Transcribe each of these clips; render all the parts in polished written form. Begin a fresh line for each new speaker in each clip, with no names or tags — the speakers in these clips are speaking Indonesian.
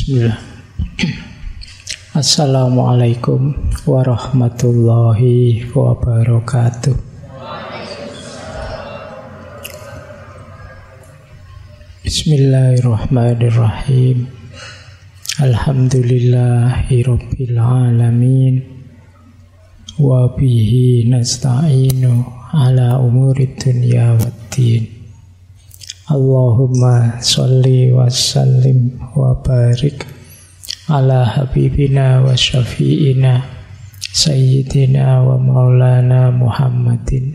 Bismillah. Assalamualaikum warahmatullahi wabarakatuh. Bismillahirrahmanirrahim. Alhamdulillahirabbil alamin. Wa bihi nasta'inu ala umurid dunya waddin. Allahumma sholli wa sallim wa barik ala habibina wa syafi'ina sayyidina wa maulana Muhammadin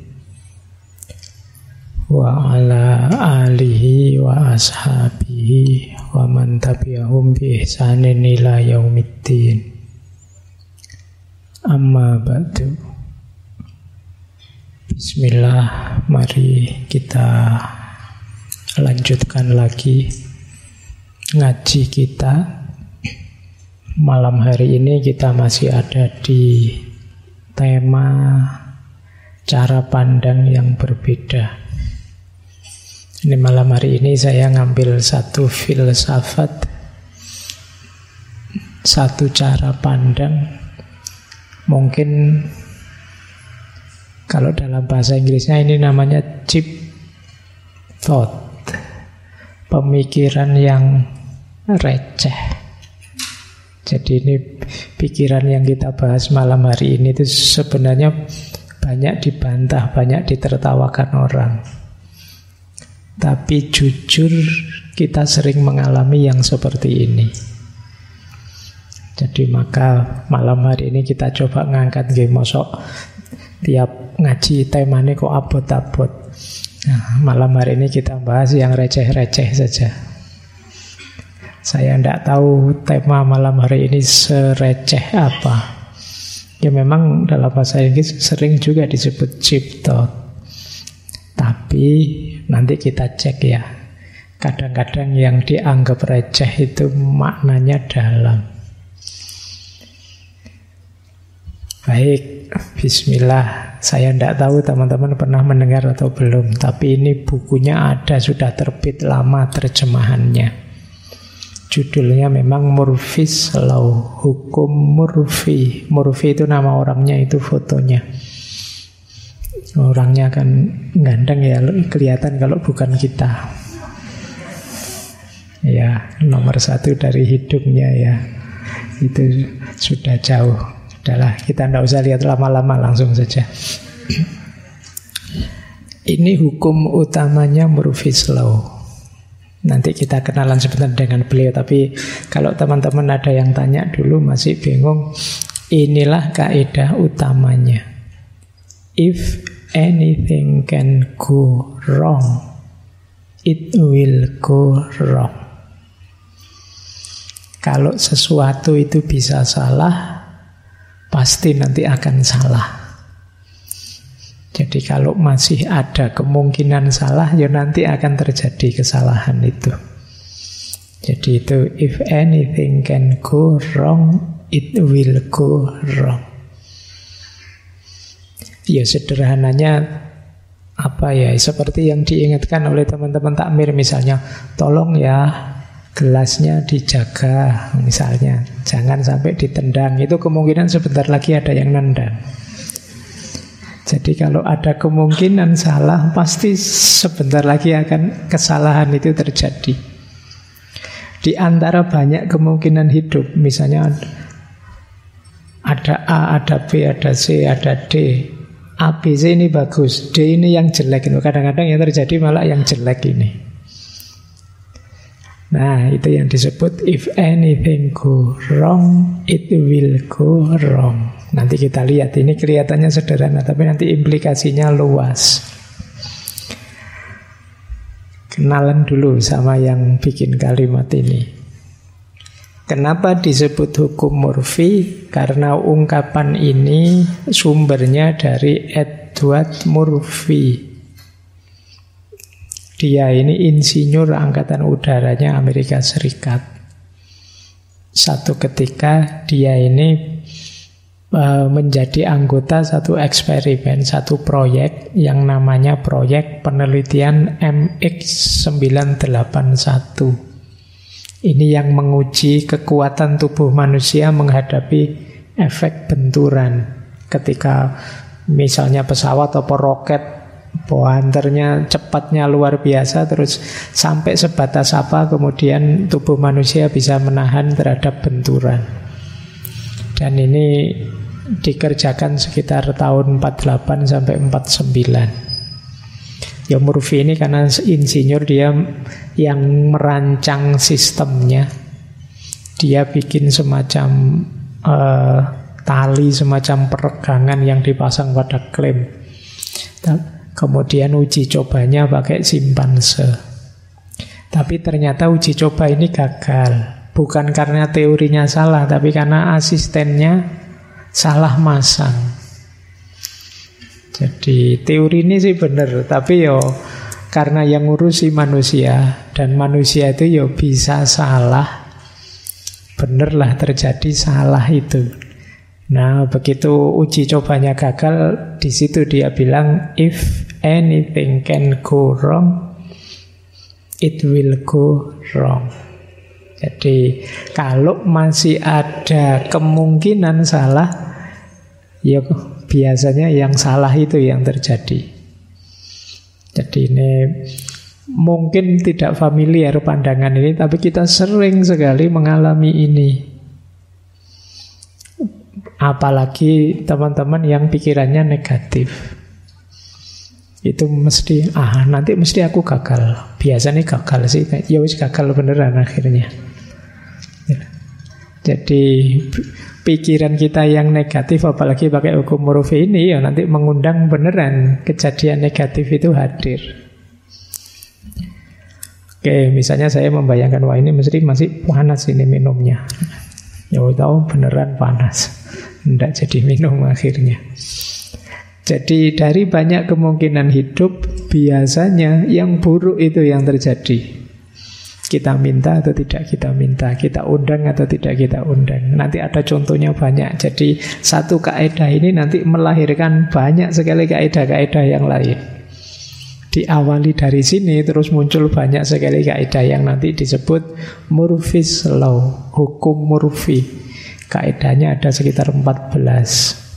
wa ala alihi wa ashabihi wa man tabi'ahum bi ihsanin ila yaumiddin. Amma ba'du. Bismillah, mari kita lanjutkan lagi ngaji kita. Malam hari ini kita masih ada di tema cara pandang yang berbeda. Ini malam hari ini saya ngambil satu filsafat, satu cara pandang. Mungkin kalau dalam bahasa Inggrisnya ini namanya cheap thought. Pemikiran yang receh. Jadi ini pikiran yang kita bahas malam hari ini itu sebenarnya banyak dibantah, banyak ditertawakan orang. Tapi jujur kita sering mengalami yang seperti ini. Jadi maka malam hari ini kita coba ngangkat nggih mosok tiap ngaji temanya kok abot-abot. Nah, malam hari ini kita bahas yang receh-receh saja. Saya tidak tahu tema malam hari ini sereceh apa. Ya memang dalam bahasa Inggris sering juga disebut cheap thought. Tapi nanti kita cek ya. Kadang-kadang yang dianggap receh itu maknanya dalam. Baik, bismillah. Saya tidak tahu teman-teman pernah mendengar atau belum, tapi ini bukunya ada, sudah terbit lama terjemahannya. Judulnya memang Murphy's Law, Hukum Murphy. Murphy itu nama orangnya, itu fotonya. Orangnya kan ganteng ya, kelihatan kalau bukan kita. Ya, nomor 1 dari hidungnya ya. Itu sudah jauh. Sudahlah, kita tidak usah lihat lama-lama, langsung saja. Ini hukum utamanya Murphy's Law. Nanti kita kenalan sebentar dengan beliau. Tapi kalau teman-teman ada yang tanya dulu masih bingung, inilah kaidah utamanya. If anything can go wrong, it will go wrong. Kalau sesuatu itu bisa salah, pasti nanti akan salah. Jadi kalau masih ada kemungkinan salah, ya nanti akan terjadi kesalahan itu. Jadi itu if anything can go wrong, it will go wrong. Ya sederhananya apa ya, seperti yang diingatkan oleh teman-teman takmir misalnya, tolong ya gelasnya dijaga misalnya, jangan sampai ditendang. Itu kemungkinan sebentar lagi ada yang nendang. Jadi kalau ada kemungkinan salah, pasti sebentar lagi akan kesalahan itu terjadi. Di antara banyak kemungkinan hidup, misalnya ada A, ada B, ada C, ada D. A, B, C ini bagus, D ini yang jelek. Kadang-kadang yang terjadi malah yang jelek ini. Nah, itu yang disebut if anything go wrong, it will go wrong. Nanti kita lihat, ini kelihatannya sederhana, tapi nanti implikasinya luas. Kenalan dulu sama yang bikin kalimat ini. Kenapa disebut hukum Murphy? Karena ungkapan ini sumbernya dari Edward Murphy. Dia ini insinyur angkatan udaranya Amerika Serikat. Satu ketika dia ini menjadi anggota satu eksperimen, satu proyek yang namanya proyek penelitian MX981. Ini yang menguji kekuatan tubuh manusia menghadapi efek benturan. Ketika misalnya pesawat atau roket bohanternya cepatnya luar biasa, terus sampai sebatas apa kemudian tubuh manusia bisa menahan terhadap benturan. Dan ini dikerjakan sekitar tahun 48 sampai 49. Ya Murphy ini karena insinyur, dia yang merancang sistemnya. Dia bikin semacam tali, semacam peregangan yang dipasang pada klem. Kemudian uji cobanya pakai simpanse. Tapi ternyata uji coba ini gagal. Bukan karena teorinya salah, tapi karena asistennya salah masang. Jadi teori ini sih benar, tapi yo karena yang ngurusi manusia, dan manusia itu yo bisa salah. Benerlah terjadi salah itu. Nah, begitu uji cobanya gagal, di situ dia bilang if anything can go wrong, it will go wrong. Jadi kalau masih ada kemungkinan salah, ya biasanya yang salah itu yang terjadi. Jadi ini mungkin tidak familiar pandangan ini, tapi kita sering sekali mengalami ini. Apalagi teman-teman yang pikirannya negatif. Itu mesti, nanti mesti aku gagal. Biasanya gagal sih, ya wis gagal beneran akhirnya. Jadi pikiran kita yang negatif, apalagi pakai hukum Murphy ini, ya nanti mengundang beneran kejadian negatif itu hadir. Oke, misalnya saya membayangkan, wah ini mesti masih panas ini minumnya. Ya tahu beneran panas, tidak jadi minum akhirnya. Jadi dari banyak kemungkinan hidup, biasanya yang buruk itu yang terjadi. Kita minta atau tidak kita minta, kita undang atau tidak kita undang. Nanti ada contohnya banyak. Jadi satu kaidah ini nanti melahirkan banyak sekali kaidah-kaidah yang lain. Diawali dari sini terus muncul banyak sekali kaidah yang nanti disebut Murphy's Law, hukum Murphy. Kaidahnya ada sekitar 14.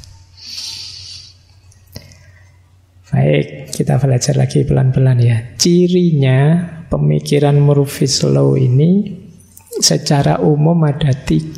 Baik, kita belajar lagi pelan-pelan ya. Cirinya pemikiran Murphy's Law ini secara umum ada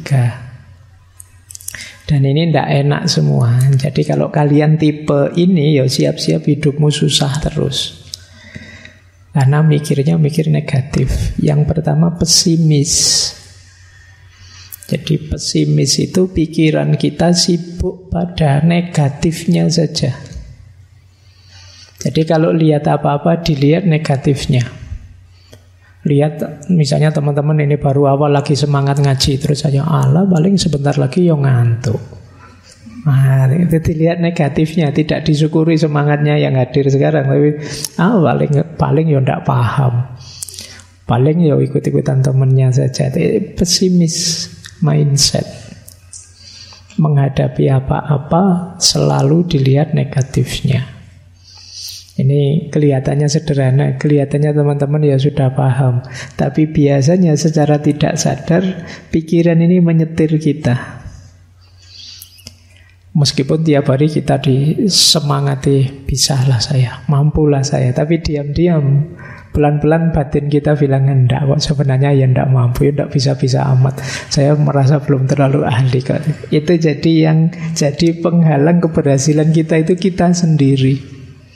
3. Dan ini tidak enak semua. Jadi kalau kalian tipe ini, ya siap-siap hidupmu susah terus. Karena mikirnya mikir negatif. Yang pertama pesimis. Jadi pesimis itu pikiran kita sibuk pada negatifnya saja. Jadi kalau lihat apa-apa dilihat negatifnya. Lihat misalnya teman-teman ini baru awal lagi semangat ngaji, terus saja Allah paling sebentar lagi yang ngantuk. Nah, itu dilihat negatifnya, tidak disyukuri semangatnya yang hadir sekarang, tapi paling ya ndak paham. Paling ya ikut-ikutan temannya saja. Pesimis mindset. Menghadapi apa-apa selalu dilihat negatifnya. Ini kelihatannya sederhana, kelihatannya teman-teman ya sudah paham. Tapi biasanya secara tidak sadar, pikiran ini menyetir kita. Meskipun tiap hari kita disemangati, bisalah saya, mampulah saya. Tapi diam-diam, pelan-pelan batin kita bilang, enggak kok sebenarnya ya enggak mampu, ya enggak bisa-bisa amat. Saya merasa belum terlalu ahli kok. Itu jadi penghalang keberhasilan kita itu kita sendiri.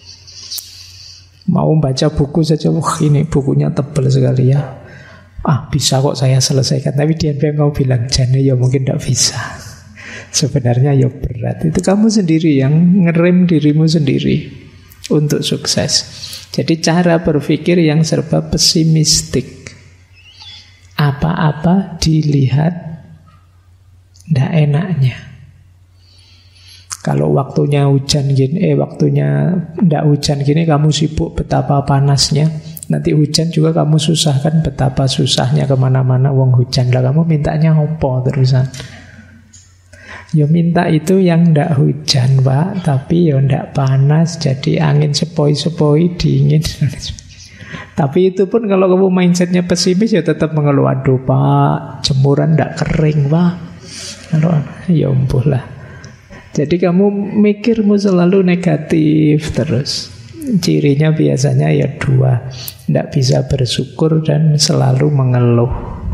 Mau baca buku saja, wah ini bukunya tebal sekali ya. Bisa kok saya selesaikan. Tapi dia mau bilang, jane ya mungkin tidak bisa. Sebenarnya ya berat. Itu kamu sendiri yang ngerem dirimu sendiri untuk sukses. Jadi cara berpikir yang serba pesimistik. Apa-apa dilihat tidak enaknya. Kalau waktunya hujan gini, waktunya ndak hujan gini, kamu sibuk betapa panasnya. Nanti hujan juga kamu susahkan betapa susahnya kemana-mana wong hujan. Lah kamu mintanya opo terusan? Ya minta itu yang ndak hujan, Pak, tapi ya ndak panas, jadi angin sepoi-sepoi dingin. Tapi itu pun kalau kamu mindsetnya pesimis ya tetap mengeluh, aduh Pak, jemuran ndak kering Pak. Ya ampun lah. Jadi kamu mikirmu selalu negatif terus. Cirinya biasanya ya dua, ndak bisa bersyukur dan selalu mengeluh.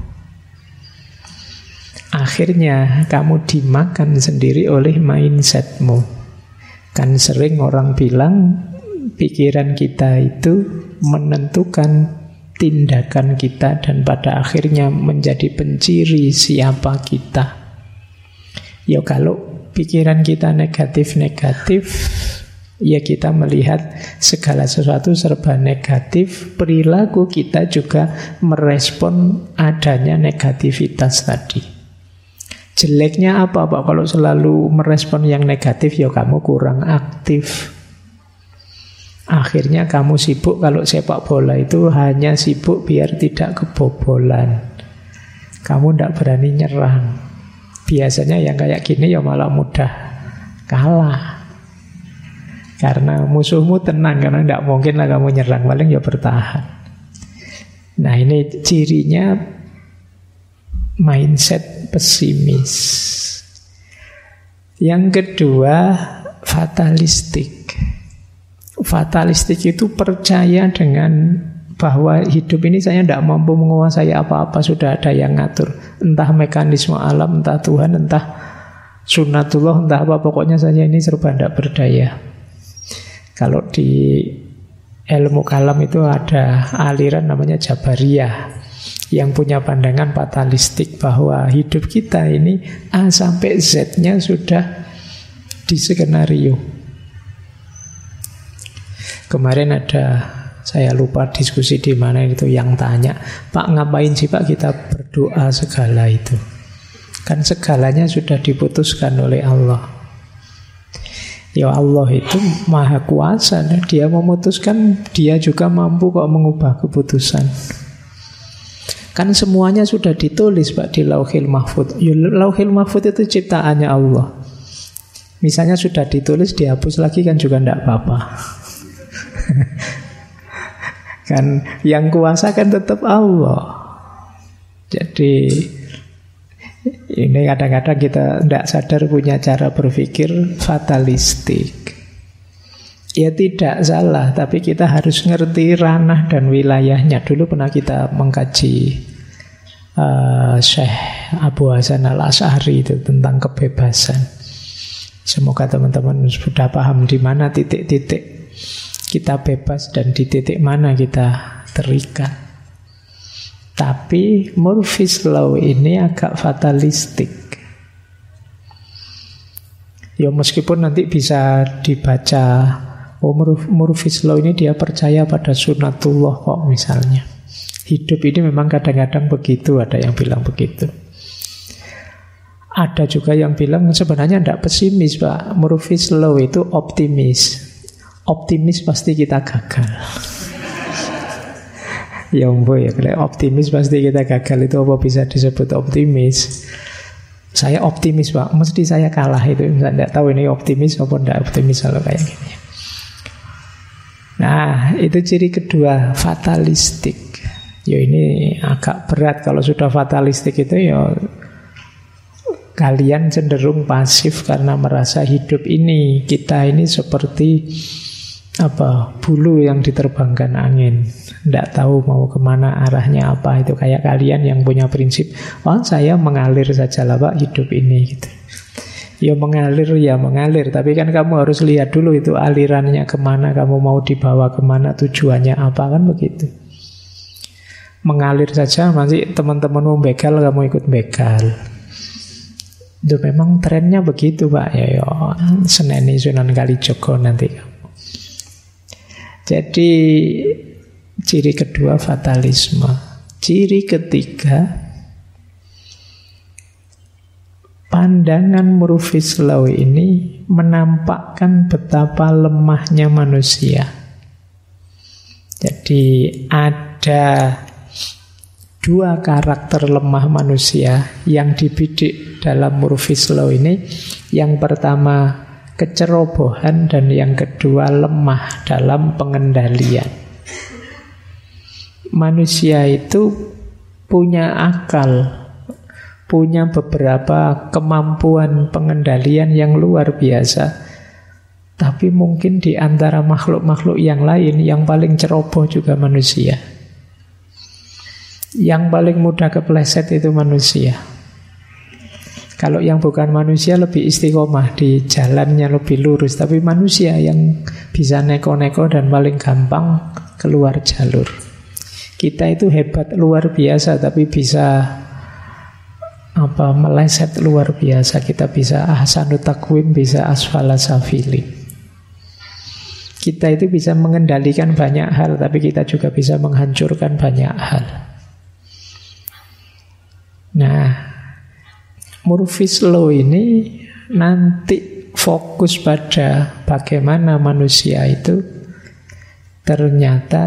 Akhirnya kamu dimakan sendiri oleh mindsetmu. Kan sering orang bilang pikiran kita itu menentukan tindakan kita dan pada akhirnya menjadi penciri siapa kita. Ya kalau pikiran kita negatif-negatif, ya kita melihat segala sesuatu serba negatif, perilaku kita juga merespon adanya negativitas tadi. Jeleknya apa Pak? Kalau selalu merespon yang negatif, ya kamu kurang aktif. Akhirnya kamu sibuk, kalau sepak bola itu hanya sibuk biar tidak kebobolan. Kamu tidak berani nyerang. Biasanya yang kayak gini ya malah mudah kalah. Karena musuhmu tenang, karena tidak mungkin lah kamu nyerang, paling ya bertahan. Nah ini cirinya mindset pesimis. Yang kedua, fatalistik. Fatalistik itu percaya dengan bahwa hidup ini saya tidak mampu menguasai apa-apa, sudah ada yang ngatur. Entah mekanisme alam, entah Tuhan, entah sunatullah, entah apa, pokoknya saya ini serba tidak berdaya. Kalau di ilmu kalam itu ada aliran namanya Jabariyah yang punya pandangan fatalistik bahwa hidup kita ini A sampai Z-nya sudah diskenario. Kemarin ada, saya lupa diskusi di mana itu, yang tanya, Pak ngapain sih Pak kita berdoa segala itu? Kan segalanya sudah diputuskan oleh Allah. Ya Allah itu maha kuasa, dia memutuskan, dia juga mampu kok mengubah keputusan. Kan semuanya sudah ditulis Pak di Lauhil Mahfudz. Ya, Lauhil Mahfudz itu ciptaannya Allah. Misalnya sudah ditulis, dihapus lagi kan juga tidak apa-apa. Kan yang kuasa kan tetap Allah. Jadi ini kadang-kadang kita tidak sadar punya cara berpikir fatalistik. Ya tidak salah, tapi kita harus ngerti ranah dan wilayahnya. Dulu pernah kita mengkaji Syekh Abu Hasan Al-Asy'ari itu tentang kebebasan. Semoga teman-teman sudah paham di mana titik-titik kita bebas dan di titik mana kita terikat. Tapi Murphy's Law ini agak fatalistik. Ya meskipun nanti bisa dibaca, oh Murphy's Law ini dia percaya pada sunatullah kok misalnya. Hidup ini memang kadang-kadang begitu, ada yang bilang begitu. Ada juga yang bilang sebenarnya tidak pesimis Pak. Murphy's Law itu optimis. Optimis pasti kita gagal. Ya ampun ya, kalau optimis pasti kita gagal itu apa bisa disebut optimis? Saya optimis Pak, mesti saya kalah itu. Saya tidak tahu ini optimis apa tidak optimis kalau kayak gini. Nah, itu ciri kedua, fatalistik. Ya ini agak berat kalau sudah fatalistik itu ya kalian cenderung pasif karena merasa hidup ini, kita ini seperti bulu yang diterbangkan angin, tidak tahu mau kemana arahnya apa. Itu kayak kalian yang punya prinsip, saya mengalir saja lah Pak hidup ini gitu. Ya mengalir, tapi kan kamu harus lihat dulu itu alirannya kemana, kamu mau dibawa kemana, tujuannya apa, kan begitu. Mengalir saja nanti teman-temanmu begal, kamu ikut begal. Itu memang trennya begitu Pak. Ya Seneni Sunan Kalijogo nanti kamu. Jadi ciri kedua fatalisme. Ciri ketiga, pandangan Murphy's Law ini menampakkan betapa lemahnya manusia. Jadi ada dua karakter lemah manusia yang dibidik dalam Murphy's Law ini. Yang pertama kecerobohan dan yang kedua lemah dalam pengendalian. manusia itu punya akal, punya beberapa kemampuan pengendalian yang luar biasa. Tapi mungkin di antara makhluk-makhluk yang lain, yang paling ceroboh juga manusia. Yang paling mudah kepleset itu manusia. Kalau yang bukan manusia lebih istiqomah, di jalannya lebih lurus. Tapi manusia yang bisa neko-neko dan paling gampang keluar jalur. Kita itu hebat luar biasa, tapi bisa meleset luar biasa. Kita bisa ahsanut takwim, bisa asfala safilin. Kita itu bisa mengendalikan banyak hal, tapi kita juga bisa menghancurkan banyak hal. Nah, Murphy's Law ini nanti fokus pada bagaimana manusia itu ternyata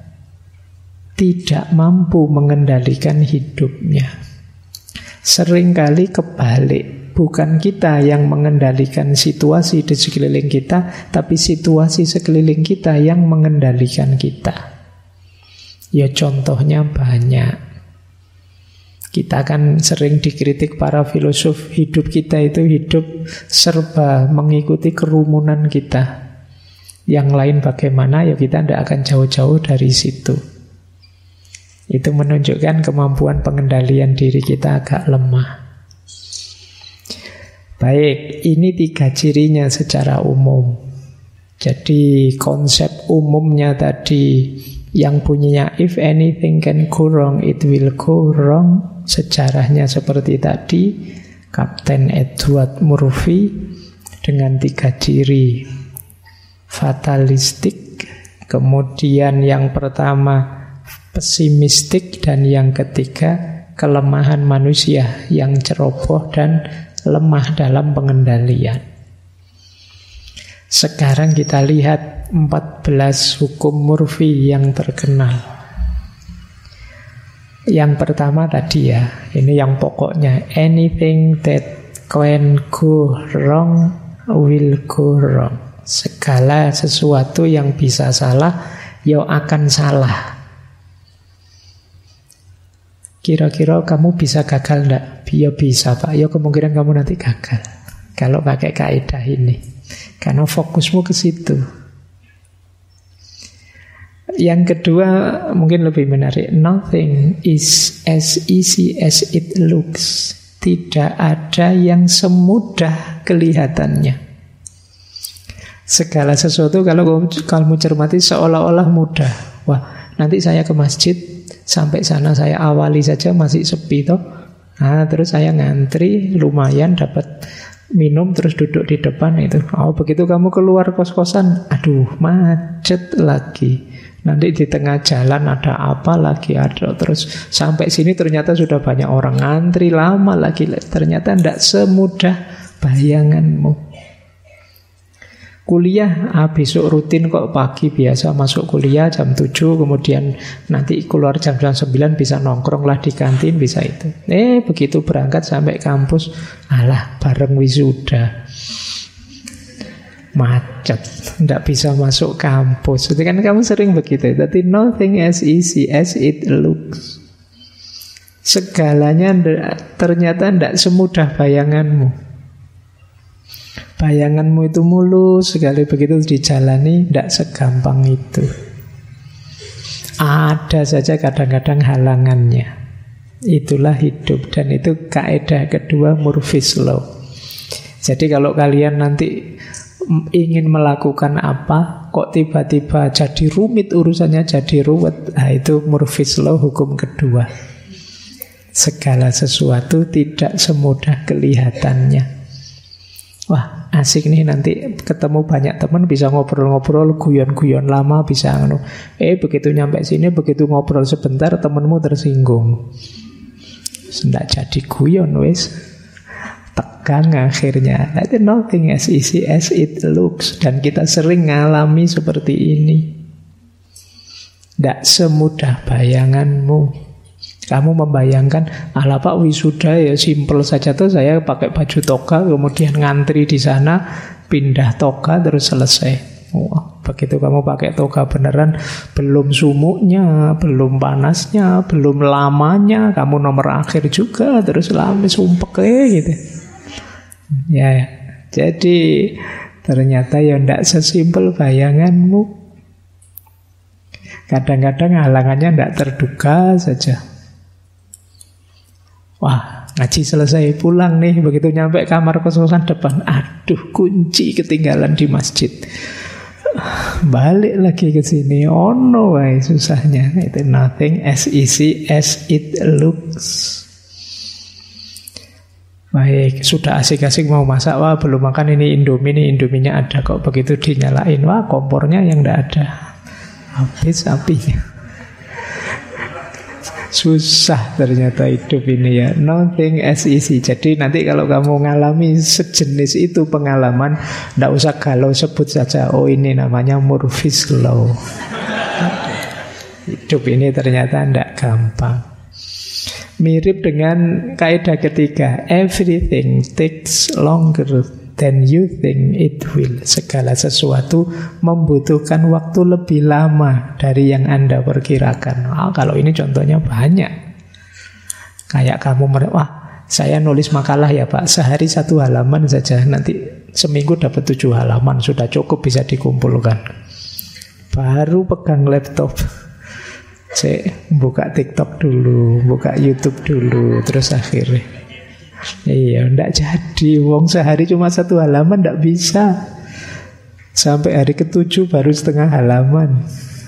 tidak mampu mengendalikan hidupnya. Seringkali kebalik. Bukan kita yang mengendalikan situasi di sekeliling kita, tapi situasi sekeliling kita yang mengendalikan kita. Ya contohnya banyak. Kita kan sering dikritik para filosof, hidup kita itu hidup serba mengikuti kerumunan kita. Yang lain bagaimana, ya kita tidak akan jauh-jauh dari situ. Itu menunjukkan kemampuan pengendalian diri kita agak lemah. Baik, ini 3 cirinya secara umum. Jadi konsep umumnya tadi yang bunyinya if anything can go wrong, it will go wrong. Sejarahnya seperti tadi, Kapten Edward Murphy dengan 3 ciri. Fatalistik, kemudian yang pertama pesimistik, dan yang ketiga kelemahan manusia yang ceroboh dan lemah dalam pengendalian. Sekarang kita lihat 14 hukum Murphy yang terkenal. Yang pertama tadi ya, ini yang pokoknya, anything that can go wrong will go wrong. Segala sesuatu yang bisa salah, ya akan salah. Kira-kira kamu bisa gagal enggak? Ya bisa Pak, ya kemungkinan kamu nanti gagal kalau pakai kaidah ini, karena fokusmu ke situ. Yang kedua mungkin lebih menarik, nothing is as easy as it looks. Tidak ada yang semudah kelihatannya. Segala sesuatu kalau kamu cermati seolah-olah mudah. Wah, nanti saya ke masjid, sampai sana saya awali saja masih sepi toh. Nah, terus saya ngantri, lumayan dapat minum, terus duduk di depan itu. Oh, begitu kamu keluar kos-kosan, aduh, macet lagi. Nanti di tengah jalan ada apa lagi, ada. Terus sampai sini ternyata sudah banyak orang ngantri, lama lagi. Ternyata tidak semudah bayanganmu. Kuliah, besok rutin kok pagi biasa masuk kuliah jam 7, kemudian nanti keluar jam 9 bisa nongkrong lah di kantin, bisa itu. Begitu berangkat sampai kampus, alah bareng wisuda. Macet, tidak bisa masuk kampus. Itu kan kamu sering begitu. Tapi nothing as easy as it looks. Segalanya ternyata tidak semudah bayanganmu. Bayanganmu itu mulus, sekali begitu dijalani tidak segampang itu. Ada saja kadang-kadang halangannya. Itulah hidup, dan itu kaidah kedua Murphy's Law. Jadi kalau kalian nanti ingin melakukan apa, kok tiba-tiba jadi rumit urusannya, jadi ruwet, nah itu Murphy's Law hukum kedua. Segala sesuatu tidak semudah kelihatannya. Wah, asik nih nanti ketemu banyak teman, bisa ngobrol-ngobrol, guyon-guyon lama, bisa begitu nyampe sini, begitu ngobrol sebentar temenmu tersinggung. Tidak jadi guyon wes. Tegang akhirnya. That's nothing as easy as it looks. Dan kita sering ngalami seperti ini. Tidak semudah bayanganmu. Kamu membayangkan, ala Pak wisuda ya simple saja tuh, saya pakai baju toga, kemudian ngantri di sana, pindah toga terus selesai. Wah, Begitu kamu pakai toga beneran, belum sumuknya, belum panasnya, belum lamanya, kamu nomor akhir juga, terus lama sumpek gitu. Ya, jadi ternyata ya tidak sesimpel bayanganmu. Kadang-kadang halangannya tidak terduga saja. Wah, ngaji selesai, pulang nih. Begitu nyampe kamar kos-kosan depan, aduh, kunci ketinggalan di masjid. Balik lagi ke sini, oh no, susahnya. Itu nothing as easy as it looks. Baik, sudah asik-asik mau masak, wah belum makan ini Indomie, nih Indominya ada kok. Begitu dinyalain, wah kompornya yang tidak ada, habis apinya. Susah ternyata hidup ini ya. Nothing as easy. Jadi nanti kalau kamu ngalami sejenis itu pengalaman, tidak usah galau, sebut saja, oh ini namanya Murphy's Law. Hidup ini ternyata tidak gampang. Mirip dengan kaidah ketiga, everything takes longer than you think it will. Segala sesuatu membutuhkan waktu lebih lama dari yang Anda perkirakan. Kalau ini contohnya banyak. Kayak kamu, wah saya nulis makalah ya Pak, sehari 1 halaman saja, nanti seminggu dapat 7 halaman, sudah cukup bisa dikumpulkan. Baru pegang laptop, saya buka TikTok dulu, buka YouTube dulu, terus akhirnya iya, ndak jadi. Wong sehari cuma 1 halaman ndak bisa. Sampai hari ke-7 baru setengah halaman.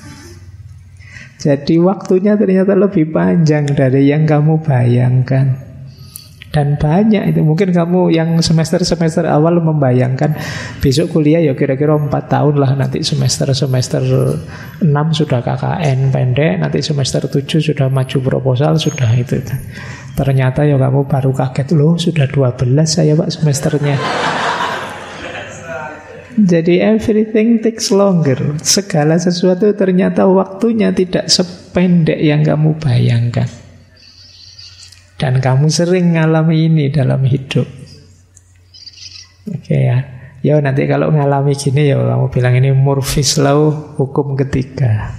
Jadi waktunya ternyata lebih panjang dari yang kamu bayangkan. Dan banyak itu. Mungkin kamu yang semester-semester awal membayangkan besok kuliah ya kira-kira 4 tahun lah. Nanti semester-semester 6 sudah KKN pendek, nanti semester 7 sudah maju proposal, sudah itu. Ternyata ya kamu baru kaget, loh sudah 12 saya Pak semesternya. Jadi everything takes longer. Segala sesuatu ternyata waktunya tidak sependek yang kamu bayangkan. Dan kamu sering ngalami ini dalam hidup. Oke ya. Ya nanti kalau ngalami gini ya kamu bilang ini Murphy's Law, hukum ketiga.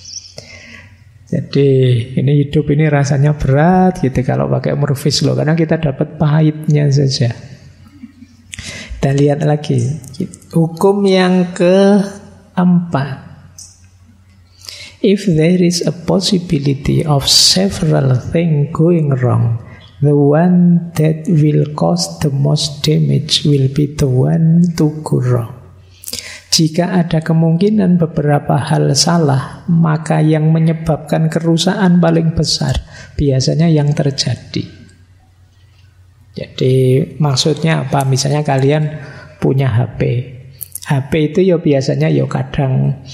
Jadi ini hidup ini rasanya berat gitu kalau pakai Murphy's Law, karena kita dapat pahitnya saja. Kita lihat lagi hukum yang keempat. If there is a possibility of several things going wrong, the one that will cause the most damage will be the one to go wrong. Jika ada kemungkinan beberapa hal salah, maka yang menyebabkan kerusakan paling besar biasanya yang terjadi. Jadi maksudnya apa? Misalnya kalian punya HP. HP itu ya biasanya ya kadang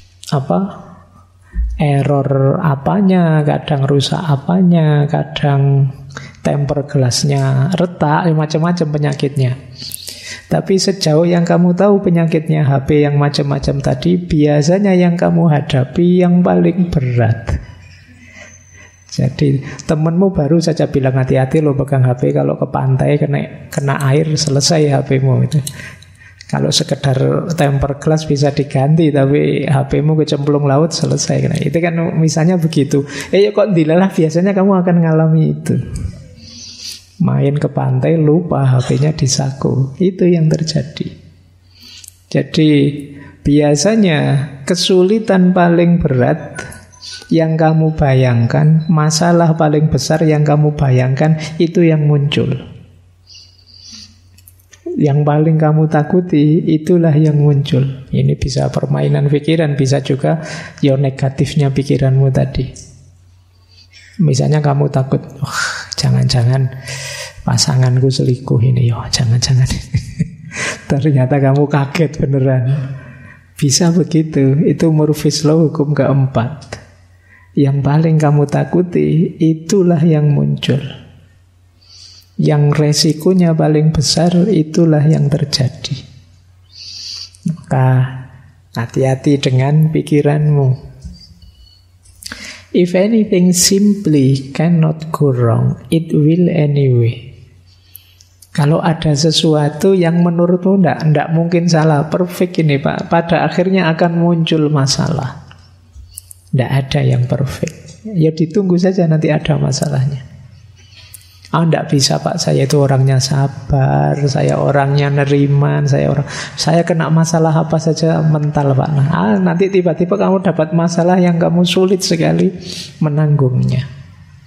error apanya, kadang rusak apanya, kadang temper gelasnya retak, macam-macam penyakitnya. Tapi sejauh yang kamu tahu penyakitnya HP yang macam-macam tadi, biasanya yang kamu hadapi yang paling berat. Jadi temenmu baru saja bilang hati-hati lo pegang HP, kalau ke pantai kena air selesai HPmu itu. Kalau sekedar temper glass bisa diganti, tapi HP-mu kecemplung laut selesai. Nah, itu kan misalnya begitu. Ya kok dilalah biasanya kamu akan ngalami itu. Main ke pantai lupa HP-nya di saku. Itu yang terjadi. Jadi biasanya kesulitan paling berat yang kamu bayangkan, masalah paling besar yang kamu bayangkan, itu yang muncul. Yang paling kamu takuti, itulah yang muncul. Ini bisa permainan pikiran, bisa juga ya negatifnya pikiranmu tadi. Misalnya kamu takut, jangan-jangan pasanganku selingkuh ini, jangan-jangan. Ternyata kamu kaget beneran. Bisa begitu. Itu Murphy's Law, hukum keempat. Yang paling kamu takuti, itulah yang muncul. Yang resikonya paling besar, itulah yang terjadi. Maka hati-hati dengan pikiranmu. If anything simply cannot go wrong, it will anyway. Kalau ada sesuatu yang menurutmu ndak mungkin salah, perfect ini Pak, pada akhirnya akan muncul masalah. Ndak ada yang perfect. Ya ditunggu saja nanti ada masalahnya. Ndak bisa Pak, saya itu orangnya sabar, saya orangnya neriman, saya kena masalah apa saja mental Pak. Nanti tiba-tiba kamu dapat masalah yang kamu sulit sekali menanggungnya.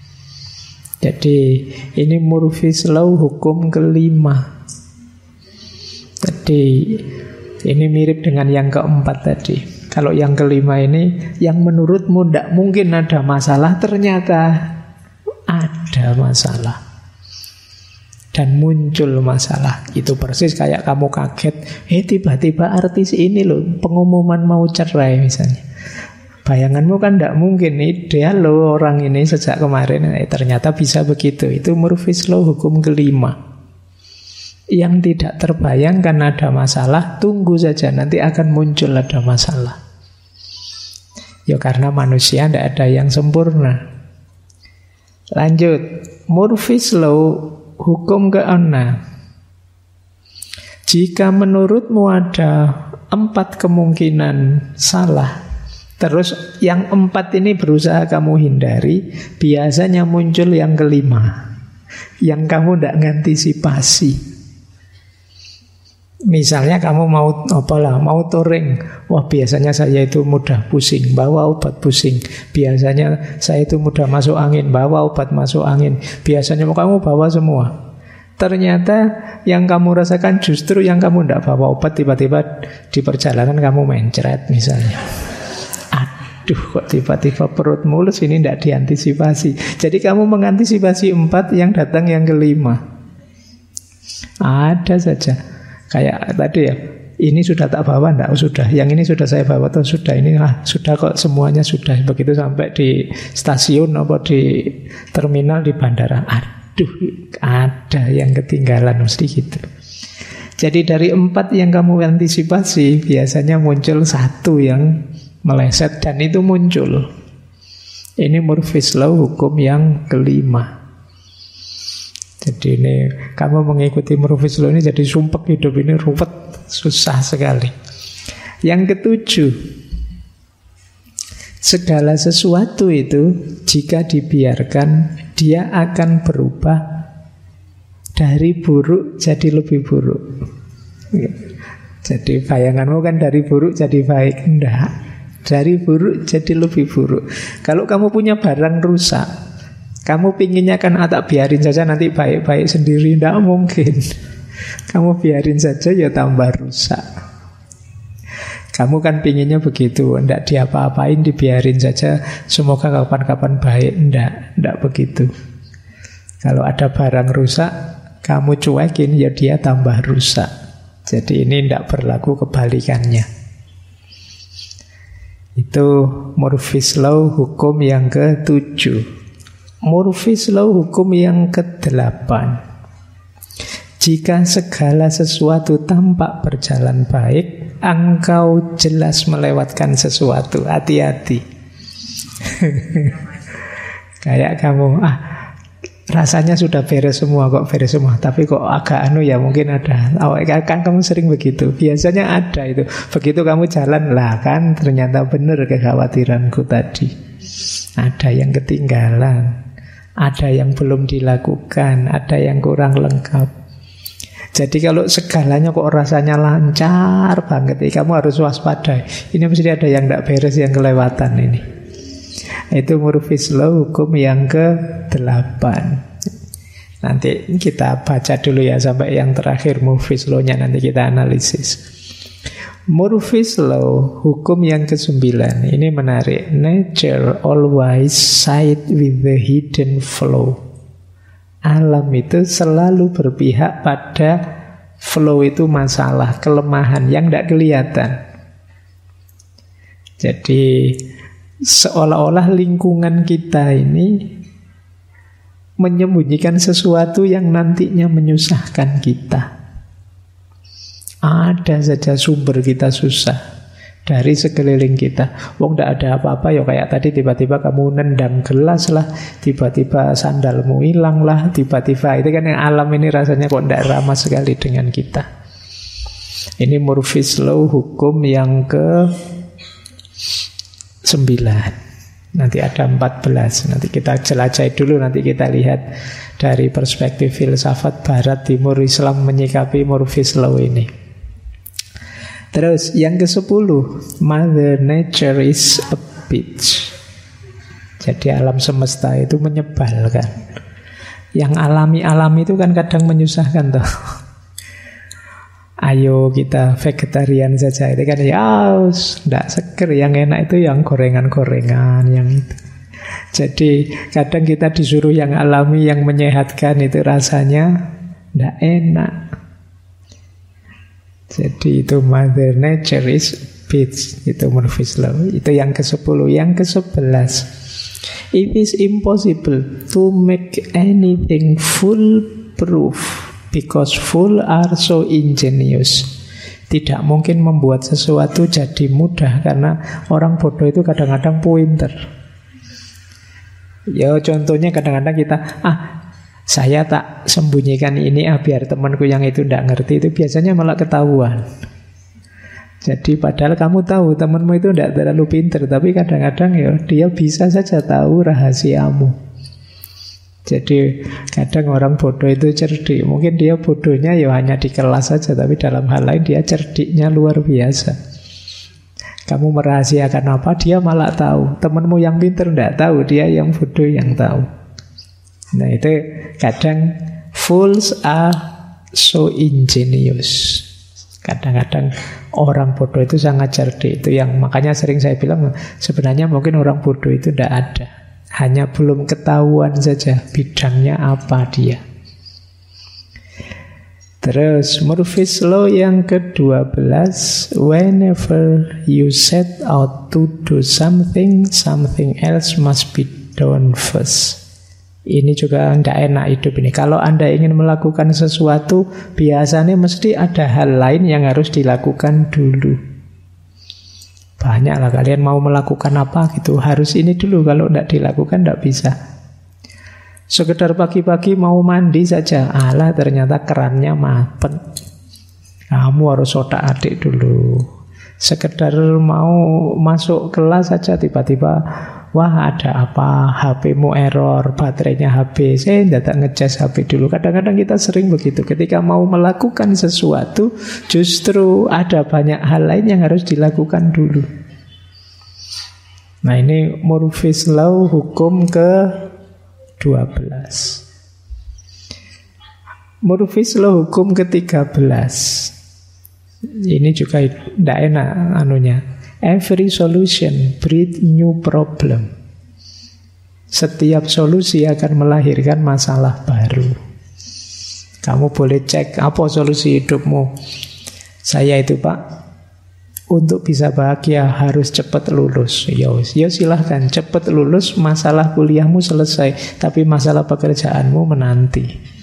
Jadi ini Murphy's Law hukum kelima. Jadi ini mirip dengan yang keempat tadi. Kalau yang kelima ini, yang menurutmu tidak mungkin ada masalah, ternyata ada masalah. Dan muncul masalah. Itu persis kayak kamu kaget, tiba-tiba artis ini loh pengumuman mau cerai misalnya. Bayanganmu kan tidak mungkin, ideal loh orang ini sejak kemarin, ternyata bisa begitu. Itu Murphy's Law hukum kelima. Yang tidak terbayangkan ada masalah, tunggu saja, nanti akan muncul ada masalah. Ya karena manusia tidak ada yang sempurna. Lanjut, Murphy's Law hukum keenam. Jika menurutmu ada 4 kemungkinan salah, terus yang 4 ini berusaha kamu hindari, biasanya muncul yang kelima, yang kamu tidak ngantisipasi. Misalnya kamu mau touring, wah biasanya saya itu mudah pusing, bawa obat pusing. Biasanya saya itu mudah masuk angin, bawa obat masuk angin. Biasanya kamu bawa semua. Ternyata yang kamu rasakan justru yang kamu tidak bawa obat, tiba-tiba di perjalanan kamu mencret misalnya. Kok tiba-tiba perut mulus, ini tidak diantisipasi. Jadi kamu mengantisipasi 4, yang datang yang kelima. Ada saja. Kayak tadi ya, ini sudah tak bawa, enggak? Sudah. Yang ini sudah saya bawa, atau sudah. Ini sudah kok, semuanya sudah. Begitu sampai di stasiun atau di terminal di bandara, ada yang ketinggalan, mesti gitu. Jadi dari 4 yang kamu antisipasi, biasanya muncul 1 yang meleset, dan itu muncul. Ini Murphy's Law hukum yang kelima. Jadi ini kamu mengikuti Murphy's Law ini jadi sumpek hidup ini ruwet, susah sekali. Yang ketujuh, segala sesuatu itu jika dibiarkan dia akan berubah dari buruk jadi lebih buruk. Jadi bayanganmu kan dari buruk jadi baik, enggak. Dari buruk jadi lebih buruk. Kalau kamu punya barang rusak, kamu pinginnya kan tak biarin saja nanti baik-baik sendiri. Tidak mungkin. Kamu biarin saja ya tambah rusak. Kamu kan pinginnya begitu, tidak diapa-apain, dibiarin saja, semoga kapan-kapan baik. Tidak begitu. Kalau ada barang rusak, kamu cuekin ya dia tambah rusak. Jadi ini tidak berlaku kebalikannya. Itu Murphy's Law hukum yang ke-7. Murphy's Law hukum yang ke-8. Jika segala sesuatu tampak berjalan baik, engkau jelas melewatkan sesuatu. Hati-hati. Kayak kamu, rasanya sudah beres semua, tapi kok agak ya mungkin ada. Kan kamu sering begitu. Biasanya ada itu. Begitu kamu jalan lah kan, ternyata benar kekhawatiranku tadi. Ada yang ketinggalan, ada yang belum dilakukan, ada yang kurang lengkap. Jadi kalau segalanya kok rasanya lancar banget, kamu harus waspada. Ini mesti ada yang tidak beres, yang kelewatan ini. Itu Murphy's Law hukum yang ke-8. Nanti kita baca dulu ya sampai yang terakhir Murphy's Law-nya, nanti kita analisis. Murphy's Law hukum yang ke-9. Ini menarik. Nature always side with the hidden flow. Alam itu selalu berpihak pada flow, itu masalah, kelemahan yang tidak kelihatan. Jadi seolah-olah lingkungan kita ini menyembunyikan sesuatu yang nantinya menyusahkan kita. Ada saja sumber kita susah. dari sekeliling kita. Wong ndak ada apa-apa ya, kayak tadi tiba-tiba kamu nendang gelas lah, tiba-tiba sandalmu hilang lah, tiba-tiba itu kan yang alam ini rasanya kok ndak ramah sekali dengan kita. Ini Murphy's Law, hukum yang ke-9. Nanti ada 14. Nanti kita jelajahi dulu, nanti kita lihat dari perspektif filsafat barat, timur, Islam menyikapi Murphy's Law ini. Terus yang ke-10, Mother Nature is a bitch. Jadi alam semesta itu menyebalkan. Yang alami-alami itu kan kadang menyusahkan toh. Ayo kita vegetarian saja, itu kan ya tidak seger. Yang enak itu yang gorengan-gorengan, yang itu. Jadi kadang kita disuruh yang alami, yang menyehatkan, itu rasanya tidak enak. Jadi itu Mother Nature is bitch, itu Murphy's Law. Itu yang ke-10. Yang ke-11, it is impossible to make anything foolproof because fools are so ingenious. Tidak mungkin membuat sesuatu jadi mudah, karena orang bodoh itu kadang-kadang pinter. Ya contohnya kadang-kadang kita saya tak sembunyikan ini biar temanku yang itu tidak ngerti, itu biasanya malah ketahuan. Jadi padahal kamu tahu temanmu itu tidak terlalu pinter, tapi kadang-kadang ya dia bisa saja tahu rahasiamu. Jadi kadang orang bodoh itu cerdik. Mungkin dia bodohnya ya hanya di kelas saja, tapi dalam hal lain dia cerdiknya luar biasa. Kamu merahasiakan apa, dia malah tahu. Temanmu yang pinter tidak tahu, dia yang bodoh yang tahu. Nah itu kadang fools are so ingenious. Kadang-kadang orang bodoh itu sangat cerdik. Itu yang makanya sering saya bilang, sebenarnya mungkin orang bodoh itu tidak ada, hanya belum ketahuan saja bidangnya apa dia. Terus Murphy's Law yang ke-12, whenever you set out to do something, something else must be done first. Ini juga tidak enak hidup ini. Kalau Anda ingin melakukan sesuatu, biasanya mesti ada hal lain yang harus dilakukan dulu. Banyaklah kalian mau melakukan apa gitu, harus ini dulu. Kalau tidak dilakukan tidak bisa. Sekedar pagi-pagi mau mandi saja, alah ternyata kerannya mapen. Kamu harus otak-atik dulu. Sekedar mau masuk kelas saja, tiba-tiba wah ada apa, HP-mu error, baterainya habis, datang ngecas HP dulu. Kadang-kadang kita sering begitu. Ketika mau melakukan sesuatu, justru ada banyak hal lain yang harus dilakukan dulu. Nah ini Murphy's Law, hukum ke-12. Murphy's Law, hukum ke-13. Ini juga tidak enak anunya. Every solution breed new problem. Setiap solusi akan melahirkan masalah baru. Kamu boleh cek apa solusi hidupmu. Saya itu Pak, untuk bisa bahagia harus cepat lulus. Ya silahkan cepat lulus, masalah kuliahmu selesai, tapi masalah pekerjaanmu menanti.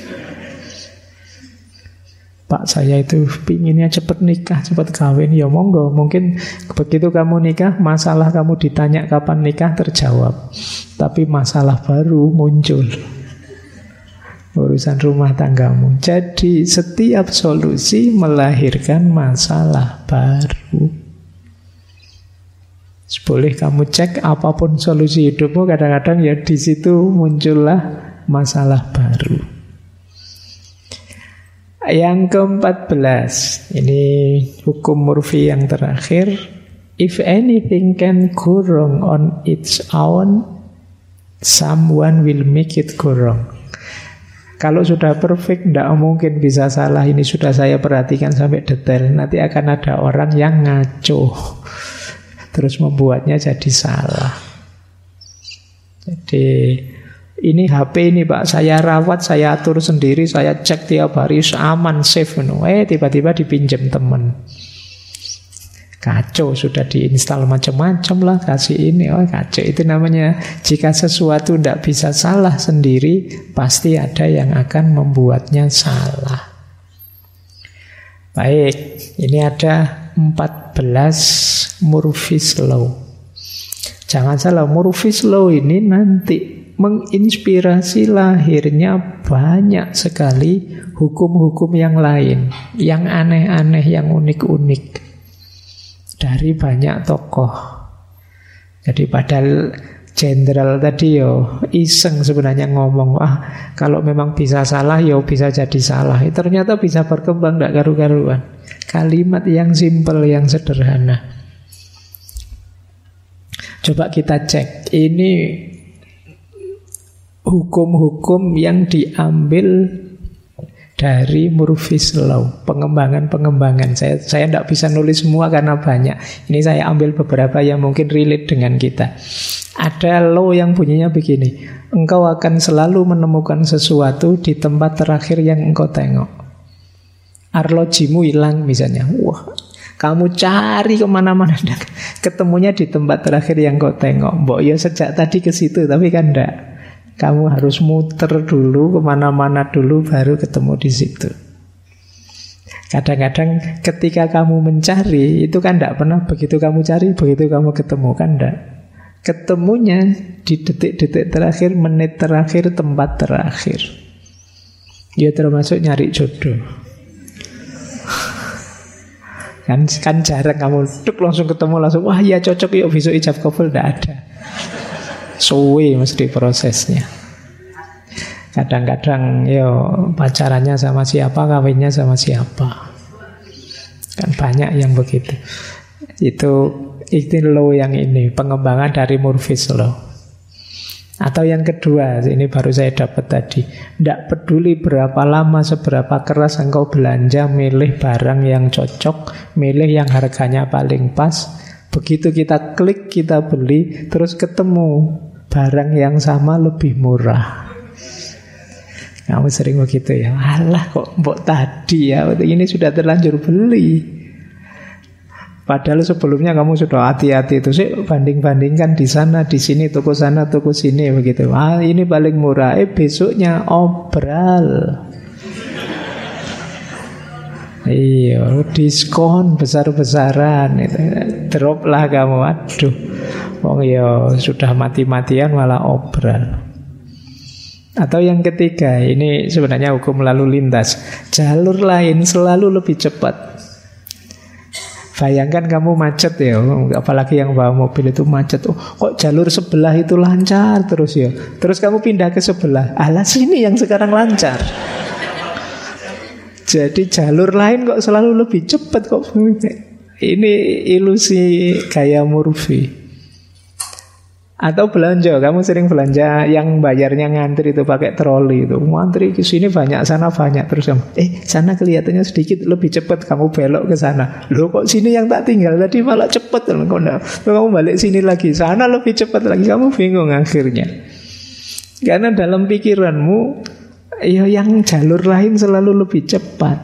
Pak saya itu pinginnya cepat nikah, cepat kawin. Ya monggo, mungkin begitu kamu nikah, masalah kamu ditanya kapan nikah terjawab, tapi masalah baru muncul, urusan rumah tanggamu. Jadi setiap solusi melahirkan masalah baru. Boleh kamu cek apapun solusi hidupmu, kadang-kadang ya di situ muncullah masalah baru. Yang ke-14, ini hukum Murphy yang terakhir. If anything can go wrong on its own, someone will make it go wrong. Kalau sudah perfect, tidak mungkin bisa salah. Ini sudah saya perhatikan sampai detail. Nanti akan ada orang yang ngaco, terus membuatnya jadi salah. Jadi ini HP ini Pak, saya rawat, saya atur sendiri, saya cek tiap hari, aman, safe. Tiba-tiba dipinjam teman. Kacau, sudah diinstal macam-macam lah, kasih ini, kacau. Itu namanya, jika sesuatu tidak bisa salah sendiri, pasti ada yang akan membuatnya salah. Baik, ini ada 14 Murphy's Law. Jangan salah, Murphy's Law ini nanti menginspirasi lahirnya banyak sekali hukum-hukum yang lain, yang aneh-aneh, yang unik-unik dari banyak tokoh. Jadi padahal jenderal tadi iseng sebenarnya ngomong, kalau memang bisa salah bisa jadi salah. Ternyata bisa berkembang, tidak karu-karuan. Kalimat yang simpel, yang sederhana. Coba kita cek, ini hukum-hukum yang diambil dari Murphy's Law, pengembangan-pengembangan. Saya tidak bisa nulis semua karena banyak. Ini saya ambil beberapa yang mungkin relate dengan kita. Ada law yang bunyinya begini: engkau akan selalu menemukan sesuatu di tempat terakhir yang engkau tengok. Arlojimu hilang misalnya, kamu cari kemana-mana, ketemunya di tempat terakhir yang kau tengok. Mbok ya sejak tadi ke situ, tapi kan enggak. Kamu harus muter dulu kemana-mana dulu baru ketemu di situ. Kadang-kadang ketika kamu mencari itu kan tidak pernah begitu kamu cari, begitu kamu ketemu, kan tidak. Ketemunya di detik-detik terakhir, menit terakhir, tempat terakhir. Ya termasuk nyari jodoh. Kan jarang kamu langsung ketemu langsung, wah ya cocok, yuk besok ijab kabul, tidak ada. Suwe mesti prosesnya. Kadang-kadang pacarannya sama siapa, kawinnya sama siapa. Kan banyak yang begitu. Itu law yang ini, pengembangan dari Murphy's Law. Atau yang kedua, ini baru saya dapat tadi. Tidak peduli berapa lama, seberapa keras engkau belanja, milih barang yang cocok, milih yang harganya paling pas. Begitu kita klik, kita beli, terus ketemu barang yang sama lebih murah. Kamu sering begitu ya? Alah kok mbok tadi ya, ini sudah terlanjur beli. Padahal sebelumnya kamu sudah hati-hati itu sih, banding-bandingkan di sana, di sini, toko sana, toko sini begitu. Ini paling murah. Besoknya obral. Iya, diskon besar-besaran itu. Drop lah kamu, aduh. Sudah mati-matian malah obral. Atau yang ketiga, ini sebenarnya hukum lalu lintas. Jalur lain selalu lebih cepat. Bayangkan kamu macet ya, apalagi yang bawa mobil itu macet. Kok jalur sebelah itu lancar terus ya. Terus kamu pindah ke sebelah, sini yang sekarang lancar. Jadi jalur lain kok selalu lebih cepat kok. Ini ilusi gaya Murphy. Atau belanja, kamu sering belanja yang bayarnya ngantri itu pakai troli itu. Ngantri ke sini banyak, sana banyak, terus kamu sana kelihatannya sedikit lebih cepat, kamu belok ke sana. Loh kok sini yang tak tinggal tadi malah cepat. Kamu balik sini lagi, sana lebih cepat lagi, kamu bingung akhirnya. Karena dalam pikiranmu yang jalur lain selalu lebih cepat.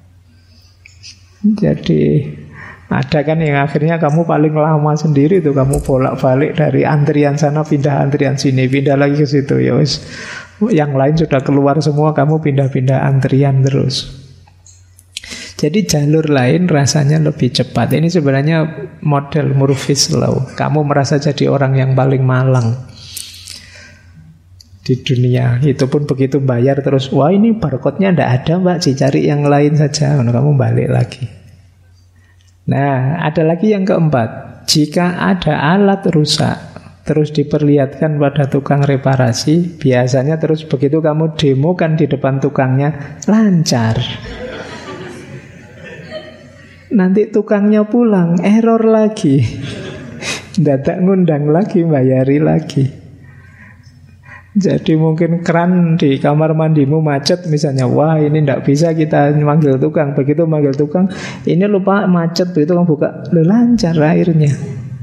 Jadi ada kan yang akhirnya kamu paling lama sendiri tuh, kamu bolak-balik dari antrian sana pindah antrian sini, pindah lagi ke situ. Yang lain sudah keluar semua, kamu pindah-pindah antrian terus. Jadi jalur lain rasanya lebih cepat. Ini sebenarnya model Murphy's Law. Kamu merasa jadi orang yang paling malang di dunia. Itu pun begitu bayar terus, wah ini barcode-nya tidak ada mbak, cari yang lain saja. Kamu balik lagi. Nah, ada lagi yang keempat. Jika ada alat rusak terus diperlihatkan pada tukang reparasi, biasanya terus begitu kamu demokan di depan tukangnya, lancar. Nanti tukangnya pulang, error lagi. Dadak ngundang lagi, bayari lagi. Jadi mungkin keran di kamar mandimu macet misalnya, wah ini tidak bisa kita manggil tukang. Begitu manggil tukang, ini lupa macet, begitu kamu buka, lancar airnya.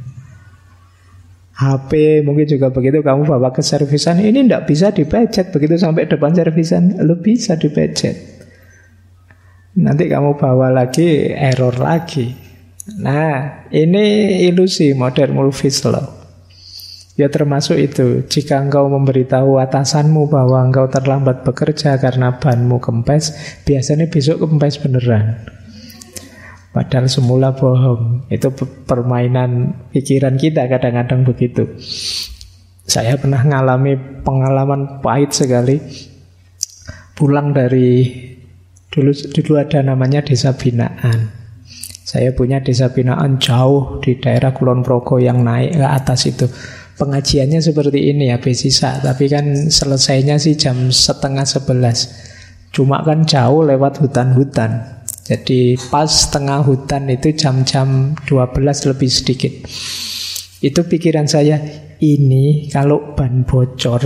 HP mungkin juga begitu, kamu bawa ke servisan, ini tidak bisa dipecet. Begitu sampai depan servisan, lu bisa dipecet. Nanti kamu bawa lagi, error lagi. Nah, ini ilusi modern Murphy's Law. Ya termasuk itu, jika engkau memberitahu atasanmu bahwa engkau terlambat bekerja karena banmu kempes, biasanya besok kempes beneran. Padahal semula bohong. Itu permainan pikiran kita kadang-kadang begitu. Saya pernah ngalami pengalaman pahit sekali. Pulang dari dulu ada namanya desa binaan. Saya punya desa binaan jauh di daerah Kulon Progo yang naik ke atas itu. Pengajiannya seperti ini habis sisa, tapi kan selesainya sih jam 10:30. Cuma kan jauh lewat hutan-hutan. Jadi pas tengah hutan itu jam-jam 12 lebih sedikit. Itu pikiran saya, ini kalau ban bocor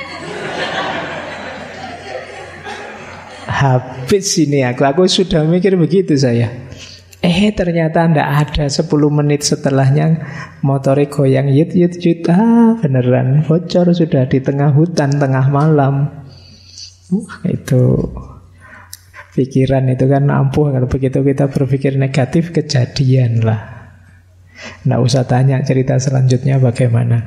habis ini aku sudah mikir begitu saya. Ternyata ndak ada 10 menit setelahnya motornya goyang yut. Beneran bocor sudah di tengah hutan, tengah malam. Itu pikiran itu kan ampuh. Kalau begitu kita berpikir negatif, kejadian lah. Nggak usah tanya cerita selanjutnya bagaimana.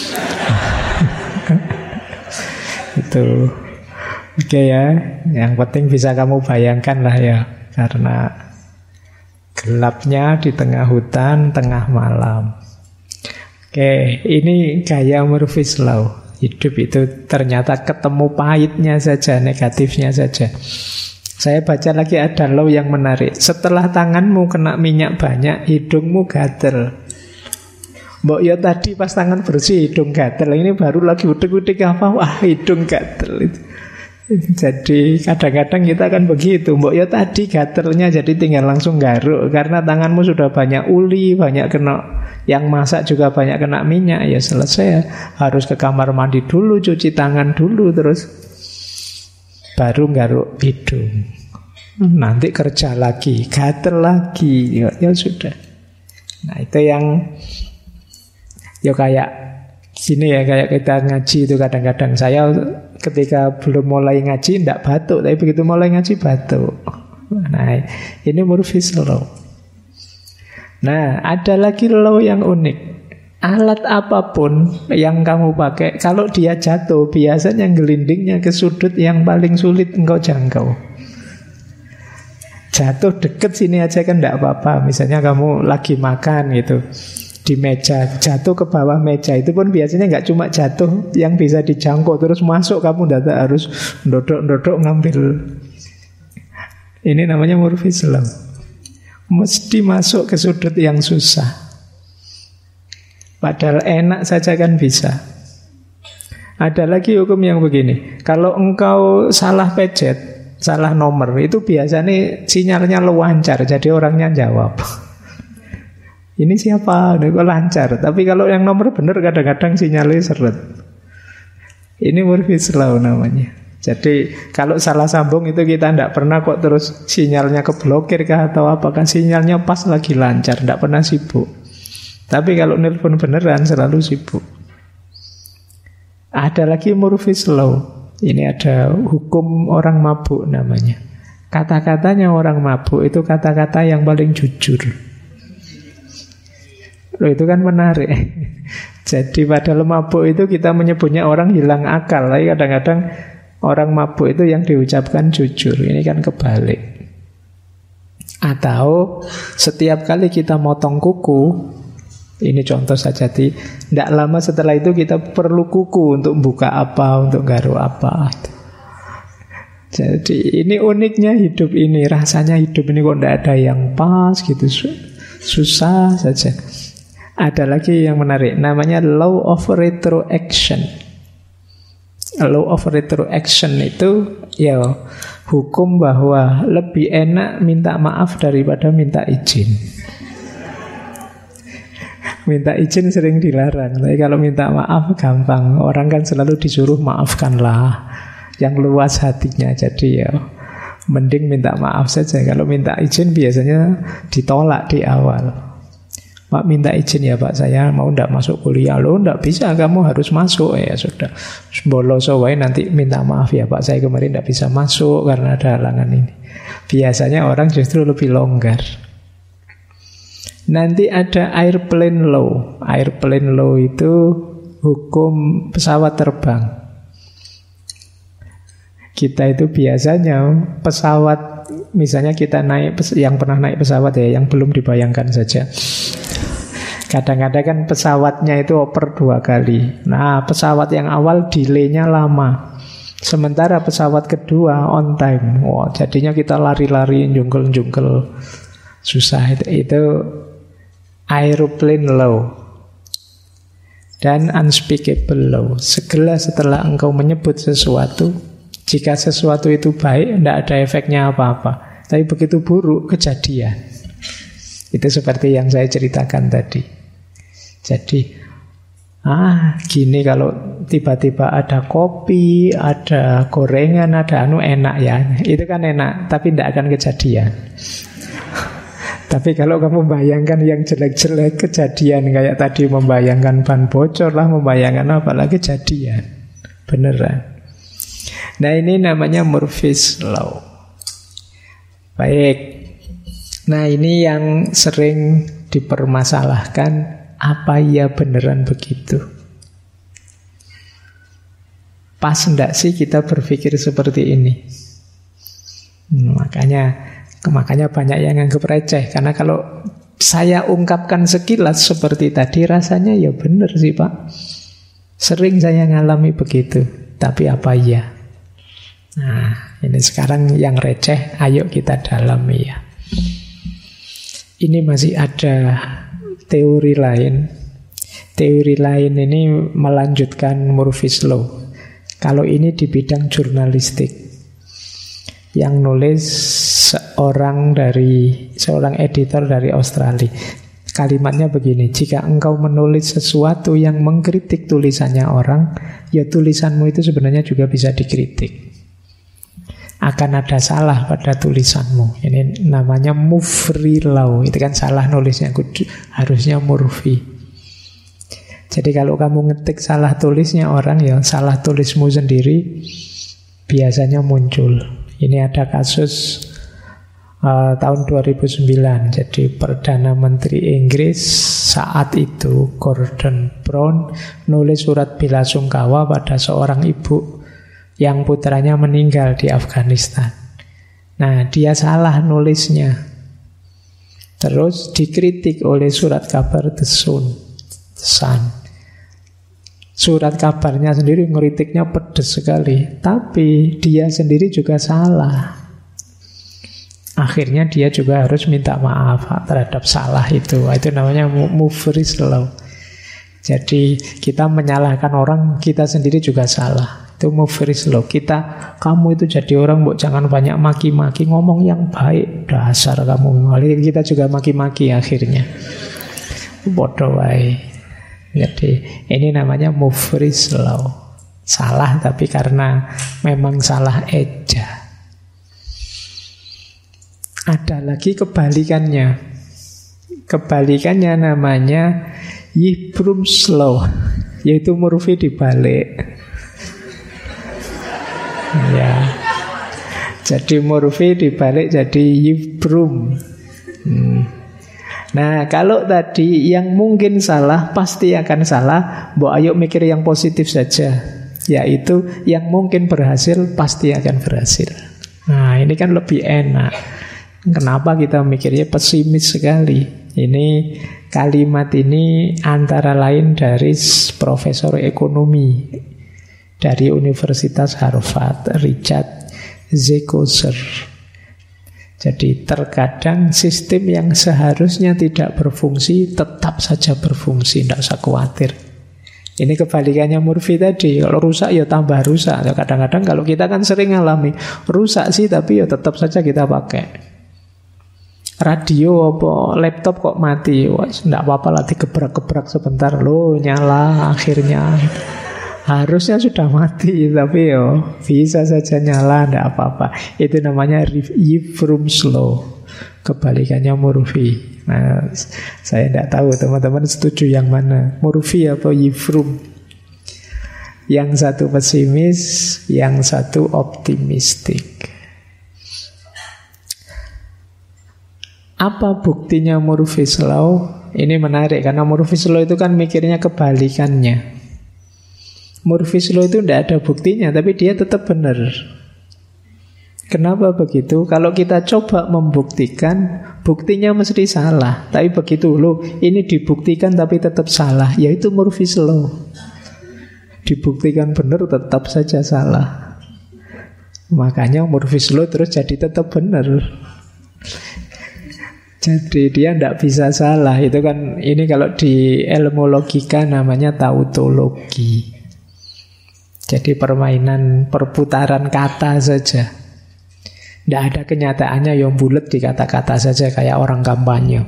Itu oke ya. Yang penting bisa kamu bayangkan lah ya. Karena gelapnya di tengah hutan, tengah malam. Oke, ini gaya Murphy's Law. Hidup itu ternyata ketemu pahitnya saja, negatifnya saja. Saya baca lagi ada law yang menarik. Setelah tanganmu kena minyak banyak, hidungmu gatel. Mbok ya tadi pas tangan bersih hidung gatel. Ini baru lagi udik-udik apa? Wah, hidung gatel itu. Jadi kadang-kadang kita kan begitu. Mbok ya tadi gatelnya jadi tinggal langsung garuk. Karena tanganmu sudah banyak uli, banyak kena, yang masak juga banyak kena minyak. Ya selesai, harus ke kamar mandi dulu, cuci tangan dulu, terus baru garuk hidung. Nanti kerja lagi, gatel lagi. Ya sudah. Nah itu yang ya kayak sini ya, kayak kita ngaji itu kadang-kadang saya ketika belum mulai ngaji tidak batuk, tapi begitu mulai ngaji batuk. Nah ini Murphy's Law. Nah ada lagi law yang unik. Alat apapun yang kamu pakai, kalau dia jatuh biasanya gelindingnya ke sudut yang paling sulit engkau jangkau. Jatuh deket sini aja kan tidak apa-apa. Misalnya kamu lagi makan gitu di meja, jatuh ke bawah meja, itu pun biasanya nggak cuma jatuh yang bisa dijangkau terus masuk, kamu tidak harus ndodok-ndodok ngambil. Ini namanya Murphy's Law. Mesti masuk ke sudut yang susah, padahal enak saja kan bisa. Ada lagi hukum yang begini, kalau engkau salah pencet, salah nomor, itu biasanya sinyalnya lancar, jadi orangnya jawab. Ini siapa? Ini kok lancar. Tapi kalau yang nomor benar kadang-kadang sinyalnya seret. Ini Murphy's Law namanya. Jadi kalau salah sambung itu kita tidak pernah kok terus sinyalnya keblokir kah atau apakah, sinyalnya pas lagi lancar, tidak pernah sibuk. Tapi kalau nelpon beneran selalu sibuk. Ada lagi Murphy's Law. Ini ada hukum orang mabuk namanya. Kata-katanya orang mabuk itu kata-kata yang paling jujur. Loh, itu kan menarik. Jadi padahal mabuk itu kita menyebutnya orang hilang akal. Tapi kadang-kadang orang mabuk itu yang diucapkan jujur. Ini kan kebalik. Atau setiap kali kita motong kuku, ini contoh saja, tidak lama setelah itu kita perlu kuku untuk buka apa, untuk garuk apa. Jadi ini uniknya hidup ini. Rasanya hidup ini kok tidak ada yang pas gitu, susah saja. Ada lagi yang menarik, namanya law of retroaction. Law of retroaction itu ya hukum bahwa lebih enak minta maaf daripada minta izin. Minta izin sering dilarang, tapi kalau minta maaf gampang. Orang kan selalu disuruh maafkanlah yang luas hatinya. Jadi ya mending minta maaf saja. Kalau minta izin biasanya ditolak di awal. Pak minta izin ya Pak, saya mau ndak masuk kuliah. Loh ndak bisa, kamu harus masuk. Ya sudah, bolos wae nanti minta maaf ya Pak, saya kemarin ndak bisa masuk karena ada halangan ini. Biasanya orang justru lebih longgar. Nanti ada airplane law. Airplane law itu hukum pesawat terbang. Kita itu biasanya pesawat misalnya kita yang pernah naik pesawat ya, yang belum dibayangkan saja. Kadang-kadang kan pesawatnya itu oper 2 kali. Nah, pesawat yang awal delay-nya lama. Sementara pesawat kedua on time. Wah, jadinya kita lari-lari, jungkel-jungkel. Susah itu aeroplane law. Dan unspeakable law. Segera setelah engkau menyebut sesuatu, jika sesuatu itu baik, tidak ada efeknya apa-apa. Tapi begitu buruk, kejadian. Itu seperti yang saya ceritakan tadi. Jadi, gini kalau tiba-tiba ada kopi, ada gorengan, ada enak ya. Itu kan enak, tapi tidak akan kejadian. Tapi kalau kamu bayangkan yang jelek-jelek kejadian, kayak tadi membayangkan ban bocor lah, membayangkan apalagi kejadian. Beneran. Nah, ini namanya Murphy's Law. Baik. Nah, ini yang sering dipermasalahkan. Apa iya beneran begitu? Pas enggak sih kita berpikir seperti ini? Makanya banyak yang anggap receh. Karena kalau saya ungkapkan sekilas seperti tadi, rasanya ya bener sih Pak. Sering saya ngalami begitu. Tapi apa iya? Nah, ini sekarang yang receh, ayo kita dalami ya. Ini masih ada teori lain. Teori lain ini melanjutkan Murphy's Law. Kalau ini di bidang jurnalistik. Yang nulis seorang editor dari Australia. Kalimatnya begini, jika engkau menulis sesuatu yang mengkritik tulisannya orang, ya tulisanmu itu sebenarnya juga bisa dikritik. Akan ada salah pada tulisanmu. Ini namanya Murphy Law. Itu kan salah nulisnya, harusnya Murphy. Jadi kalau kamu ngetik salah tulisnya orang, ya salah tulismu sendiri biasanya muncul. Ini ada kasus tahun 2009. Jadi Perdana Menteri Inggris saat itu, Gordon Brown, nulis surat belasungkawa pada seorang ibu yang putranya meninggal di Afghanistan. Nah, dia salah nulisnya. Terus dikritik oleh surat kabar The Sun. Surat kabarnya sendiri ngeritiknya pedes sekali. Tapi dia sendiri juga salah. Akhirnya dia juga harus minta maaf terhadap salah itu. Itu namanya Murphy's Law. Jadi kita menyalahkan orang, kita sendiri juga salah. Itu Murphy's Law. Kamu itu jadi orang, jangan banyak maki-maki, ngomong yang baik. Dasar kamu. Kita juga maki-maki akhirnya. Bodoh wae. Jadi ini namanya Murphy's Law. Salah tapi karena memang salah eja. Ada lagi kebalikannya. Kebalikannya namanya Yipbrum's Law, yaitu Murphy dibalik. Ya. Jadi Murphy dibalik jadi Yipbrum. Nah, kalau tadi yang mungkin salah pasti akan salah, ayo mikir yang positif saja. Yaitu yang mungkin berhasil pasti akan berhasil. Nah, ini kan lebih enak. Kenapa kita mikirnya pesimis sekali? Ini kalimat ini antara lain dari profesor ekonomi dari Universitas Harvard, Richard Zekoser. Jadi terkadang sistem yang seharusnya tidak berfungsi tetap saja berfungsi, tidak usah khawatir. Ini kebalikannya Murphy tadi. Kalau rusak ya tambah rusak. Kadang-kadang kalau kita kan sering ngalami rusak sih, tapi ya tetap saja kita pakai. Radio apa laptop kok mati, wah tidak apa-apa lah, digebrak-gebrak sebentar loh nyala akhirnya. Harusnya sudah mati, tapi bisa saja nyala, tidak apa-apa. Itu namanya Yipbrum's Law, kebalikannya Murphy. Nah, saya tidak tahu teman-teman setuju yang mana, Murphy atau Yipbrum. Yang satu pesimis, yang satu optimistik. Apa buktinya Murphy's Law? Ini menarik karena Murphy's Law itu kan mikirnya kebalikannya. Murphy's Law itu tidak ada buktinya, tapi dia tetap benar. Kenapa begitu? Kalau kita coba membuktikan, buktinya mesti salah. Tapi begitu loh, ini dibuktikan tapi tetap salah, yaitu Murphy's Law. Dibuktikan benar tetap saja salah. Makanya Murphy's Law terus jadi tetap benar. Jadi dia tidak bisa salah. Itu kan, ini kalau di ilmu logika namanya tautologi. Jadi permainan perputaran kata saja. Tidak ada kenyataannya yang bulat di kata-kata saja kayak orang kampanye.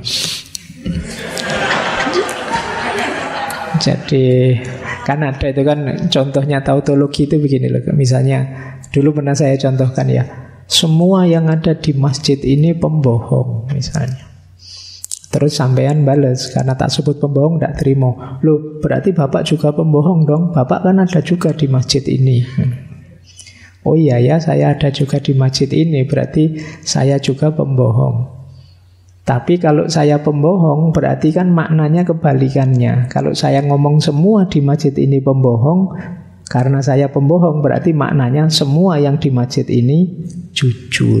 Jadi kan ada itu kan contohnya tautologi itu begini loh. Misalnya dulu pernah saya contohkan ya, semua yang ada di masjid ini pembohong misalnya. Terus sampean bales karena tak sebut pembohong tidak terima. Loh, berarti bapak juga pembohong dong. Bapak kan ada juga di masjid ini. Oh iya ya, saya ada juga di masjid ini, berarti saya juga pembohong. Tapi kalau saya pembohong, berarti kan maknanya kebalikannya. Kalau saya ngomong semua di masjid ini pembohong, karena saya pembohong, berarti maknanya semua yang di masjid ini jujur.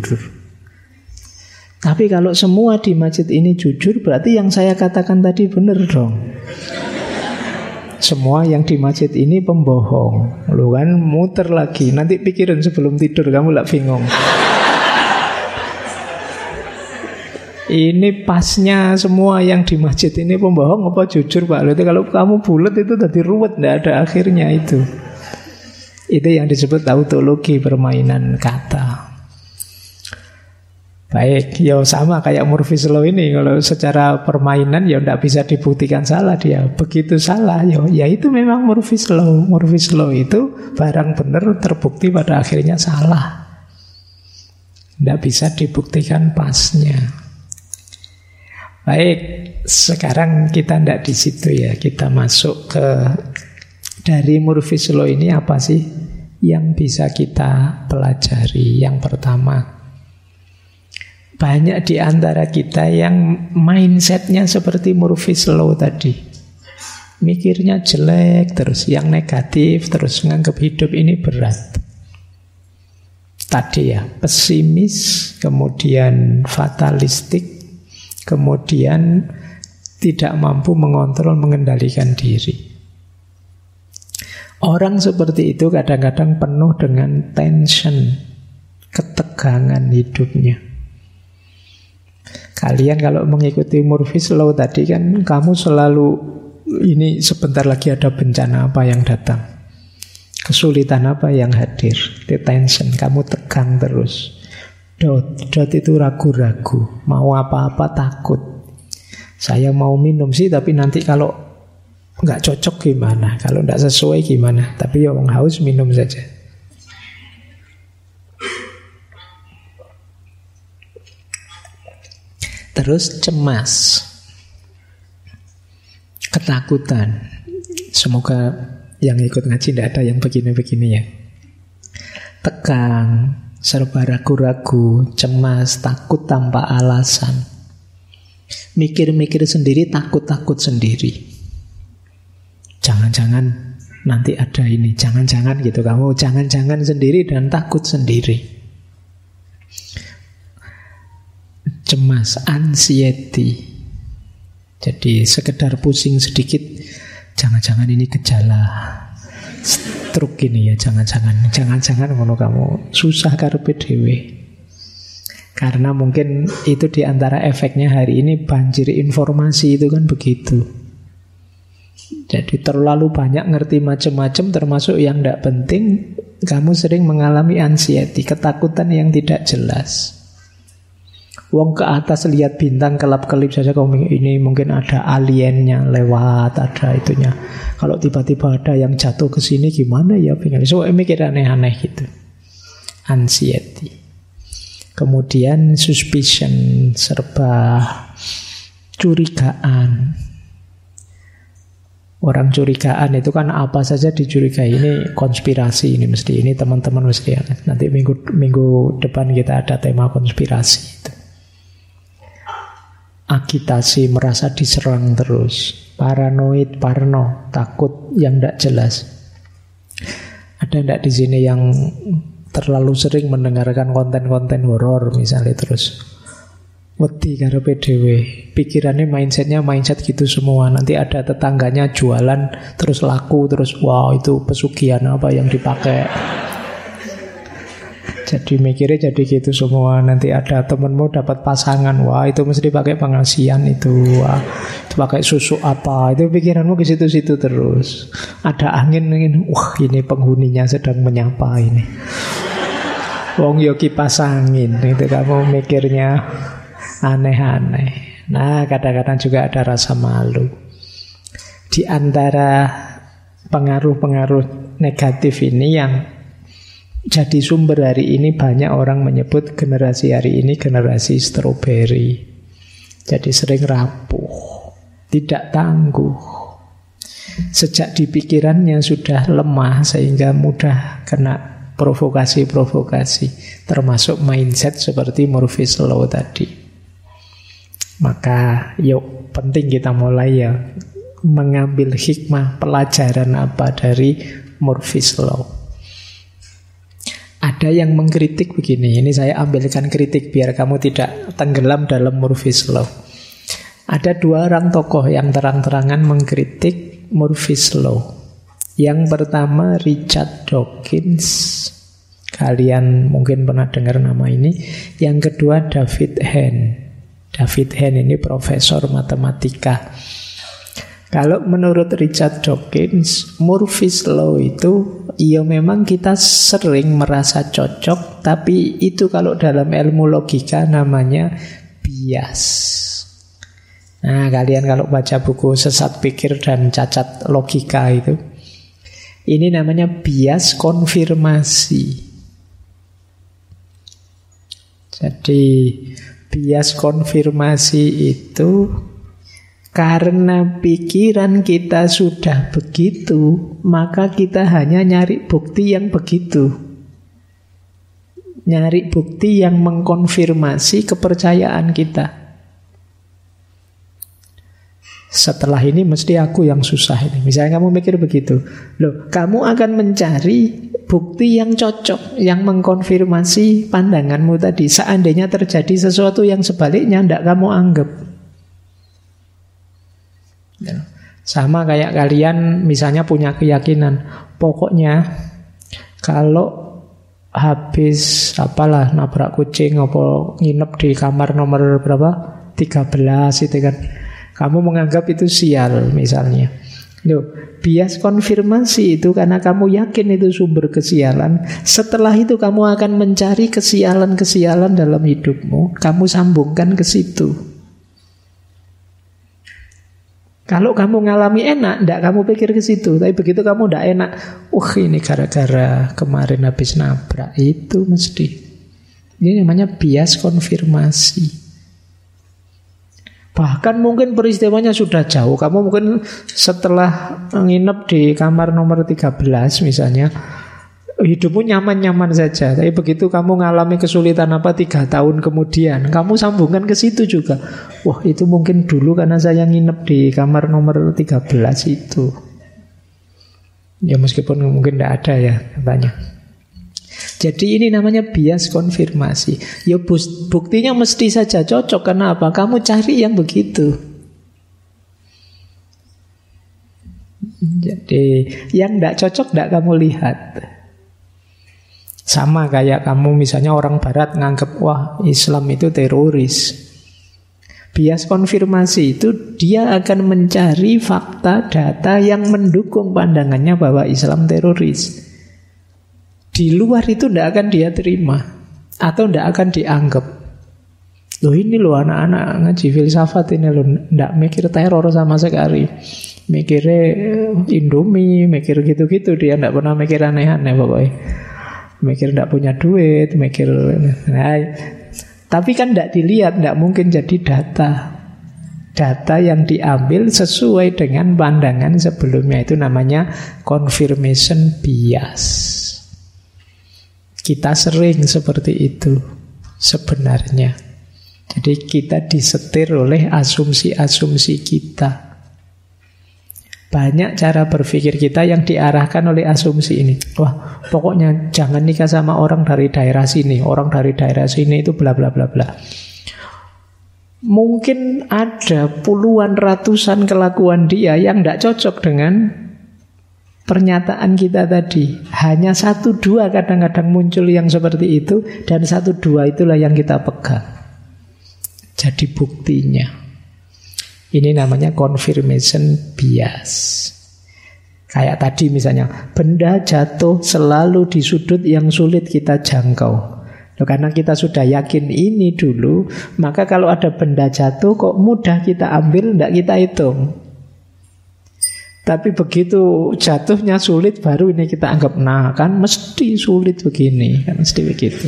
Tapi kalau semua di masjid ini jujur, berarti yang saya katakan tadi benar dong. Semua yang di masjid ini pembohong. Lu kan muter lagi. Nanti pikirin sebelum tidur, kamu lah bingung. Ini pasnya semua yang di masjid ini pembohong apa jujur Pak? Berarti kalau kamu bulat itu tadi ruwet, tidak ada akhirnya itu. Itu yang disebut tautologi, permainan kata. Baik, ya sama kayak Murphy's Law ini. Kalau secara permainan ya tidak bisa dibuktikan salah dia. Begitu salah, ya itu memang Murphy's Law. Murphy's Law itu barang benar terbukti pada akhirnya salah. Tidak bisa dibuktikan pasnya. Baik, sekarang kita tidak di situ ya. Kita masuk ke dari Murphy's Law ini apa sih yang bisa kita pelajari? Yang pertama, banyak di antara kita yang mindsetnya seperti Murphy's Law tadi. Mikirnya jelek terus, yang negatif terus, menganggap hidup ini berat. Tadi ya, pesimis, kemudian fatalistik, kemudian tidak mampu mengontrol, mengendalikan diri. Orang seperti itu kadang-kadang penuh dengan tension, ketegangan hidupnya. Kalian kalau mengikuti Murphy's Law tadi kan kamu selalu ini sebentar lagi ada bencana apa yang datang, kesulitan apa yang hadir, the tension, kamu tegang terus. Dot itu ragu-ragu, mau apa-apa takut. Saya mau minum sih, tapi nanti kalau nggak cocok gimana, kalau nggak sesuai gimana. Tapi ya orang haus minum saja. Terus cemas, ketakutan. Semoga yang ikut ngaji tidak ada yang begini-begini ya. Tegang, serba ragu-ragu, cemas, takut tanpa alasan. Mikir-mikir sendiri, takut-takut sendiri. Jangan-jangan nanti ada ini, jangan-jangan gitu. Kamu jangan-jangan sendiri dan takut sendiri. Cemas, anxiety. Jadi sekedar pusing sedikit, jangan-jangan ini gejala stroke ini ya, jangan-jangan ngono kamu susah karepe dhewe. Karena mungkin itu diantara efeknya hari ini banjir informasi itu kan begitu. Jadi terlalu banyak ngerti macam-macam, termasuk yang tidak penting. Kamu sering mengalami anxiety, ketakutan yang tidak jelas. Wong ke atas lihat bintang kelap-kelip saja, kamu ini mungkin ada aliennya lewat, ada itunya. Kalau tiba-tiba ada yang jatuh ke sini gimana ya? So mikir aneh-aneh gitu. Anxiety. Kemudian suspicion, serba curigaan. Orang curigaan itu kan apa saja dicurigai. Ini konspirasi, ini mesti, ini teman-teman mesti. Nanti minggu depan kita ada tema konspirasi itu. Agitasi, merasa diserang terus, paranoid, takut yang tidak jelas. Ada tidak di sini yang terlalu sering mendengarkan konten-konten horor misalnya, terus wedi karepe dhewe, pikirannya mindsetnya mindset gitu semua. Nanti ada tetangganya jualan terus laku, terus wow itu pesugihan apa yang dipakai. Jadi mikirnya jadi gitu semua. Nanti ada temenmu dapat pasangan, wah itu mesti pakai pengasihan itu, wah itu pakai susu apa, itu pikiranmu ke situ-situ terus. Ada angin, wah ini penghuninya sedang menyapa ini. Wong yo kipas angin, itu kamu mikirnya aneh-aneh. Nah, kadang-kadang juga ada rasa malu. Di antara pengaruh-pengaruh negatif ini yang jadi sumber hari ini, banyak orang menyebut generasi hari ini generasi stroberi. Jadi sering rapuh, tidak tangguh. Sejak di pikirannya sudah lemah sehingga mudah kena provokasi-provokasi, termasuk mindset seperti Murphy's Law tadi. Maka yuk penting kita mulai ya mengambil hikmah pelajaran apa dari Murphy's Law. Ada yang mengkritik begini, ini saya ambilkan kritik biar kamu tidak tenggelam dalam Murphy's Law. Ada dua orang tokoh yang terang-terangan mengkritik Murphy's Law. Yang pertama Richard Dawkins, kalian mungkin pernah dengar nama ini. Yang kedua David Hehn. David Hehn ini profesor matematika. Kalau menurut Richard Dawkins, Murphy's Law itu ya memang kita sering merasa cocok, tapi itu kalau dalam ilmu logika namanya bias. Nah, kalian kalau baca buku Sesat Pikir dan Cacat Logika itu, ini namanya bias konfirmasi. Jadi bias konfirmasi itu karena pikiran kita sudah begitu, maka kita hanya nyari bukti yang begitu. Nyari bukti yang mengkonfirmasi kepercayaan kita. Setelah ini mesti aku yang susah ini. Misalnya kamu mikir begitu, loh, kamu akan mencari bukti yang cocok, yang mengkonfirmasi pandanganmu tadi. Seandainya terjadi sesuatu yang sebaliknya, tidak kamu anggap. Ya. Sama kayak kalian misalnya punya keyakinan, pokoknya kalau habis apalah nabrak kucing apa nginep di kamar nomor berapa 13 itu kan, kamu menganggap itu sial misalnya. Loh, bias konfirmasi itu karena kamu yakin itu sumber kesialan. Setelah itu kamu akan mencari kesialan-kesialan dalam hidupmu, kamu sambungkan ke situ. Kalau kamu ngalami enak, ndak kamu pikir ke situ. Tapi begitu kamu ndak enak, ini gara-gara kemarin habis nabrak, itu mesti. Ini namanya bias konfirmasi. Bahkan mungkin peristiwanya sudah jauh. Kamu mungkin setelah nginep di kamar nomor 13 misalnya, hidupmu nyaman-nyaman saja. Tapi begitu kamu ngalami kesulitan apa 3 tahun kemudian, kamu sambungkan ke situ juga. Wah, itu mungkin dulu karena saya nginep di kamar nomor 13 itu. Ya meskipun mungkin tidak ada ya katanya. Jadi ini namanya bias konfirmasi. Ya buktinya mesti saja cocok. Karena apa? Kamu cari yang begitu. Jadi yang tidak cocok tidak kamu lihat. Sama kayak kamu misalnya orang barat nganggep, wah Islam itu teroris. Bias konfirmasi itu dia akan mencari fakta, data yang mendukung pandangannya bahwa Islam teroris. Di luar itu tidak akan dia terima atau tidak akan dianggap. Loh ini loh anak-anak ngaji filsafat ini loh, tidak mikir teror sama sekali. Mikirnya Indomie, mikir gitu-gitu, dia tidak pernah mikir aneh-aneh pokoknya. Mikir tidak punya duit, mikir tapi kan tidak dilihat, tidak mungkin jadi data. Data yang diambil sesuai dengan pandangan sebelumnya, itu namanya confirmation bias. Kita sering seperti itu sebenarnya. Jadi kita disetir oleh asumsi-asumsi kita. Banyak cara berpikir kita yang diarahkan oleh asumsi ini. Wah, pokoknya jangan nikah sama orang dari daerah sini. Orang dari daerah sini itu bla bla bla bla. Mungkin ada puluhan ratusan kelakuan dia yang tidak cocok dengan pernyataan kita tadi. Hanya 1-2 kadang-kadang muncul yang seperti itu, dan 1-2 itulah yang kita pegang. Jadi buktinya. Ini namanya confirmation bias. Kayak tadi misalnya, benda jatuh selalu di sudut yang sulit kita jangkau. Karena kita sudah yakin ini dulu, maka kalau ada benda jatuh kok mudah kita ambil, tidak kita hitung. Tapi begitu jatuhnya sulit, baru ini kita anggap, nah kan mesti sulit begini, kan mesti begitu.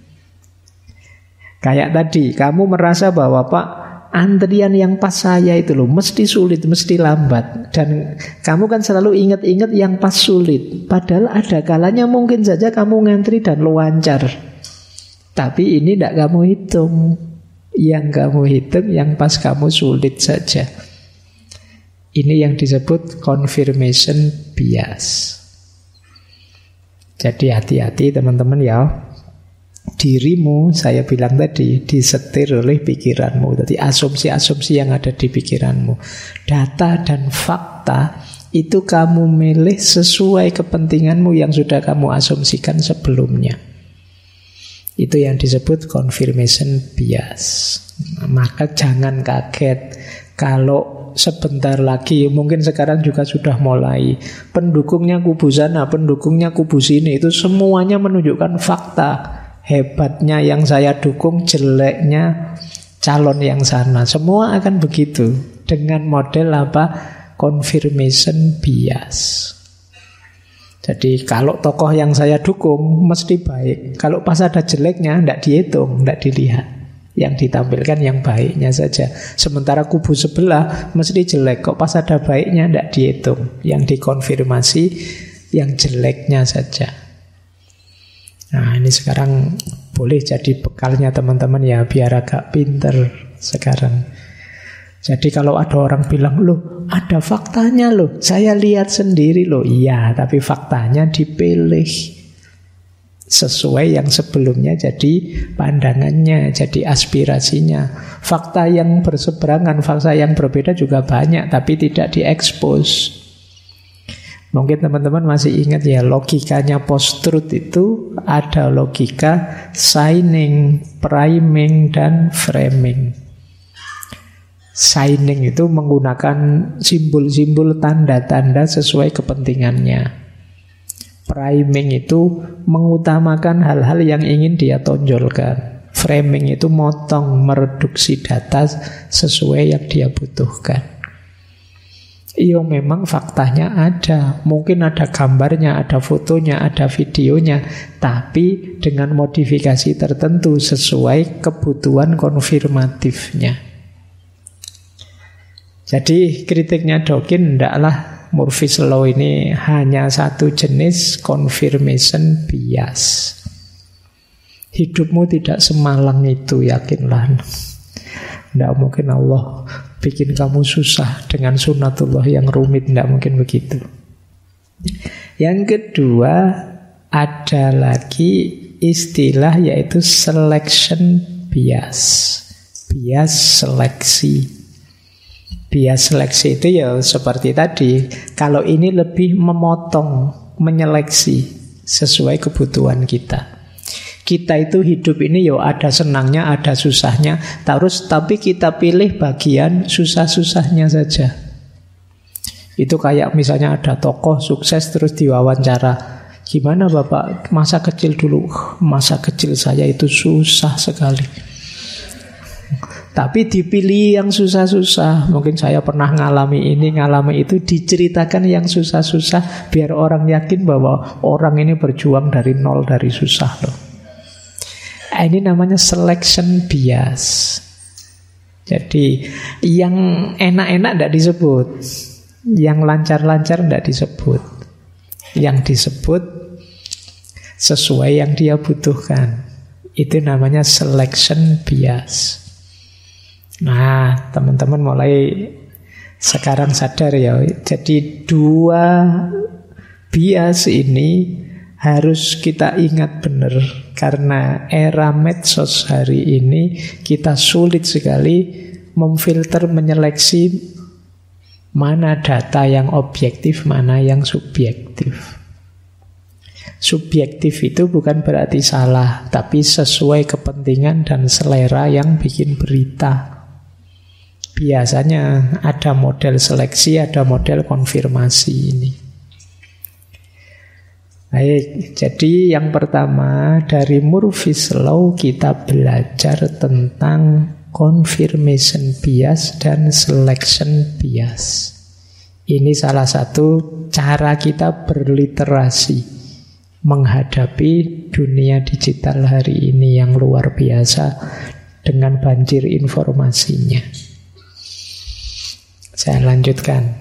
Kayak tadi, kamu merasa bahwa Pak, antrian yang pas saya itu loh mesti sulit, mesti lambat. Dan kamu kan selalu ingat-ingat yang pas sulit. Padahal ada kalanya mungkin saja kamu ngantri dan lancar. Tapi ini tidak kamu hitung. Yang kamu hitung yang pas kamu sulit saja. Ini yang disebut confirmation bias. Jadi hati-hati teman-teman ya. Dirimu, saya bilang tadi, disetir oleh pikiranmu. Jadi asumsi-asumsi yang ada di pikiranmu. Data dan fakta itu kamu milih sesuai kepentinganmu yang sudah kamu asumsikan sebelumnya. Itu yang disebut confirmation bias. Maka jangan kaget kalau sebentar lagi, mungkin sekarang juga sudah mulai, pendukungnya kubu sana, pendukungnya kubu sini, itu semuanya menunjukkan fakta. Hebatnya yang saya dukung, jeleknya calon yang sana. Semua akan begitu. Dengan model apa? Confirmation bias. Jadi kalau tokoh yang saya dukung mesti baik. Kalau pas ada jeleknya, tidak dihitung, tidak dilihat. Yang ditampilkan yang baiknya saja. Sementara kubu sebelah mesti jelek. Kok pas ada baiknya, tidak dihitung. Yang dikonfirmasi yang jeleknya saja. Nah ini sekarang boleh jadi bekalnya teman-teman ya, biar agak pinter sekarang. Jadi kalau ada orang bilang, loh ada faktanya loh, saya lihat sendiri loh. Iya, tapi faktanya dipilih sesuai yang sebelumnya jadi pandangannya, jadi aspirasinya. Fakta yang berseberangan, fakta yang berbeda juga banyak, tapi tidak diekspos. Mungkin teman-teman masih ingat ya, logikanya post-truth itu ada logika signing, priming, dan framing. Signing itu menggunakan simbol-simbol tanda-tanda sesuai kepentingannya. Priming itu mengutamakan hal-hal yang ingin dia tonjolkan. Framing itu motong, mereduksi data sesuai yang dia butuhkan. Iya memang faktanya ada. Mungkin ada gambarnya, ada fotonya, ada videonya. Tapi dengan modifikasi tertentu sesuai kebutuhan konfirmatifnya. Jadi kritiknya Dawkins, tidaklah Murphy's Law ini hanya satu jenis confirmation bias. Hidupmu tidak semalang itu, yakinlah. Tidak mungkin Allah bikin kamu susah dengan sunatullah yang rumit, tidak mungkin begitu. Yang kedua, ada lagi istilah yaitu selection bias. Bias seleksi. Bias seleksi itu ya seperti tadi. Kalau ini lebih memotong, menyeleksi sesuai kebutuhan kita. Kita itu hidup ini ya ada senangnya, ada susahnya. Tapi kita pilih bagian susah-susahnya saja. Itu kayak misalnya ada tokoh sukses terus diwawancara. Gimana Bapak masa kecil dulu? Masa kecil saya itu susah sekali. Tapi dipilih yang susah-susah. Mungkin saya pernah ngalami ini, ngalami itu. Diceritakan yang susah-susah biar orang yakin bahwa orang ini berjuang dari nol, dari susah loh. Ini namanya selection bias. Jadi yang enak-enak tidak disebut, yang lancar-lancar tidak disebut. Yang disebut sesuai yang dia butuhkan. Itu namanya selection bias. Nah, teman-teman mulai Sekarang sadar ya. Jadi dua bias ini harus kita ingat benar. Karena era medsos hari ini kita sulit sekali memfilter, menyeleksi mana data yang objektif, mana yang subjektif. Subjektif itu bukan berarti salah, tapi sesuai kepentingan dan selera yang bikin berita. Biasanya ada model seleksi, ada model konfirmasi ini. Baik, jadi yang pertama dari Murphy's Law kita belajar tentang confirmation bias dan selection bias. Ini salah satu cara kita berliterasi menghadapi dunia digital hari ini yang luar biasa dengan banjir informasinya. Saya lanjutkan.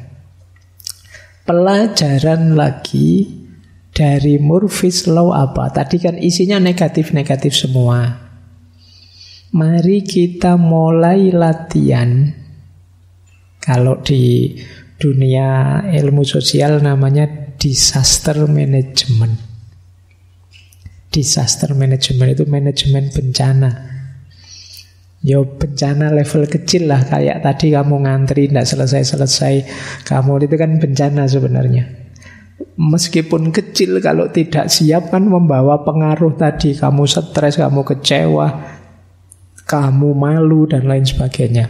Pelajaran lagi dari Murphy's Law apa? Tadi kan isinya negatif-negatif semua. Mari kita mulai latihan. Kalau di dunia ilmu sosial namanya disaster management. Disaster management itu manajemen bencana. Ya bencana level kecil lah. Kayak tadi kamu ngantri tidak selesai-selesai. Kamu itu kan bencana sebenarnya. Meskipun kecil, kalau tidak siap kan membawa pengaruh tadi. Kamu stres, kamu kecewa, kamu malu dan lain sebagainya.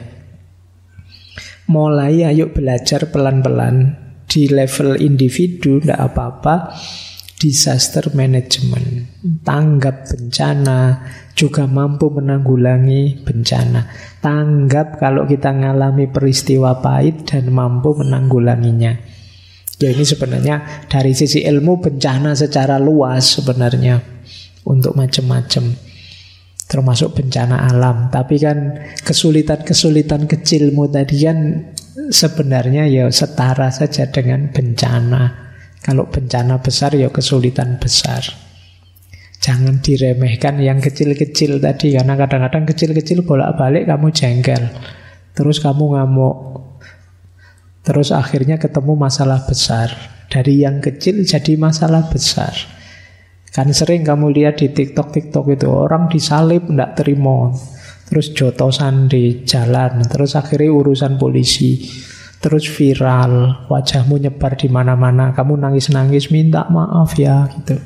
Mulai ayo belajar pelan-pelan di level individu, tidak apa-apa. Disaster management, tanggap bencana, juga mampu menanggulangi bencana. Tanggap kalau kita mengalami peristiwa pahit dan mampu menanggulanginya. Ya ini sebenarnya dari sisi ilmu bencana secara luas sebenarnya untuk macam-macam. Termasuk bencana alam. Tapi kan kesulitan-kesulitan kecilmu tadi kan sebenarnya ya setara saja dengan bencana. Kalau bencana besar ya kesulitan besar. Jangan diremehkan yang kecil-kecil tadi. Karena kadang-kadang kecil-kecil bolak-balik kamu jengkel. Terus kamu ngamuk. Terus akhirnya ketemu masalah besar. Dari yang kecil jadi masalah besar. Kan sering kamu lihat di TikTok itu orang disalib tidak terima, terus jotosan di jalan, terus akhirnya urusan polisi, terus viral, wajahmu nyebar di mana-mana, kamu nangis-nangis minta maaf ya gitu.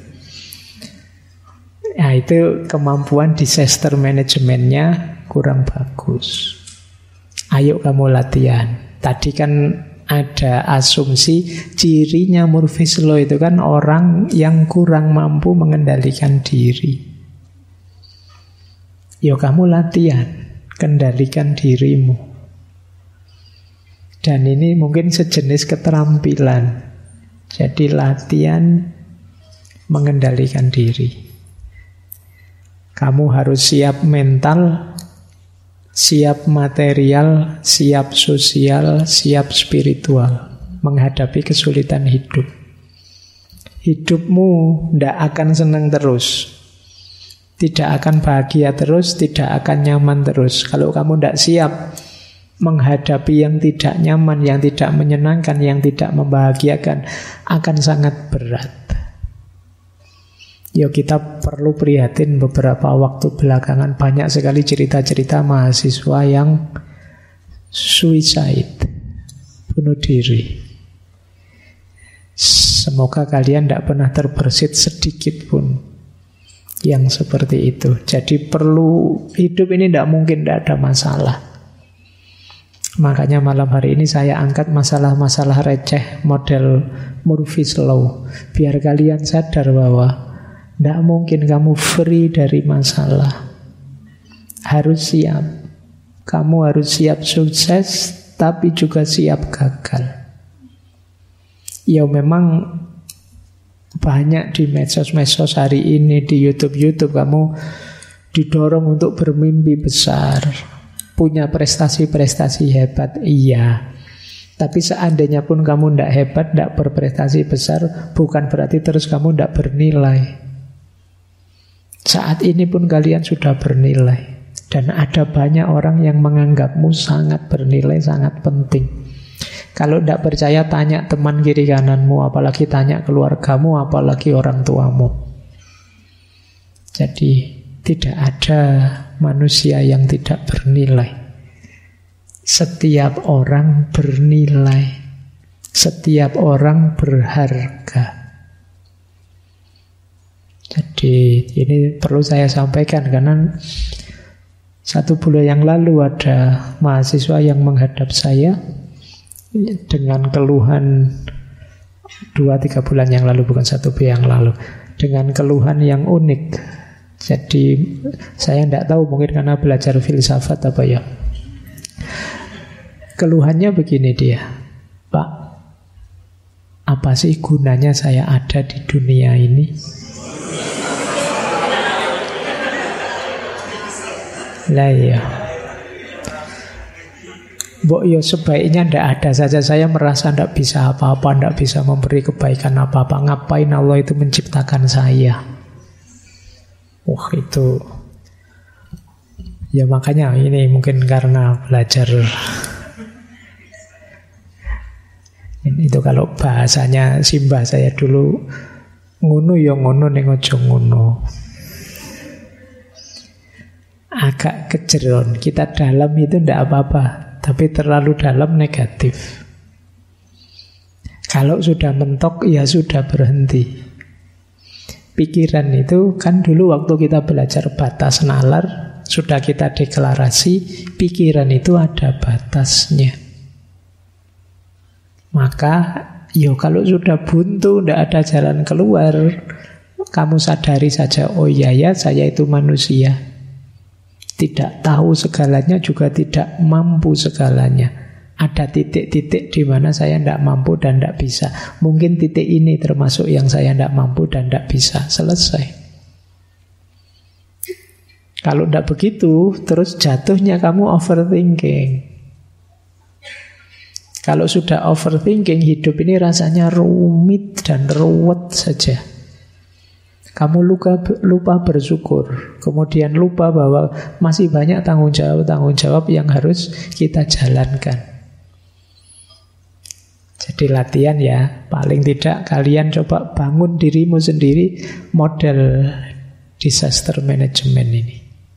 Ya itu kemampuan disaster manajemennya kurang bagus. Ayo kamu latihan. Tadi kan ada asumsi cirinya Murphy's Law itu kan orang yang kurang mampu mengendalikan diri. Yo kamu latihan, kendalikan dirimu. Dan ini mungkin sejenis keterampilan. Jadi latihan mengendalikan diri. Kamu harus siap mental, siap material, siap sosial, siap spiritual menghadapi kesulitan hidup. Hidupmu tidak akan senang terus, tidak akan bahagia terus, tidak akan nyaman terus. Kalau kamu tidak siap menghadapi yang tidak nyaman, yang tidak menyenangkan, yang tidak membahagiakan, akan sangat berat. Ya kita perlu prihatin beberapa waktu belakangan banyak sekali cerita-cerita mahasiswa yang suicide, bunuh diri. Semoga kalian tidak pernah terbersit sedikit pun yang seperti itu. Jadi perlu, hidup ini tidak mungkin tidak ada masalah. Makanya malam hari ini saya angkat masalah-masalah receh model Murphy's Law, biar kalian sadar bahwa tidak mungkin kamu free dari masalah. Harus siap. Kamu harus siap sukses, tapi juga siap gagal. Ya memang banyak di medsos-medsos hari ini, di YouTube kamu didorong untuk bermimpi besar, punya prestasi-prestasi hebat. Iya. Tapi seandainya pun kamu tidak hebat, tidak berprestasi besar, bukan berarti terus kamu tidak bernilai. Saat ini pun kalian sudah bernilai. Dan ada banyak orang yang menganggapmu sangat bernilai, sangat penting. Kalau tidak percaya, tanya teman kiri kananmu, apalagi tanya keluargamu, apalagi orang tuamu. Jadi tidak ada manusia yang tidak bernilai. Setiap orang bernilai. Setiap orang berharga. Jadi ini perlu saya sampaikan karena 1 bulan yang lalu ada mahasiswa yang menghadap saya dengan keluhan 2-3 bulan yang lalu, bukan 1 bulan yang lalu, dengan keluhan yang unik. Jadi saya tidak tahu, mungkin karena belajar filsafat apa ya. Keluhannya begini dia, Pak, apa sih gunanya saya ada di dunia ini? Lah ya, Mbok yo sebaiknya ndak ada saja. Saya merasa ndak bisa apa-apa, ndak bisa memberi kebaikan apa-apa. Ngapain Allah itu menciptakan saya? Wah itu, ya makanya ini mungkin karena belajar. Itu kalau bahasanya simbah saya dulu, ngono ya ngono ning aja ngono. Agak kejeron. Kita dalam itu ndak apa-apa, tapi terlalu dalam negatif. Kalau sudah mentok, ya sudah berhenti. Pikiran itu kan dulu waktu kita belajar batas nalar, sudah kita deklarasi, pikiran itu ada batasnya. Maka, yo kalau sudah buntu, ndak ada jalan keluar, kamu sadari saja, oh iya ya, saya itu manusia. Tidak tahu segalanya, juga tidak mampu segalanya. Ada titik-titik di mana saya tidak mampu dan tidak bisa. Mungkin titik ini termasuk yang saya tidak mampu dan tidak bisa. Selesai. Kalau tidak begitu, terus jatuhnya kamu overthinking. Kalau sudah overthinking, hidup ini rasanya rumit dan ruwet saja. Kamu lupa bersyukur, kemudian lupa bahwa masih banyak tanggung jawab yang harus kita jalankan. Jadi latihan ya, paling tidak kalian coba bangun dirimu sendiri model disaster management ini.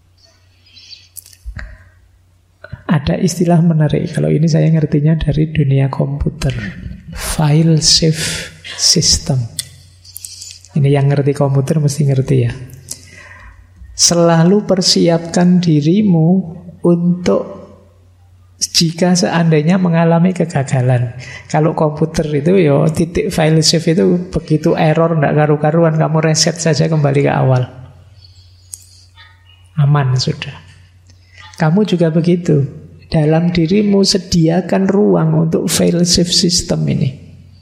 Ada istilah menarik, kalau ini saya ngertinya dari dunia komputer, file save system. Ini yang ngerti komputer mesti ngerti ya. Selalu persiapkan dirimu untuk jika seandainya mengalami kegagalan. Kalau komputer itu yo titik file save itu begitu error ndak karu-karuan, kamu reset saja kembali ke awal. Aman sudah. Kamu juga begitu. Dalam dirimu sediakan ruang untuk file save system ini.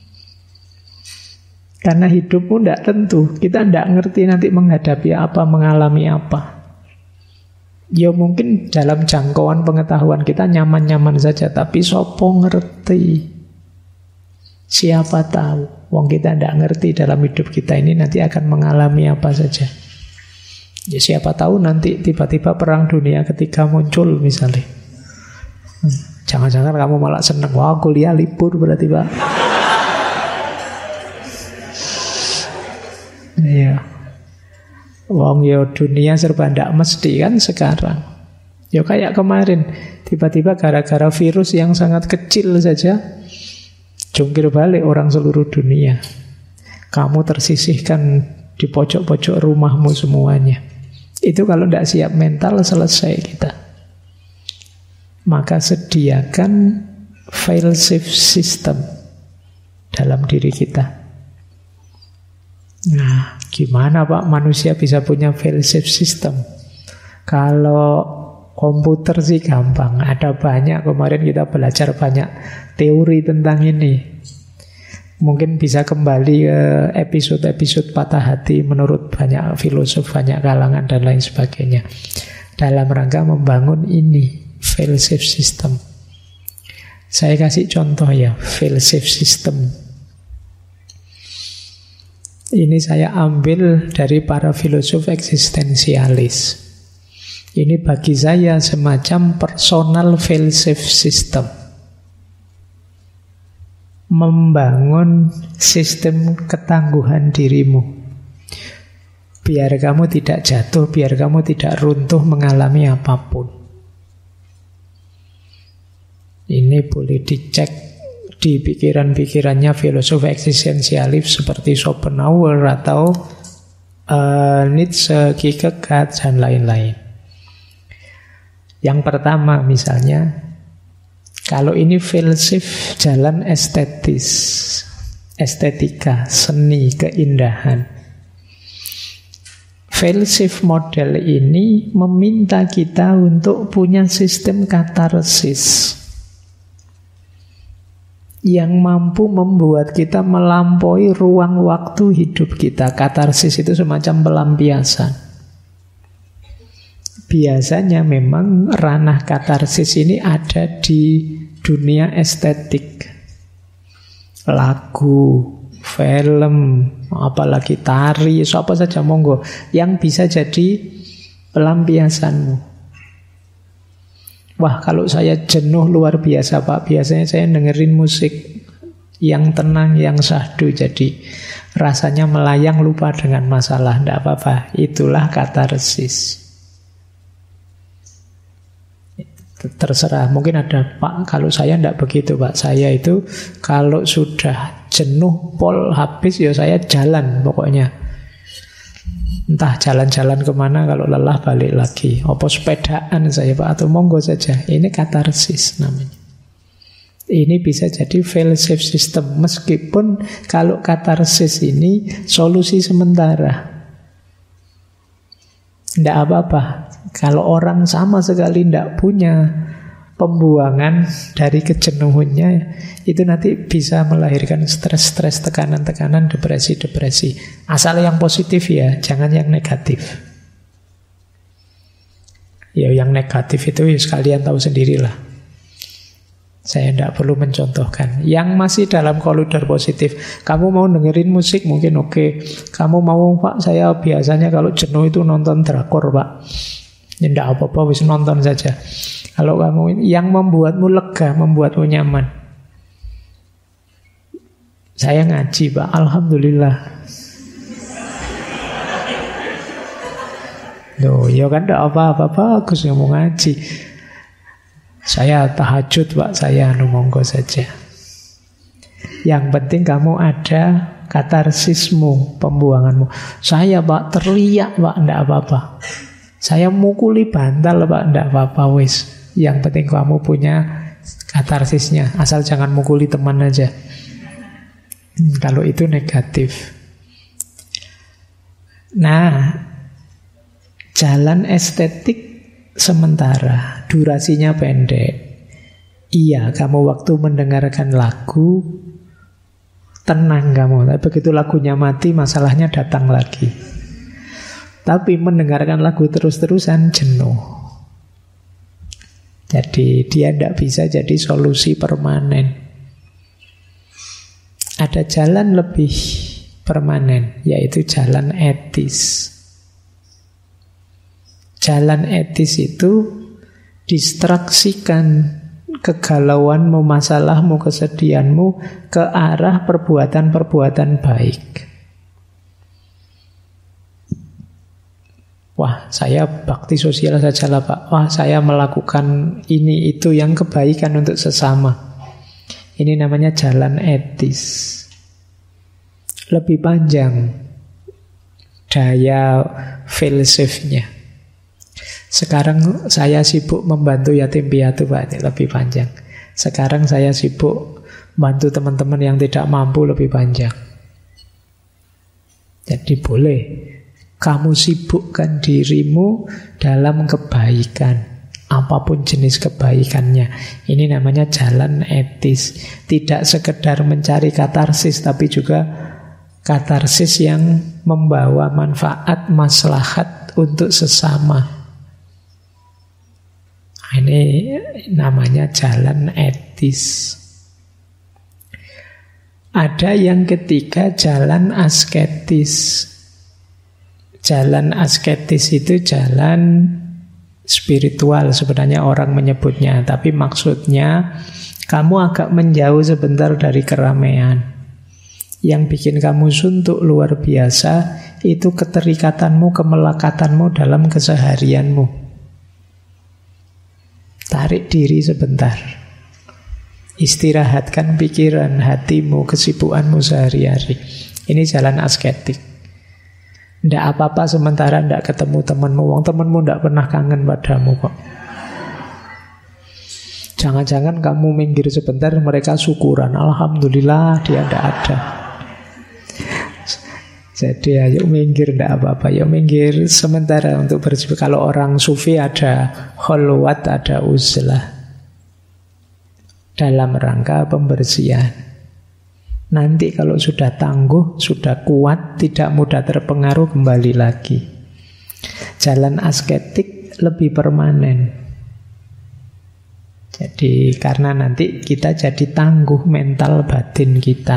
Karena hidupmu tidak tentu. Kita tidak ngerti nanti menghadapi apa, mengalami apa. Ya mungkin dalam jangkauan pengetahuan kita nyaman-nyaman saja. Tapi sopo ngerti. Siapa tahu. Wong kita tidak ngerti dalam hidup kita ini nanti akan mengalami apa saja. Ya siapa tahu nanti tiba-tiba perang dunia ketiga muncul misalnya. Jangan-jangan kamu malah seneng. Wah kuliah libur berarti Pak. Iya. Wong yo dunia serba ndak mesti kan sekarang. Yo kayak kemarin, tiba-tiba gara-gara virus yang sangat kecil saja jungkir balik orang seluruh dunia. Kamu tersisihkan di pojok-pojok rumahmu semuanya. Itu kalau ndak siap mental selesai kita. Maka sediakan file save system dalam diri kita. Nah, gimana Pak manusia bisa punya file save system? Kalau komputer sih gampang. Ada banyak, kemarin kita belajar banyak teori tentang ini. Mungkin bisa kembali ke episode-episode patah hati menurut banyak filosof, banyak kalangan dan lain sebagainya. Dalam rangka membangun ini, file save system. Saya kasih contoh ya, file save system. Ini saya ambil dari para filosof eksistensialis. Ini bagi saya semacam personal file save system. membangun sistem ketangguhan dirimu. Biar kamu tidak jatuh, biar kamu tidak runtuh mengalami apapun. Ini boleh dicek di pikiran-pikirannya filosof eksistensialis seperti Schopenhauer atau Nietzsche, Kierkegaard, dan lain-lain. Yang pertama misalnya, kalau ini filsuf jalan estetis, estetika, seni, keindahan. Filsuf model ini meminta kita untuk punya sistem katarsis yang mampu membuat kita melampaui ruang waktu hidup kita. Katarsis itu semacam pelampiasan. Biasanya memang ranah katarsis ini ada di dunia estetik. Lagu, film, apalagi tari, apa saja monggo yang bisa jadi pelampiasanmu. Wah, kalau saya jenuh luar biasa Pak, biasanya saya dengerin musik yang tenang, yang syahdu, jadi rasanya melayang lupa dengan masalah. Tidak apa-apa, itulah katarsis. Terserah, mungkin ada Pak, kalau saya tidak begitu Pak. Saya itu kalau sudah jenuh, pol habis, ya saya jalan pokoknya. Entah jalan-jalan kemana, kalau lelah balik lagi. Apa sepedaan saya Pak, atau monggo saja. Ini katarsis namanya. Ini bisa jadi fail-safe system. Meskipun kalau katarsis ini solusi sementara. Tidak apa-apa. Kalau orang sama sekali tidak punya pembuangan dari kejenuhannya, itu nanti bisa melahirkan stres-stres, tekanan-tekanan, depresi-depresi. Asal yang positif ya, jangan yang negatif. Ya yang negatif itu ya sekalian tahu sendirilah. Saya tidak perlu mencontohkan. Yang masih dalam koridor positif, kamu mau dengerin musik mungkin oke. Kamu mau Pak, saya biasanya kalau jenuh itu nonton drakor Pak. Ya tidak apa-apa, wis nonton saja. Kalau kamu yang membuatmu lega, membuatmu nyaman. Saya ngaji Pak, alhamdulillah. Loh, ya kan tidak apa-apa, bagus yang mau ngaji. Saya tahajud Pak, saya monggo saja. Yang penting kamu ada katarsismu, pembuanganmu. Saya Pak teriak Pak, tidak apa-apa. Saya mukuli bantal Pak, tidak apa-apa wis. Yang penting kamu punya katarsisnya. Asal jangan mukuli teman aja. Kalau itu negatif. Nah, jalan estetik sementara, durasinya pendek. Iya, kamu waktu mendengarkan lagu tenang kamu. Tapi begitu lagunya mati, masalahnya datang lagi. Tapi mendengarkan lagu terus-terusan jenuh. Jadi dia tidak bisa jadi solusi permanen. Ada jalan lebih permanen, yaitu jalan etis. Jalan etis itu distraksikan kegalauanmu, masalahmu, kesedihanmu ke arah perbuatan-perbuatan baik. Wah, saya bakti sosial saja lah Pak. Wah, saya melakukan ini itu yang kebaikan untuk sesama. Ini namanya jalan etis. Lebih panjang daya filsafnya. Sekarang saya sibuk membantu yatim piatu Pak, ini lebih panjang. Sekarang saya sibuk bantu teman-teman yang tidak mampu, lebih panjang. Jadi boleh kamu sibukkan dirimu dalam kebaikan, apapun jenis kebaikannya. Ini namanya jalan etis. Tidak sekedar mencari katarsis, tapi juga katarsis yang membawa manfaat, maslahat untuk sesama. Ini namanya jalan etis. Ada yang ketiga, jalan asketis. Jalan asketis itu jalan spiritual sebenarnya orang menyebutnya, tapi maksudnya Kamu agak menjauh sebentar dari keramaian. Yang bikin kamu suntuk luar biasa itu keterikatanmu, kemelekatanmu dalam keseharianmu. Tarik diri sebentar. Istirahatkan pikiran, hatimu, kesibukanmu sehari-hari. Ini jalan asketik. Tidak apa-apa sementara tidak ketemu temanmu. Wong temanmu tidak pernah kangen padamu kok. Jangan-jangan kamu minggir sebentar, mereka syukuran. Alhamdulillah dia tidak ada. Jadi ayo minggir, tidak apa-apa. Yuk minggir sementara untuk berjumpa. Kalau orang sufi ada kholwat, ada uzlah. Dalam rangka pembersihan. Nanti kalau sudah tangguh, sudah kuat, tidak mudah terpengaruh, kembali lagi. Jalan asketik lebih permanen. Jadi karena nanti kita jadi tangguh mental batin kita.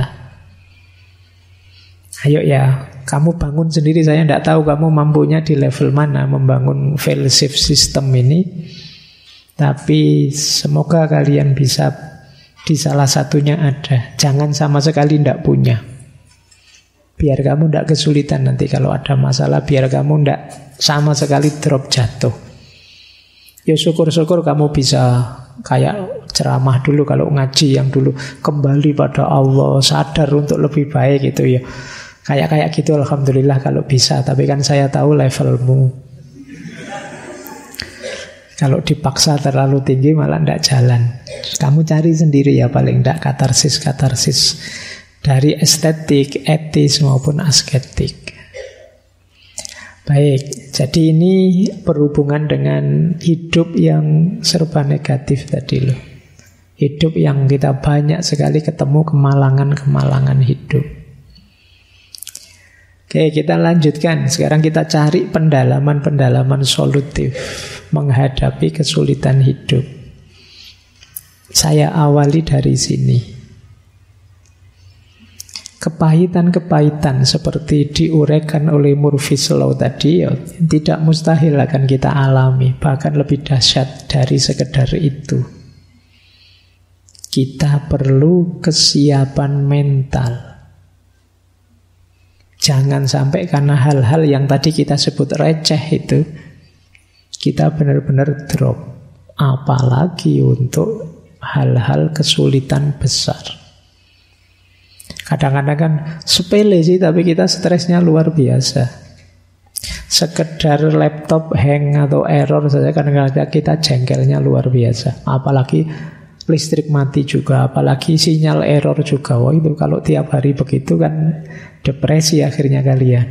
Ayo ya, kamu bangun sendiri. Saya tidak tahu kamu mampunya di level mana membangun fail-safe system ini. Tapi semoga kalian bisa di salah satunya ada. Jangan sama sekali tidak punya. Biar kamu tidak kesulitan nanti kalau ada masalah. Biar kamu tidak sama sekali drop jatuh. Ya syukur-syukur kamu bisa kayak ceramah dulu kalau ngaji yang dulu. Kembali pada Allah, sadar untuk lebih baik gitu ya. Kayak gitu alhamdulillah kalau bisa. Tapi kan saya tahu levelmu. Kalau dipaksa terlalu tinggi malah tidak jalan. Kamu cari sendiri ya paling tidak katarsis dari estetik, etis maupun asketik. Baik, jadi ini berhubungan dengan hidup yang serba negatif tadi loh. Hidup yang kita banyak sekali ketemu kemalangan-kemalangan hidup. Oke, kita lanjutkan. Sekarang kita cari pendalaman-pendalaman solutif menghadapi kesulitan hidup. Saya awali dari sini. Kepahitan-kepahitan seperti diuraikan oleh Murphy's Law tadi ya, tidak mustahil akan kita alami. Bahkan lebih dahsyat dari sekedar itu. Kita perlu kesiapan mental. Jangan sampai karena hal-hal yang tadi kita sebut receh itu, kita benar-benar drop. Apalagi untuk hal-hal kesulitan besar. Kadang-kadang kan sepele sih, tapi kita stresnya luar biasa. Sekedar laptop hang atau error saja kadang-kadang kita jengkelnya luar biasa. Apalagi listrik mati juga, apalagi sinyal error juga. Wah itu kalau tiap hari begitu kan depresi akhirnya kalian.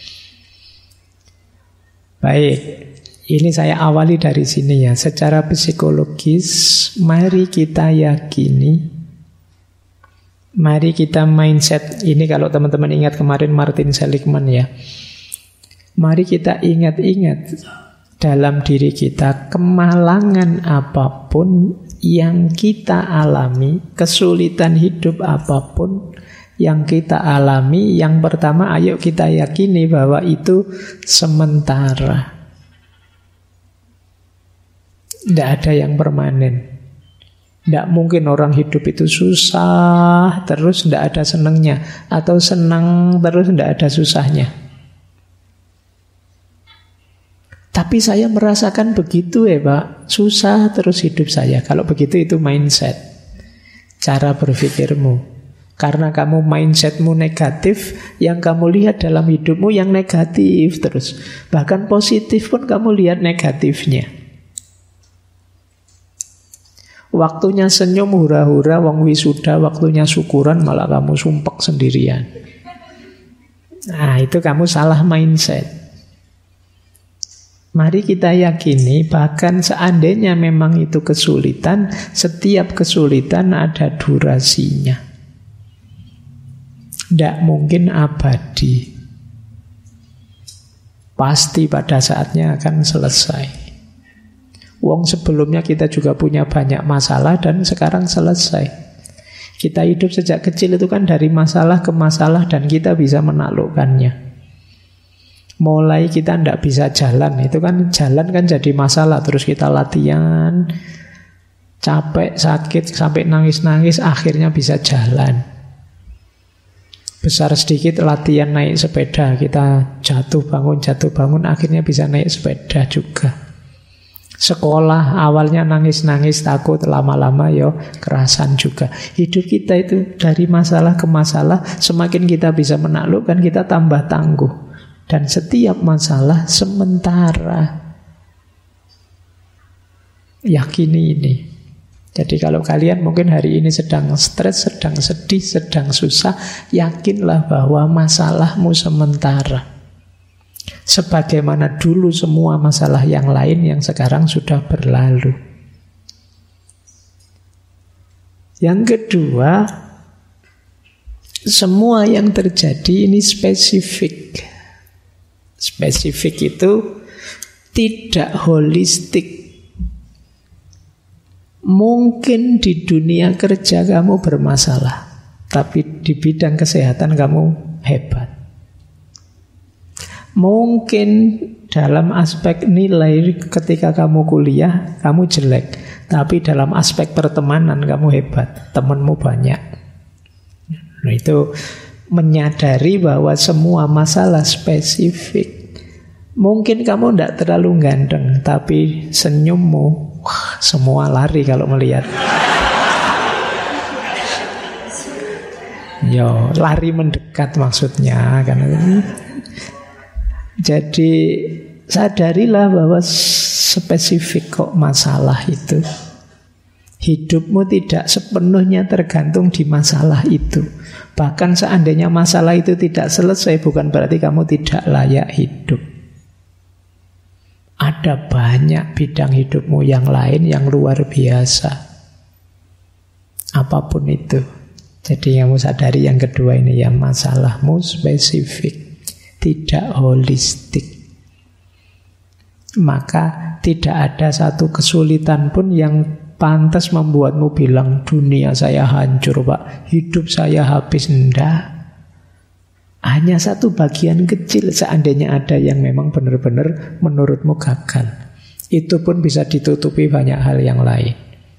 Baik, ini saya awali dari sini ya. Secara psikologis, mari kita yakini, mari kita mindset. Ini kalau teman-teman ingat kemarin Martin Seligman ya. Mari kita ingat-ingat dalam diri kita, kemalangan apapun yang kita alami, kesulitan hidup apapun yang kita alami, yang pertama ayo kita yakini bahwa itu sementara. Tidak ada yang permanen. Tidak mungkin orang hidup itu susah terus tidak ada senangnya, atau senang terus tidak ada susahnya. Tapi saya merasakan begitu ya Pak, susah terus hidup saya. Kalau begitu itu mindset, cara berpikirmu. Karena kamu mindsetmu negatif, yang kamu lihat dalam hidupmu yang negatif terus. Bahkan positif pun kamu lihat negatifnya. Waktunya senyum hura-hura, wong wisuda, waktunya syukuran malah kamu sumpek sendirian. Nah itu kamu salah mindset. Mari kita yakini bahkan seandainya memang itu kesulitan, setiap kesulitan ada durasinya. Tidak mungkin abadi. Pasti pada saatnya akan selesai. Wong sebelumnya kita juga punya banyak masalah dan sekarang selesai. Kita hidup sejak kecil itu kan dari masalah ke masalah dan kita bisa menaklukkannya. Mulai kita tidak bisa jalan, itu kan jalan kan jadi masalah. Terus kita latihan, capek, sakit, sampai nangis-nangis, akhirnya bisa jalan. Besar sedikit latihan naik sepeda, kita jatuh bangun, akhirnya bisa naik sepeda juga. Sekolah awalnya nangis-nangis, takut, lama-lama kerasan juga. Hidup kita itu dari masalah ke masalah, semakin kita bisa menaklukkan, kita tambah tangguh. Dan setiap masalah sementara. Yakini ini. Jadi kalau kalian mungkin hari ini sedang stres, sedang sedih, sedang susah, yakinlah bahwa masalahmu sementara. Sebagaimana dulu semua masalah yang lain yang sekarang sudah berlalu. Yang kedua, semua yang terjadi ini spesifik. Spesifik itu tidak holistik. Mungkin di dunia kerja kamu bermasalah, tapi di bidang kesehatan kamu hebat. Mungkin dalam aspek nilai ketika kamu kuliah, kamu jelek, tapi dalam aspek pertemanan kamu hebat, temanmu banyak. Nah, itu menyadari bahwa semua masalah spesifik. Mungkin kamu tidak terlalu ganteng, tapi senyummu semua lari kalau melihat. Lari mendekat maksudnya kan. Jadi sadarilah bahwa spesifik kok masalah itu. Hidupmu tidak sepenuhnya tergantung di masalah itu. Bahkan seandainya masalah itu tidak selesai, bukan berarti kamu tidak layak hidup. Ada banyak bidang hidupmu yang lain yang luar biasa. Apapun itu. Jadi kamu sadari yang kedua ini ya, masalahmu spesifik, tidak holistik. Maka tidak ada satu kesulitan pun yang pantas membuatmu bilang dunia saya hancur Pak, hidup saya habis. Enggak. Hanya satu bagian kecil seandainya ada yang memang benar-benar menurutmu gagal. Itu pun bisa ditutupi banyak hal yang lain.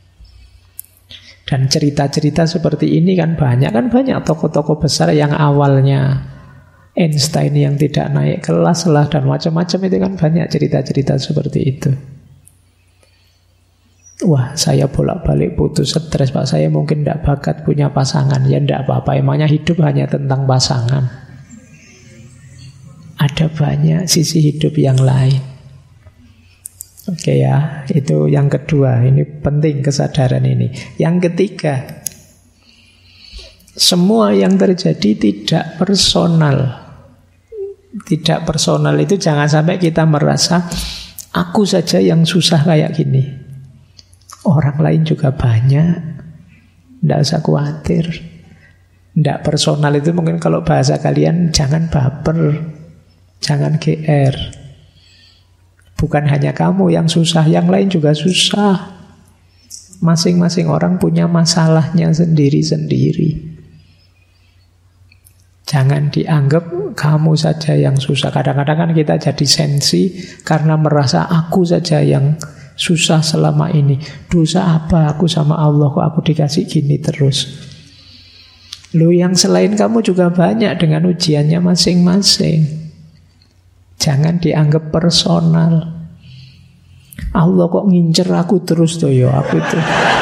Dan cerita-cerita seperti ini kan banyak tokoh-tokoh besar yang awalnya Einstein yang tidak naik kelas lah dan macam-macam, itu kan banyak cerita-cerita seperti itu. Wah, saya bolak-balik putus stres Pak, saya mungkin tidak bakat punya pasangan. Ya tidak apa-apa, emangnya hidup hanya tentang pasangan. Ada banyak sisi hidup yang lain. Oke ya, itu yang kedua. Ini penting kesadaran ini. Yang ketiga, semua yang terjadi tidak personal. Tidak personal itu jangan sampai kita merasa aku saja yang susah kayak gini. Orang lain juga banyak. Tidak usah khawatir. Tidak personal itu mungkin kalau bahasa kalian jangan baper, jangan GR. Bukan hanya kamu yang susah, yang lain juga susah. Masing-masing orang punya masalahnya sendiri-sendiri. Jangan dianggap kamu saja yang susah. Kadang-kadang kan kita jadi sensi karena merasa aku saja yang susah selama ini. Dosa apa aku sama Allah kok aku dikasih gini terus. Lu yang selain kamu juga banyak dengan ujiannya masing-masing. Jangan dianggap personal. Allah kok ngincer aku terus tuh ya, aku itu.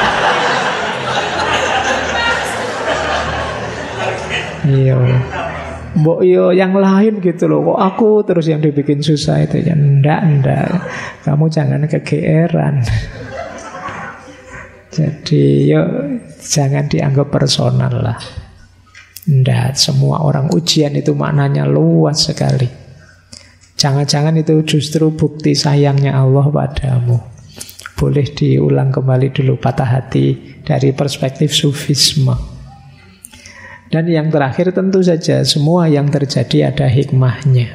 Iya. Mbok yo yang lain gitu loh, kok aku terus yang dibikin susah itu ya. Ndak. Kamu jangan kegeeran. Jadi yo jangan dianggap personal lah. Ndak, semua orang ujian itu maknanya luas sekali. Jangan-jangan itu justru bukti sayangnya Allah padamu. Boleh diulang kembali dulu patah hati dari perspektif sufisme. Dan yang terakhir tentu saja semua yang terjadi ada hikmahnya.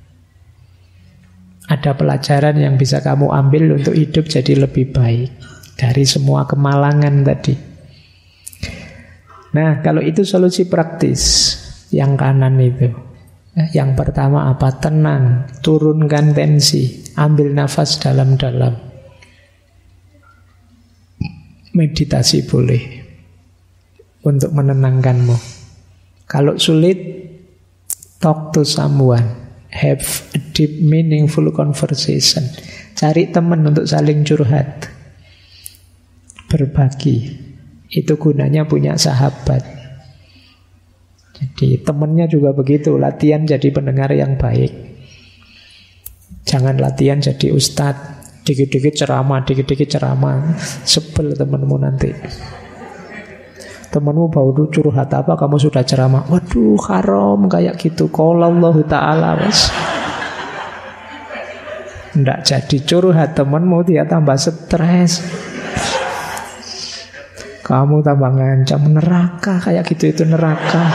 Ada pelajaran yang bisa kamu ambil untuk hidup jadi lebih baik dari semua kemalangan tadi. Nah, kalau itu solusi praktis yang kanan itu. Yang pertama apa? Tenang, turunkan tensi, ambil nafas dalam-dalam. meditasi boleh untuk menenangkanmu. Kalau sulit, talk to someone, have a deep meaningful conversation. Cari teman untuk saling curhat, berbagi. Itu gunanya punya sahabat. Jadi temannya juga begitu, latihan jadi pendengar yang baik. Jangan latihan jadi ustadz, dikit-dikit ceramah, sebel temanmu nanti. Temanmu baru curhat apa, kamu sudah ceramah, waduh haram kayak gitu, qala Allah Ta'ala, wes. Nggak jadi curhat temanmu, dia tambah stres. Kamu tambah ngancam neraka, kayak gitu itu neraka.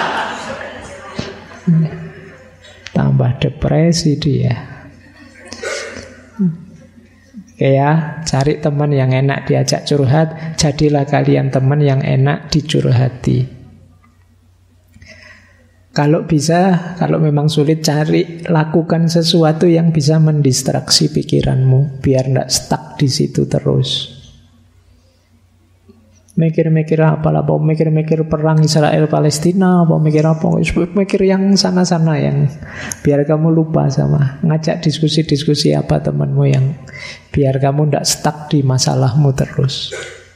Tambah depresi dia. Oke ya, cari teman yang enak diajak curhat. Jadilah kalian teman yang enak dicurhati. Kalau bisa, kalau memang sulit, lakukan sesuatu yang bisa mendistraksi pikiranmu, biar tidak stuck di situ terus. Mikir-mikir apa mikir-mikir perang Israel Palestina, apa mikir yang sana-sana, yang biar kamu lupa sama. Ngajak diskusi-diskusi apa temanmu yang biar kamu tidak stuck di masalahmu terus.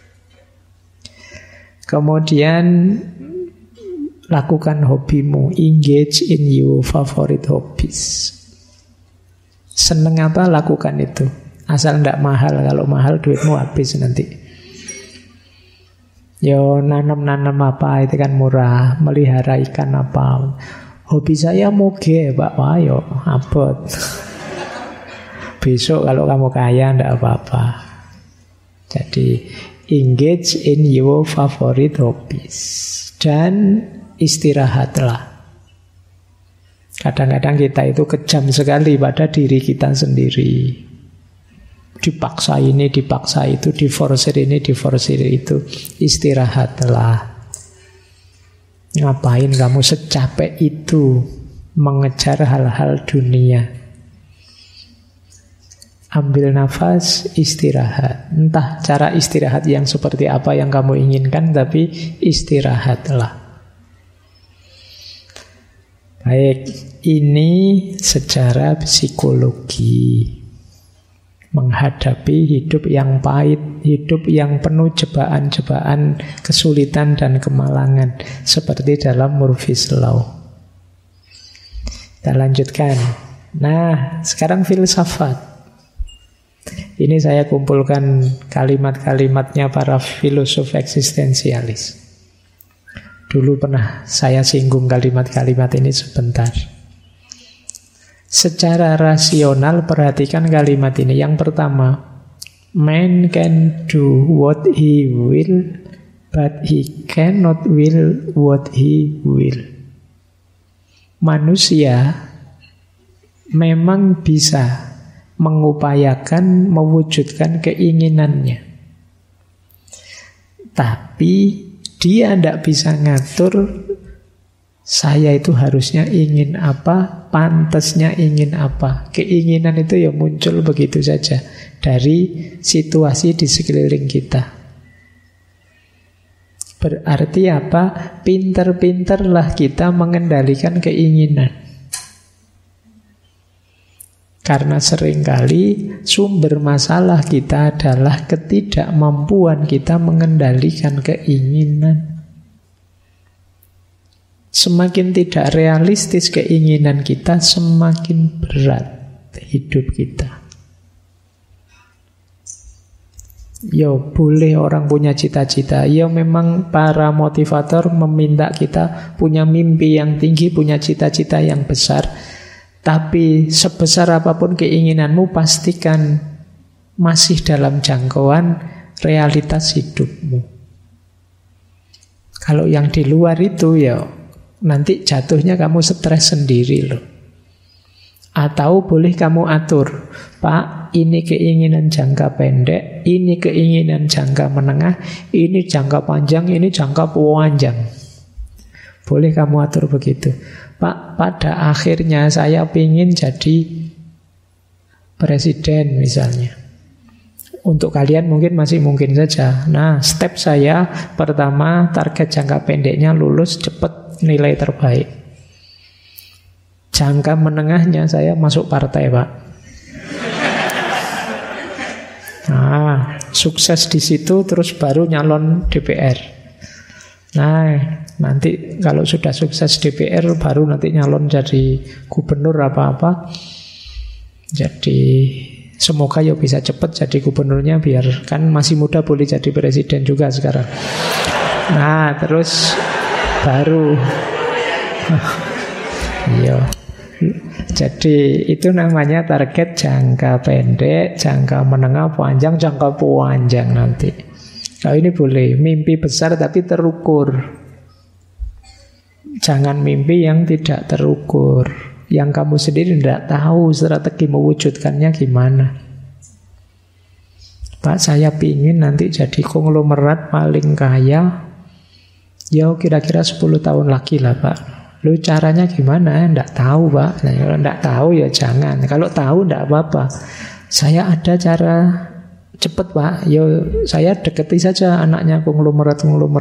Kemudian lakukan hobimu, engage in your favorite hobbies. Seneng apa, lakukan itu. Asal tidak mahal, kalau mahal duitmu habis nanti. Yo nanam-nanam apa itu kan murah, melihara ikan apa. Hobi saya moge, Pak. Wah, yo abot. Besok kalau kamu kaya ndak apa-apa. Jadi engage in your favorite hobbies dan istirahatlah. Kadang-kadang kita itu kejam sekali pada diri kita sendiri. Dipaksa ini, dipaksa itu, diforsir ini, diforsir itu. Istirahatlah. Ngapain kamu secapek itu mengejar hal-hal dunia? Ambil nafas, istirahat. Entah cara istirahat yang seperti apa yang kamu inginkan, tapi istirahatlah. Baik, ini secara psikologi. Menghadapi hidup yang pahit, hidup yang penuh cobaan-cobaan, kesulitan dan kemalangan, seperti dalam Murphy's Law. Kita lanjutkan. Nah, sekarang filsafat. Ini saya kumpulkan kalimat-kalimatnya para filosof eksistensialis. Dulu pernah saya singgung kalimat-kalimat ini sebentar. Secara rasional perhatikan kalimat ini. Yang pertama, man can do what he will, but he cannot will what he will. Manusia memang bisa mengupayakan, mewujudkan keinginannya, tapi dia tidak bisa ngatur. Saya itu harusnya ingin apa, pantasnya ingin apa. Keinginan itu ya muncul begitu saja dari situasi di sekeliling kita. Berarti apa? Pinter-pinterlah kita mengendalikan keinginan. Karena seringkali sumber masalah kita adalah ketidakmampuan kita mengendalikan keinginan. Semakin tidak realistis keinginan kita, semakin berat hidup kita. Yo, boleh orang punya cita-cita. Yo, memang para motivator meminta kita punya mimpi yang tinggi, punya cita-cita yang besar. Tapi sebesar apapun keinginanmu, pastikan masih dalam jangkauan realitas hidupmu. Kalau yang di luar itu ya nanti jatuhnya kamu stres sendiri loh. Atau boleh kamu atur, Pak, ini keinginan jangka pendek, ini keinginan jangka menengah, ini jangka panjang, ini jangka panjang. Boleh kamu atur begitu. Pak, pada akhirnya saya ingin jadi presiden misalnya. Untuk kalian mungkin masih mungkin saja. Nah, step saya pertama, target jangka pendeknya lulus cepat, nilai terbaik. Jangka menengahnya saya masuk partai, Pak. Nah, sukses di situ terus baru nyalon DPR. Nah, nanti kalau sudah sukses DPR baru nanti nyalon jadi gubernur apa-apa. Jadi semoga ya bisa cepat jadi gubernurnya, biar kan masih muda boleh jadi presiden juga sekarang. Nah, terus baru iya. Jadi itu namanya target jangka pendek, jangka menengah, panjang, jangka panjang nanti. Kalau ini boleh mimpi besar tapi terukur. Jangan mimpi yang tidak terukur, yang kamu sendiri tidak tahu strategi mewujudkannya gimana. Pak, saya pingin nanti jadi konglomerat paling kaya. Ya kira-kira 10 tahun lagi lah, Pak. Lu caranya gimana? Nggak tahu, Pak. Nah, kalau nggak tahu ya jangan. Kalau tahu nggak apa-apa. Saya ada cara cepet, Pak. Ya saya deketi saja anaknya konglomerat.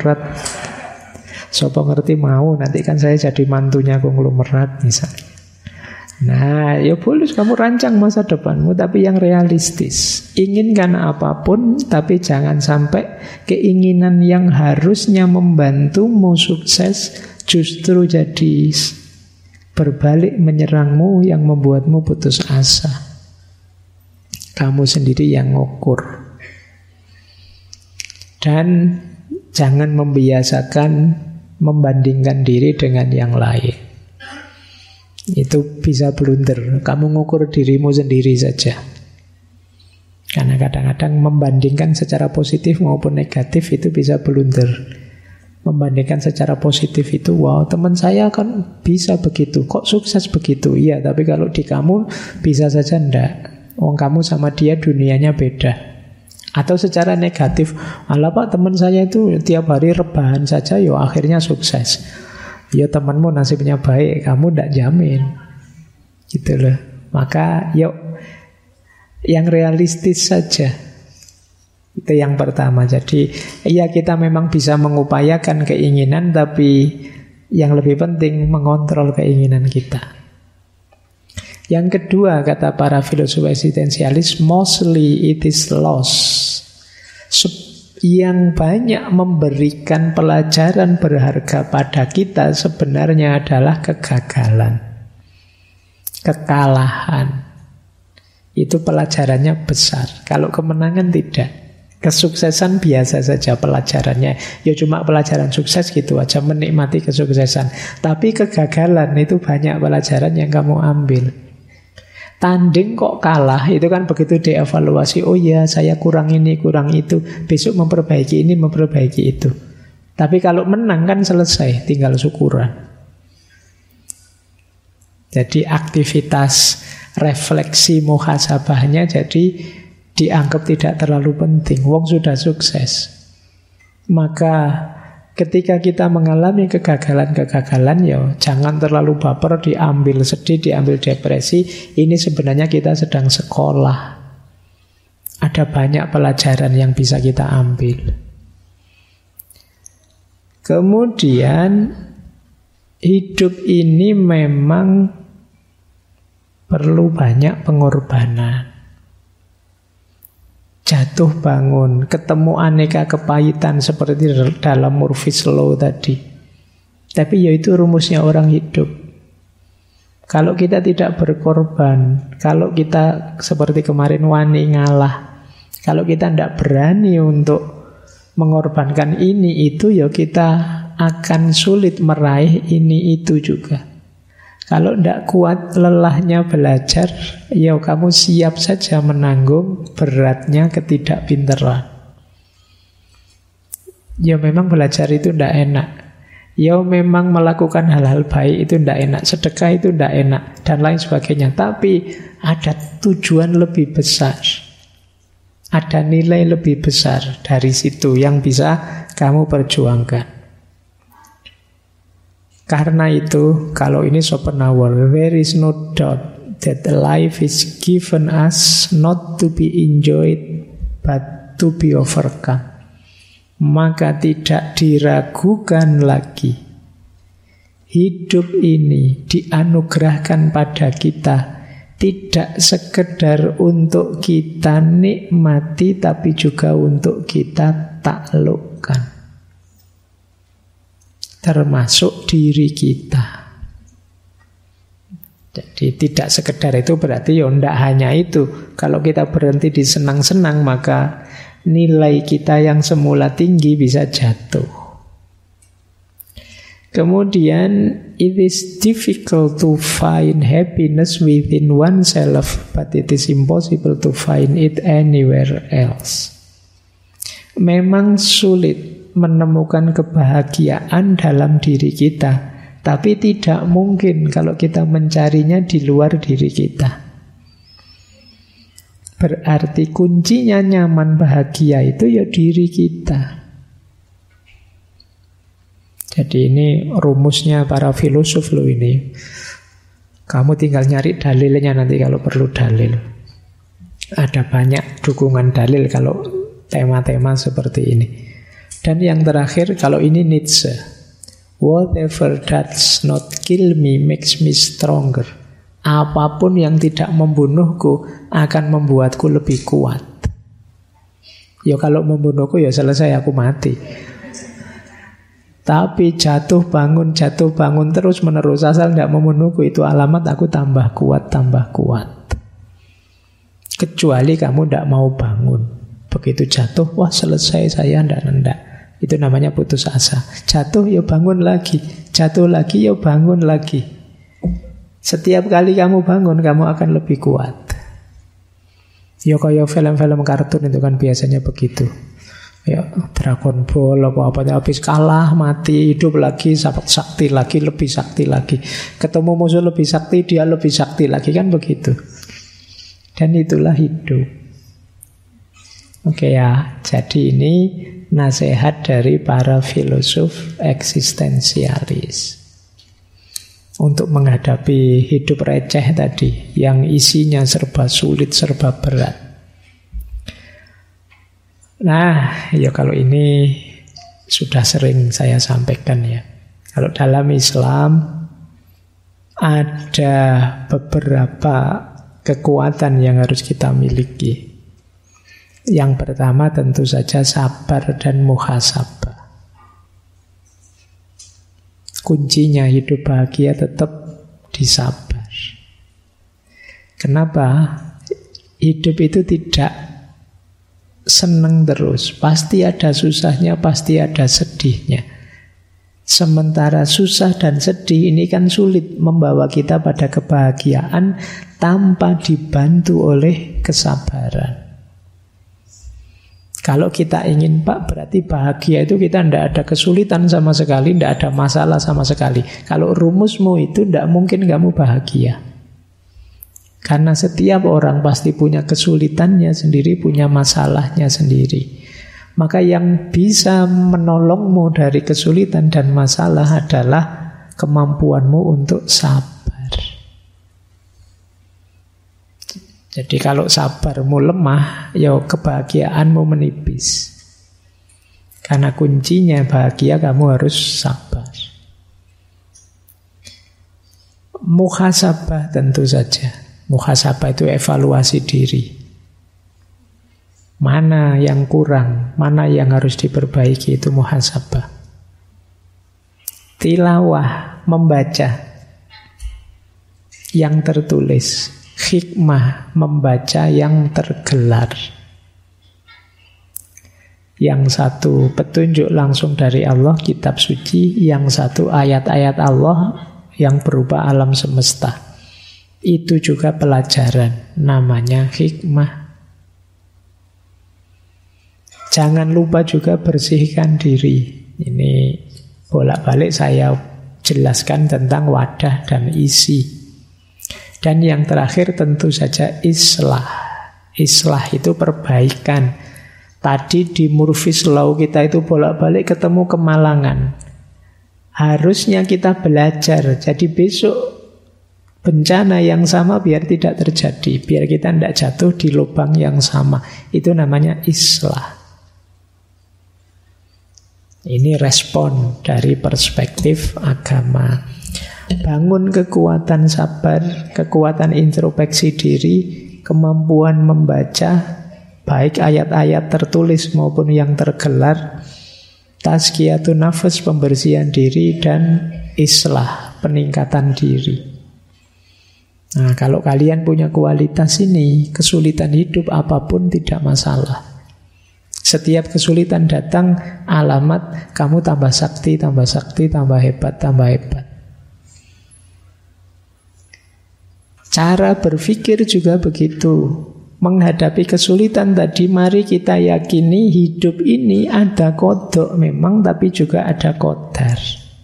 Sopo ngerti mau, nanti kan saya jadi mantunya konglomerat misalnya. Nah, ya boleh kamu rancang masa depanmu, tapi yang realistis. Inginkan apapun, tapi jangan sampai keinginan yang harusnya membantumu sukses justru jadi berbalik menyerangmu, yang membuatmu putus asa. Kamu sendiri yang ngukur. Dan jangan membiasakan membandingkan diri dengan yang lain. Itu bisa blunder. Kamu ngukur dirimu sendiri saja. Karena kadang-kadang membandingkan secara positif maupun negatif itu bisa blunder. Membandingkan secara positif itu, wow, teman saya kan bisa begitu, kok sukses begitu. Iya, tapi kalau di kamu bisa saja enggak. Wong kamu sama dia dunianya beda. Atau secara negatif, alah Pak, teman saya itu tiap hari rebahan saja, yo akhirnya sukses. Ya temanmu nasibnya baik, kamu tidak jamin. Gitu loh. Maka yuk yang realistis saja. Itu yang pertama. Jadi ya kita memang bisa mengupayakan keinginan, tapi yang lebih penting mengontrol keinginan kita. Yang kedua, kata para filosof eksistensialis, mostly it is loss. Yang banyak memberikan pelajaran berharga pada kita sebenarnya adalah kegagalan, kekalahan. Itu pelajarannya besar. Kalau kemenangan tidak. Kesuksesan biasa saja pelajarannya. Ya cuma pelajaran sukses gitu aja, menikmati kesuksesan. Tapi kegagalan itu banyak pelajaran yang kamu ambil. Tanding kok kalah, itu kan begitu dievaluasi. Oh ya, saya kurang ini, kurang itu. Besok memperbaiki ini, memperbaiki itu. Tapi kalau menang kan selesai, tinggal syukuran. Jadi aktivitas refleksi muhasabahnya jadi dianggap tidak terlalu penting. Wong sudah sukses. Maka ketika kita mengalami kegagalan-kegagalan, ya jangan terlalu baper, diambil sedih, diambil depresi. Ini sebenarnya kita sedang sekolah. Ada banyak pelajaran yang bisa kita ambil. Kemudian hidup ini memang perlu banyak pengorbanan. Jatuh bangun, ketemu aneka kepahitan seperti dalam Murphy's Law tadi. Tapi ya itu rumusnya orang hidup. Kalau kita tidak berkorban, kalau kita seperti kemarin wani ngalah, kalau kita tidak berani untuk mengorbankan ini itu, ya kita akan sulit meraih ini itu juga. Kalau tidak kuat lelahnya belajar, ya kamu siap saja menanggung beratnya ketidakpinteran. Ya memang belajar itu tidak enak. Ya memang melakukan hal-hal baik itu tidak enak. Sedekah itu tidak enak dan lain sebagainya. Tapi ada tujuan lebih besar. Ada nilai lebih besar dari situ yang bisa kamu perjuangkan. Karena itu, kalau ini Schopenhauer, there is no doubt that life is given us not to be enjoyed but to be overcome. Maka tidak diragukan lagi. Hidup ini dianugerahkan pada kita tidak sekedar untuk kita nikmati, tapi juga untuk kita taklukkan. Termasuk diri kita. Jadi tidak sekedar itu berarti ya tidak hanya itu. Kalau kita berhenti di senang-senang, maka nilai kita yang semula tinggi bisa jatuh. Kemudian, it is difficult to find happiness within oneself, but it is impossible to find it anywhere else. Memang sulit menemukan kebahagiaan dalam diri kita, tapi tidak mungkin kalau kita mencarinya di luar diri kita. Berarti kuncinya nyaman bahagia itu ya diri kita. Jadi ini rumusnya para filosof loh ini. Kamu tinggal nyari dalilnya nanti kalau perlu dalil. Ada banyak dukungan dalil kalau tema-tema seperti ini. Dan yang terakhir, kalau ini Nietzsche. Whatever does not kill me makes me stronger. Apapun yang tidak membunuhku akan membuatku lebih kuat. Ya kalau membunuhku ya selesai, aku mati. Tapi jatuh bangun terus menerus asal tidak membunuhku, itu alamat aku tambah kuat. Kecuali kamu tidak mau bangun. Begitu jatuh, wah selesai saya, tidak. Itu namanya putus asa. Jatuh ya bangun lagi, jatuh lagi ya bangun lagi. Setiap kali kamu bangun, kamu akan lebih kuat. Ya kayak film-film kartun itu kan biasanya begitu. Ya, Dragon Ball apa-apa habis kalah, mati, hidup lagi, sakti lagi, lebih sakti lagi. Ketemu musuh lebih sakti, dia lebih sakti lagi, kan begitu. Dan itulah hidup. Oke ya, jadi ini nasihat dari para filosof eksistensialis untuk menghadapi hidup receh tadi, yang isinya serba sulit, serba berat. Nah, ya kalau ini sudah sering saya sampaikan ya. Kalau dalam Islam ada beberapa kekuatan yang harus kita miliki. Yang pertama tentu saja sabar dan muhasabah. Kuncinya hidup bahagia tetap disabar. Kenapa? Hidup itu tidak senang terus, pasti ada susahnya, pasti ada sedihnya. Sementara susah dan sedih ini kan sulit membawa kita pada kebahagiaan tanpa dibantu oleh kesabaran. Kalau kita ingin berarti bahagia itu kita tidak ada kesulitan sama sekali, tidak ada masalah sama sekali. Kalau rumusmu itu tidak mungkin kamu bahagia. Karena setiap orang pasti punya kesulitannya sendiri, punya masalahnya sendiri. Maka yang bisa menolongmu dari kesulitan dan masalah adalah kemampuanmu untuk sabar. Jadi kalau sabarmu lemah, ya kebahagiaanmu menipis. Karena kuncinya bahagia kamu harus sabar. Muhasabah tentu saja. Muhasabah itu evaluasi diri. Mana yang kurang, mana yang harus diperbaiki, itu muhasabah. Tilawah, membaca yang tertulis. Hikmah, membaca yang tergelar. Yang satu petunjuk langsung dari Allah, kitab suci. Yang satu ayat-ayat Allah yang berupa alam semesta. Itu juga pelajaran, namanya hikmah. Jangan lupa juga bersihkan diri. Ini bolak-balik saya jelaskan tentang wadah dan isi. Dan yang terakhir tentu saja islah. Islah itu perbaikan. Tadi di Murphy's Law kita itu bolak-balik ketemu kemalangan. Harusnya kita belajar. Jadi besok bencana yang sama biar tidak terjadi, biar kita tidak jatuh di lubang yang sama. Itu namanya islah. Ini respon dari perspektif agama. Bangun kekuatan sabar, kekuatan introspeksi diri, kemampuan membaca, baik ayat-ayat tertulis maupun yang tergelar, tazkiyatun nafas, pembersihan diri, dan islah, peningkatan diri. Nah, kalau kalian punya kualitas ini, kesulitan hidup apapun tidak masalah. Setiap kesulitan datang, alamat kamu tambah sakti, tambah hebat, tambah hebat. Cara berpikir juga begitu. Menghadapi kesulitan tadi, mari kita yakini hidup ini ada kodok memang, tapi juga ada qadar.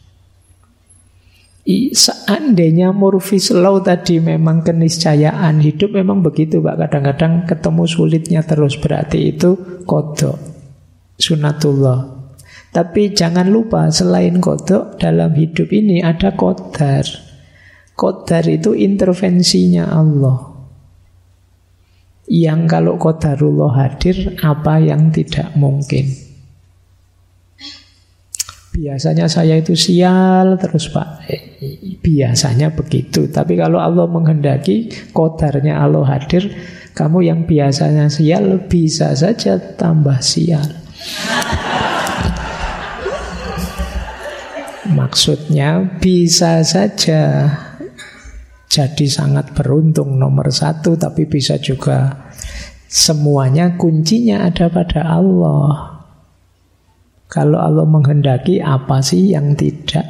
Seandainya Murphy's Law tadi memang keniscayaan, hidup memang begitu Pak. Kadang-kadang ketemu sulitnya terus, berarti itu kodok, sunatullah. Tapi jangan lupa, selain kodok, dalam hidup ini ada qadar. Qadar itu intervensinya Allah. Yang kalau qadarullah hadir, apa yang tidak mungkin. Biasanya saya itu sial terus Pak. Biasanya begitu. Tapi kalau Allah menghendaki, qadarnya Allah hadir, kamu yang biasanya sial bisa saja tambah sial. Maksudnya bisa saja jadi sangat beruntung nomor 1, tapi bisa juga semuanya kuncinya ada pada Allah. Kalau Allah menghendaki, apa sih yang tidak?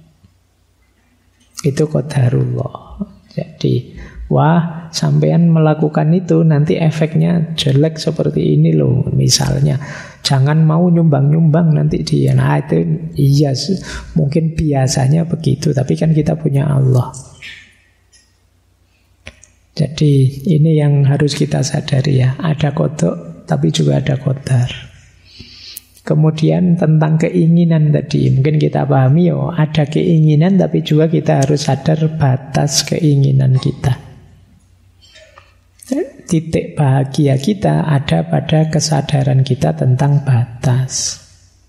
Itu qadarullah. Jadi, wah, sampean melakukan itu nanti efeknya jelek seperti ini loh. Misalnya, jangan mau nyumbang-nyumbang nanti dia. Nah itu iya, mungkin biasanya begitu, tapi kan kita punya Allah. Jadi ini yang harus kita sadari ya. Ada kodok, tapi juga ada qadar. Kemudian tentang keinginan tadi, mungkin kita pahami ada keinginan, tapi juga kita harus sadar batas keinginan kita. Titik bahagia kita ada pada kesadaran kita tentang batas.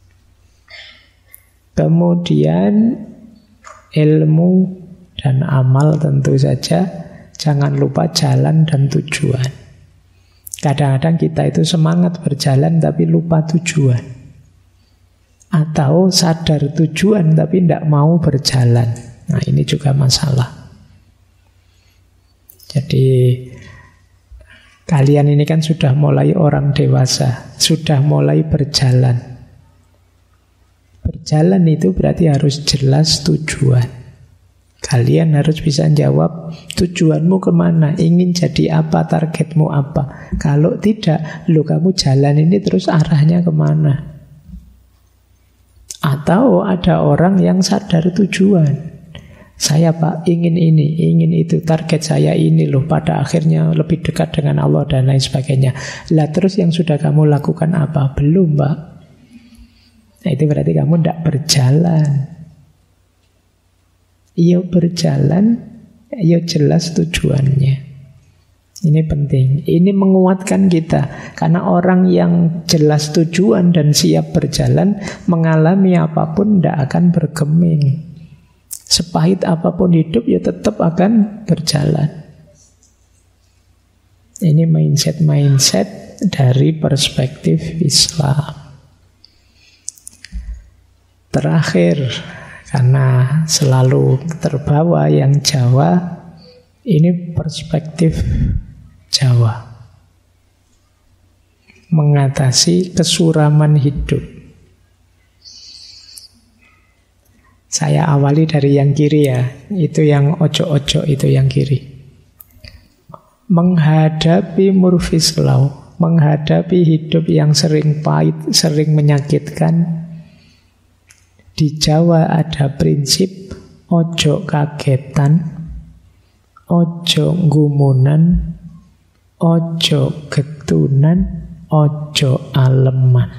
Kemudian ilmu dan amal tentu saja. Jangan lupa jalan dan tujuan. Kadang-kadang kita itu semangat berjalan tapi lupa tujuan. Atau sadar tujuan tapi tidak mau berjalan. Nah ini juga masalah. Jadi kalian ini kan sudah mulai orang dewasa, sudah mulai berjalan. Berjalan itu berarti harus jelas tujuan. Kalian harus bisa jawab tujuanmu kemana, ingin jadi apa, targetmu apa. Kalau tidak, kamu jalan ini terus arahnya kemana. Atau ada orang yang sadar tujuan. Saya Pak ingin ini, ingin itu, target saya ini loh, pada akhirnya lebih dekat dengan Allah dan lain sebagainya. Lah terus yang sudah kamu lakukan apa? Belum Pak. Nah itu berarti kamu tidak berjalan. Iya berjalan, iya jelas tujuannya. Ini penting. Ini menguatkan kita. Karena orang yang jelas tujuan dan siap berjalan, mengalami apapun tidak akan bergeming. Sepahit apapun hidup, ya tetap akan berjalan. Ini mindset dari perspektif Islam. Terakhir, karena selalu terbawa yang Jawa, ini perspektif Jawa. Mengatasi kesuraman hidup. Saya awali dari yang kiri ya. Itu yang ojo-ojo, itu yang kiri. Menghadapi Murphy's Law, menghadapi hidup yang sering pahit, sering menyakitkan. Di Jawa ada prinsip ojo kagetan, ojo gumunan, ojo getunan, ojo aleman.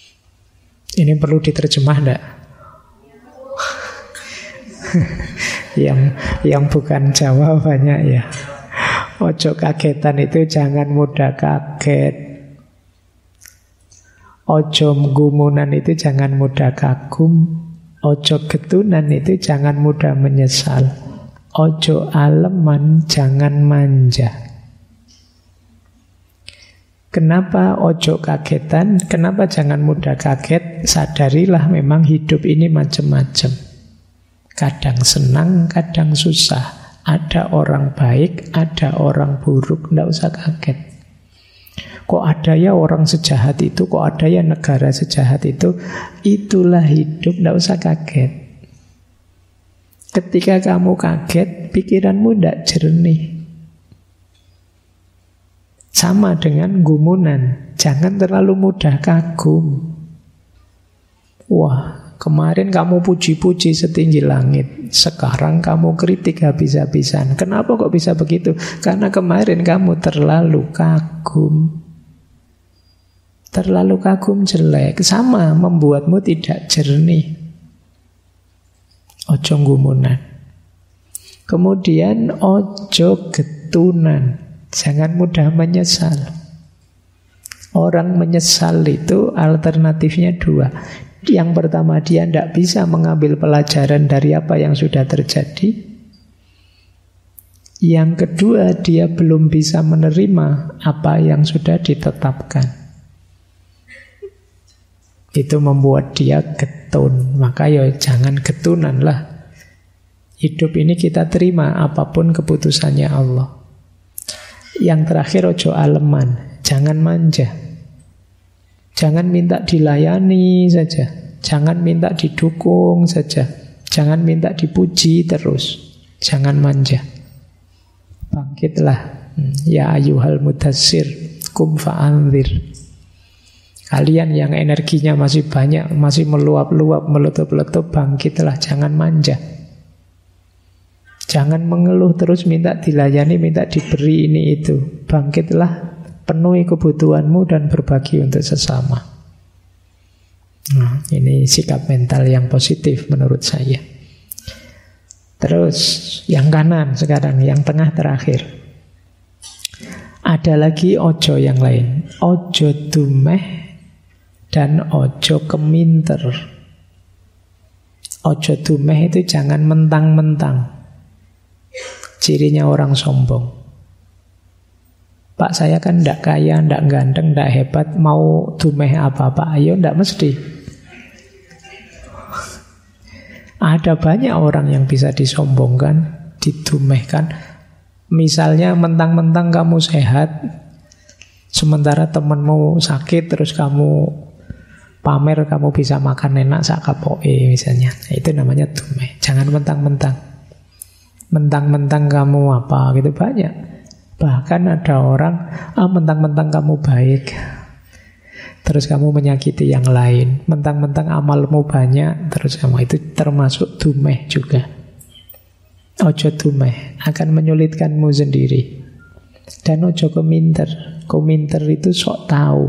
Ini perlu diterjemah enggak? Yang bukan Jawa banyak ya. Ojo kagetan itu jangan mudah kaget. Ojo gumunan itu jangan mudah kagum. Ojo getunan itu jangan mudah menyesal. Ojo aleman jangan manja. Kenapa ojo kagetan? Kenapa jangan mudah kaget? Sadarilah memang hidup ini macam-macam. Kadang senang, kadang susah. Ada orang baik, ada orang buruk. Tidak usah kaget. Kok ada ya orang sejahat itu? Kok ada ya negara sejahat itu? Itulah hidup, tidak usah kaget. Ketika kamu kaget, pikiranmu tidak jernih. Sama dengan gumunan. Jangan terlalu mudah kagum. Wah, kemarin kamu puji-puji setinggi langit. Sekarang kamu kritik habis-habisan. Kenapa kok bisa begitu? Karena kemarin kamu terlalu kagum. Terlalu kagum jelek. Sama, membuatmu tidak jernih. Ojo gumunan. Kemudian ojo getunan. Jangan mudah menyesal. Orang menyesal itu alternatifnya dua. Yang pertama, dia tidak bisa mengambil pelajaran dari apa yang sudah terjadi. Yang kedua, dia belum bisa menerima apa yang sudah ditetapkan. Itu membuat dia getun. Maka ya jangan getunan lah. Hidup ini kita terima apapun keputusannya Allah. Yang terakhir, ojo aleman. Jangan manja. Jangan minta dilayani saja. Jangan minta didukung saja. Jangan minta dipuji terus. Jangan manja. Bangkitlah. Ya ayyuhal mudassir, kum fa'anzir. Kalian yang energinya masih banyak, masih meluap-luap, meletup-letup, bangkitlah. Jangan manja. Jangan mengeluh terus minta dilayani, minta diberi ini itu. Bangkitlah, penuhi kebutuhanmu dan berbagi untuk sesama. Nah, ini sikap mental yang positif menurut saya. Terus yang kanan sekarang, yang tengah terakhir. Ada lagi ojo yang lain. Ojo dumeh dan ojo keminter. Ojo dumeh itu jangan mentang-mentang. Cirinya orang sombong. Pak, saya kan tidak kaya, tidak ganteng, tidak hebat, mau dumeh apa-apa? Ayo, tidak mesti. Ada banyak orang yang bisa disombongkan, didumehkan. Misalnya mentang-mentang kamu sehat, sementara temanmu sakit, terus kamu pamer kamu bisa makan enak sakapoe misalnya. Nah, itu namanya dumeh. Jangan mentang-mentang. Mentang-mentang kamu apa gitu, banyak. Bahkan ada orang, mentang-mentang kamu baik, terus kamu menyakiti yang lain. Mentang-mentang amalmu banyak, terus kamu, itu termasuk dumeh juga. Ojo dumeh, akan menyulitkanmu sendiri. Dan ojo keminter. Keminter itu sok tahu.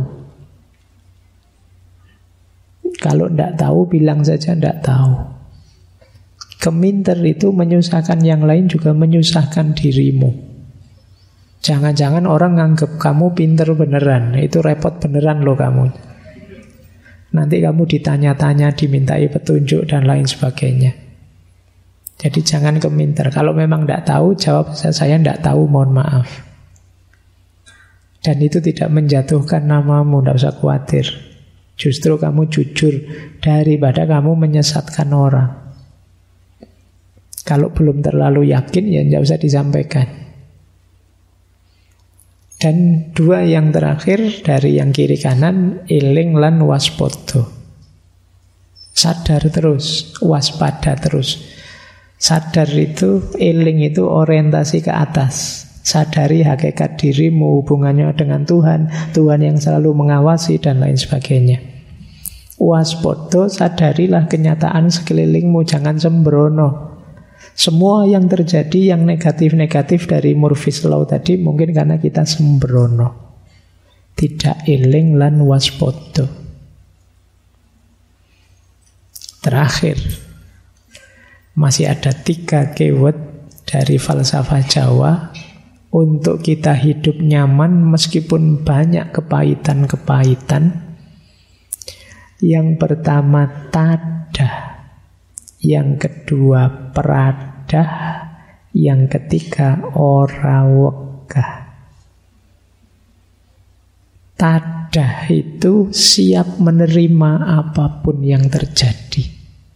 Kalau tidak tahu, bilang saja tidak tahu. Keminter itu menyusahkan yang lain, juga menyusahkan dirimu. Jangan-jangan orang nganggep kamu pinter beneran. Itu repot beneran loh kamu. Nanti kamu ditanya-tanya, dimintai petunjuk dan lain sebagainya. Jadi jangan keminter. Kalau memang tidak tahu, jawab saya tidak tahu, mohon maaf. Dan itu tidak menjatuhkan namamu, tidak usah khawatir. Justru kamu jujur daripada kamu menyesatkan orang. Kalau belum terlalu yakin, ya tidak usah disampaikan. Dan dua yang terakhir dari yang kiri kanan, eling lan waspodo. Sadar terus, waspada terus. Sadar itu, eling itu orientasi ke atas. Sadari hakikat dirimu, hubungannya dengan Tuhan, Tuhan yang selalu mengawasi dan lain sebagainya. Waspodo, sadarilah kenyataan sekelilingmu, jangan sembrono. Semua yang terjadi, yang negatif-negatif dari Murphy's Law tadi, mungkin karena kita sembrono. Tidak eling lan waspodo. Terakhir, Masih ada 3 keyword dari falsafah Jawa untuk kita hidup nyaman meskipun banyak kepahitan-kepahitan. Yang pertama tadah, yang kedua peradah, yang ketiga ora wegah. Tadah itu siap menerima apapun yang terjadi.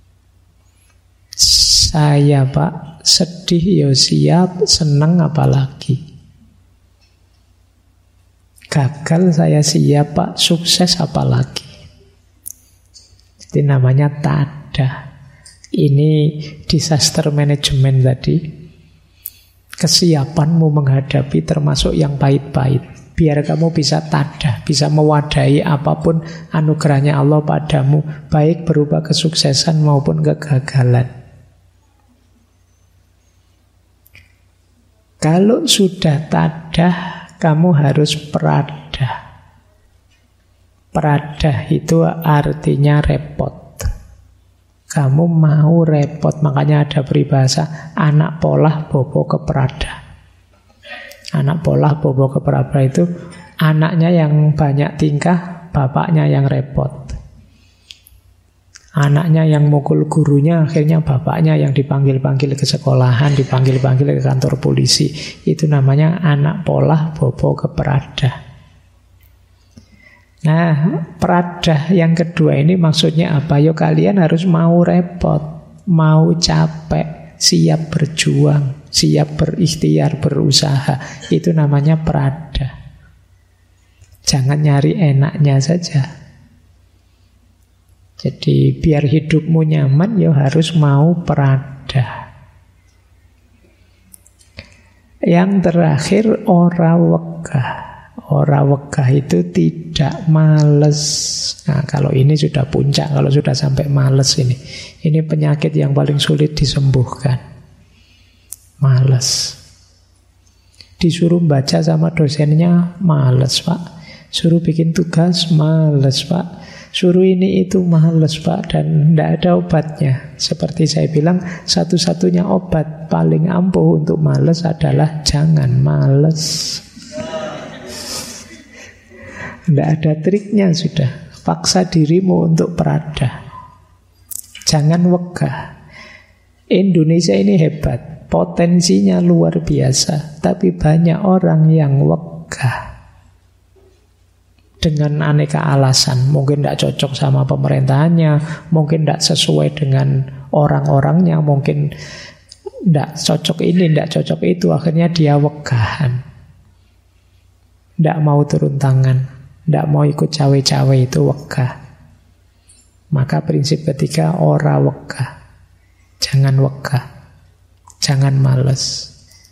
Saya Pak, sedih ya siap, senang apalagi. Gagal saya siap Pak, sukses apalagi. Itu namanya tadah. Ini disaster management tadi. Kesiapanmu menghadapi termasuk yang pahit-pahit. Biar kamu bisa tadah, bisa mewadahi apapun anugerahnya Allah padamu, baik berupa kesuksesan maupun kegagalan. Kalau sudah tadah, kamu harus peradah. Peradah itu artinya repot. Kamu mau repot, makanya ada peribahasa anak polah bobo keperadah. Anak polah bobo keperadah itu anaknya yang banyak tingkah, bapaknya yang repot. Anaknya yang mukul gurunya, akhirnya bapaknya yang dipanggil-panggil ke sekolahan, dipanggil-panggil ke kantor polisi. Itu namanya anak polah bobo keperadah. Nah, peradah yang kedua ini maksudnya apa? Yo kalian harus mau repot, mau capek, siap berjuang, siap berikhtiar, berusaha. Itu namanya peradah. Jangan nyari enaknya saja. Jadi biar hidupmu nyaman, yo harus mau peradah. Yang terakhir ora wegah. Ora wegah itu tidak males. Nah, kalau ini sudah puncak, kalau sudah sampai males ini penyakit yang paling sulit disembuhkan. Males. Disuruh baca sama dosennya, males Pak. Suruh bikin tugas, males Pak. Suruh ini itu, males Pak. Dan tidak ada obatnya. Seperti saya bilang, satu-satunya obat paling ampuh untuk males adalah jangan males. Tidak ada triknya sudah. Paksa dirimu untuk peradah. Jangan wegah. Indonesia ini hebat. Potensinya luar biasa. Tapi banyak orang yang wegah. Dengan aneka alasan. Mungkin tidak cocok sama pemerintahannya. Mungkin tidak sesuai dengan orang-orangnya. Mungkin tidak cocok ini, tidak cocok itu. Akhirnya dia wegahan. Tidak mau turun tangan. Tidak mau ikut cawe-cawe, itu wegah. Maka prinsip ketiga ora wegah. Jangan wegah. Jangan males.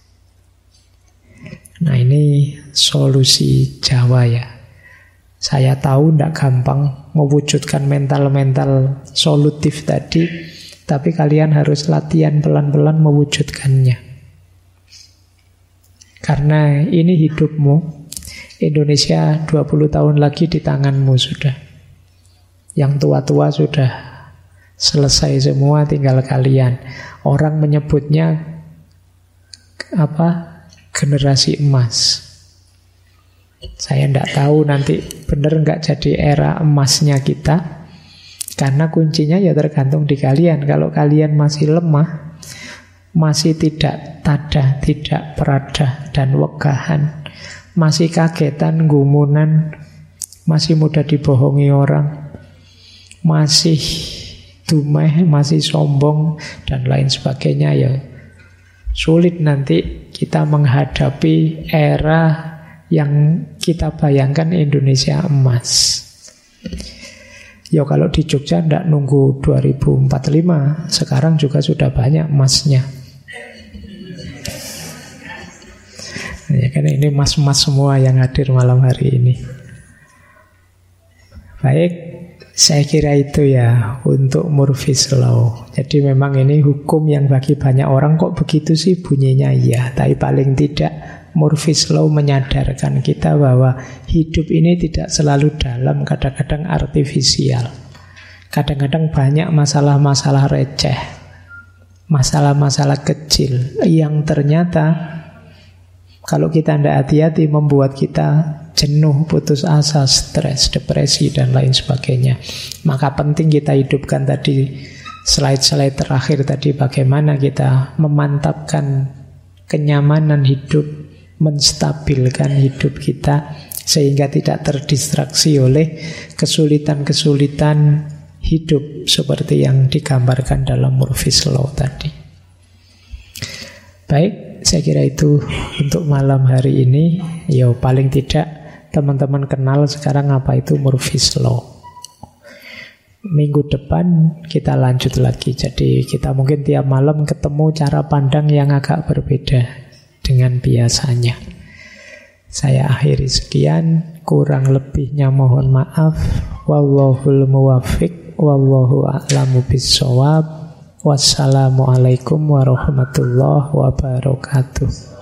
Nah ini solusi Jawa ya. Saya tahu tidak gampang mewujudkan mental-mental solutif tadi. Tapi kalian harus latihan pelan-pelan mewujudkannya. Karena ini hidupmu. Indonesia 20 tahun lagi di tanganmu sudah. Yang tua-tua sudah selesai semua, tinggal kalian. Orang menyebutnya apa? Generasi emas. Saya tidak tahu nanti benar nggak jadi era emasnya kita. Karena kuncinya ya tergantung di kalian. Kalau kalian masih lemah, masih tidak tadah, tidak peradah dan wegahan, masih kagetan, gumunan, masih mudah dibohongi orang, masih dumeh, masih sombong, dan lain sebagainya, ya sulit nanti kita menghadapi era yang kita bayangkan Indonesia emas. Ya kalau di Jogja tidak nunggu 2045, sekarang juga sudah banyak emasnya. Ya kan ini mas-mas semua yang hadir malam hari ini. Baik, saya kira itu ya untuk Murphy's Law. Jadi memang ini hukum yang bagi banyak orang kok begitu sih bunyinya iya. Tapi paling tidak Murphy's Law menyadarkan kita bahwa hidup ini tidak selalu dalam, kadang-kadang artifisial. Kadang-kadang banyak masalah-masalah receh. masalah-masalah kecil yang ternyata kalau kita tidak hati-hati membuat kita jenuh, putus asa, stres, depresi, dan lain sebagainya. Maka penting kita hidupkan tadi slide-slide terakhir tadi, bagaimana kita memantapkan kenyamanan hidup, menstabilkan hidup kita sehingga tidak terdistraksi oleh kesulitan-kesulitan hidup seperti yang digambarkan dalam Murphy's Law tadi. Baik, saya kira itu untuk malam hari ini. Ya, paling tidak teman-teman kenal sekarang apa itu Murphy's Law. Minggu depan kita lanjut lagi. Jadi kita mungkin tiap malam ketemu cara pandang yang agak berbeda dengan biasanya. Saya akhiri sekian, kurang lebihnya mohon maaf. Wallahul muwaffiq, wallahu a'lamu bissawab. Wassalamualaikum warahmatullahi wabarakatuh.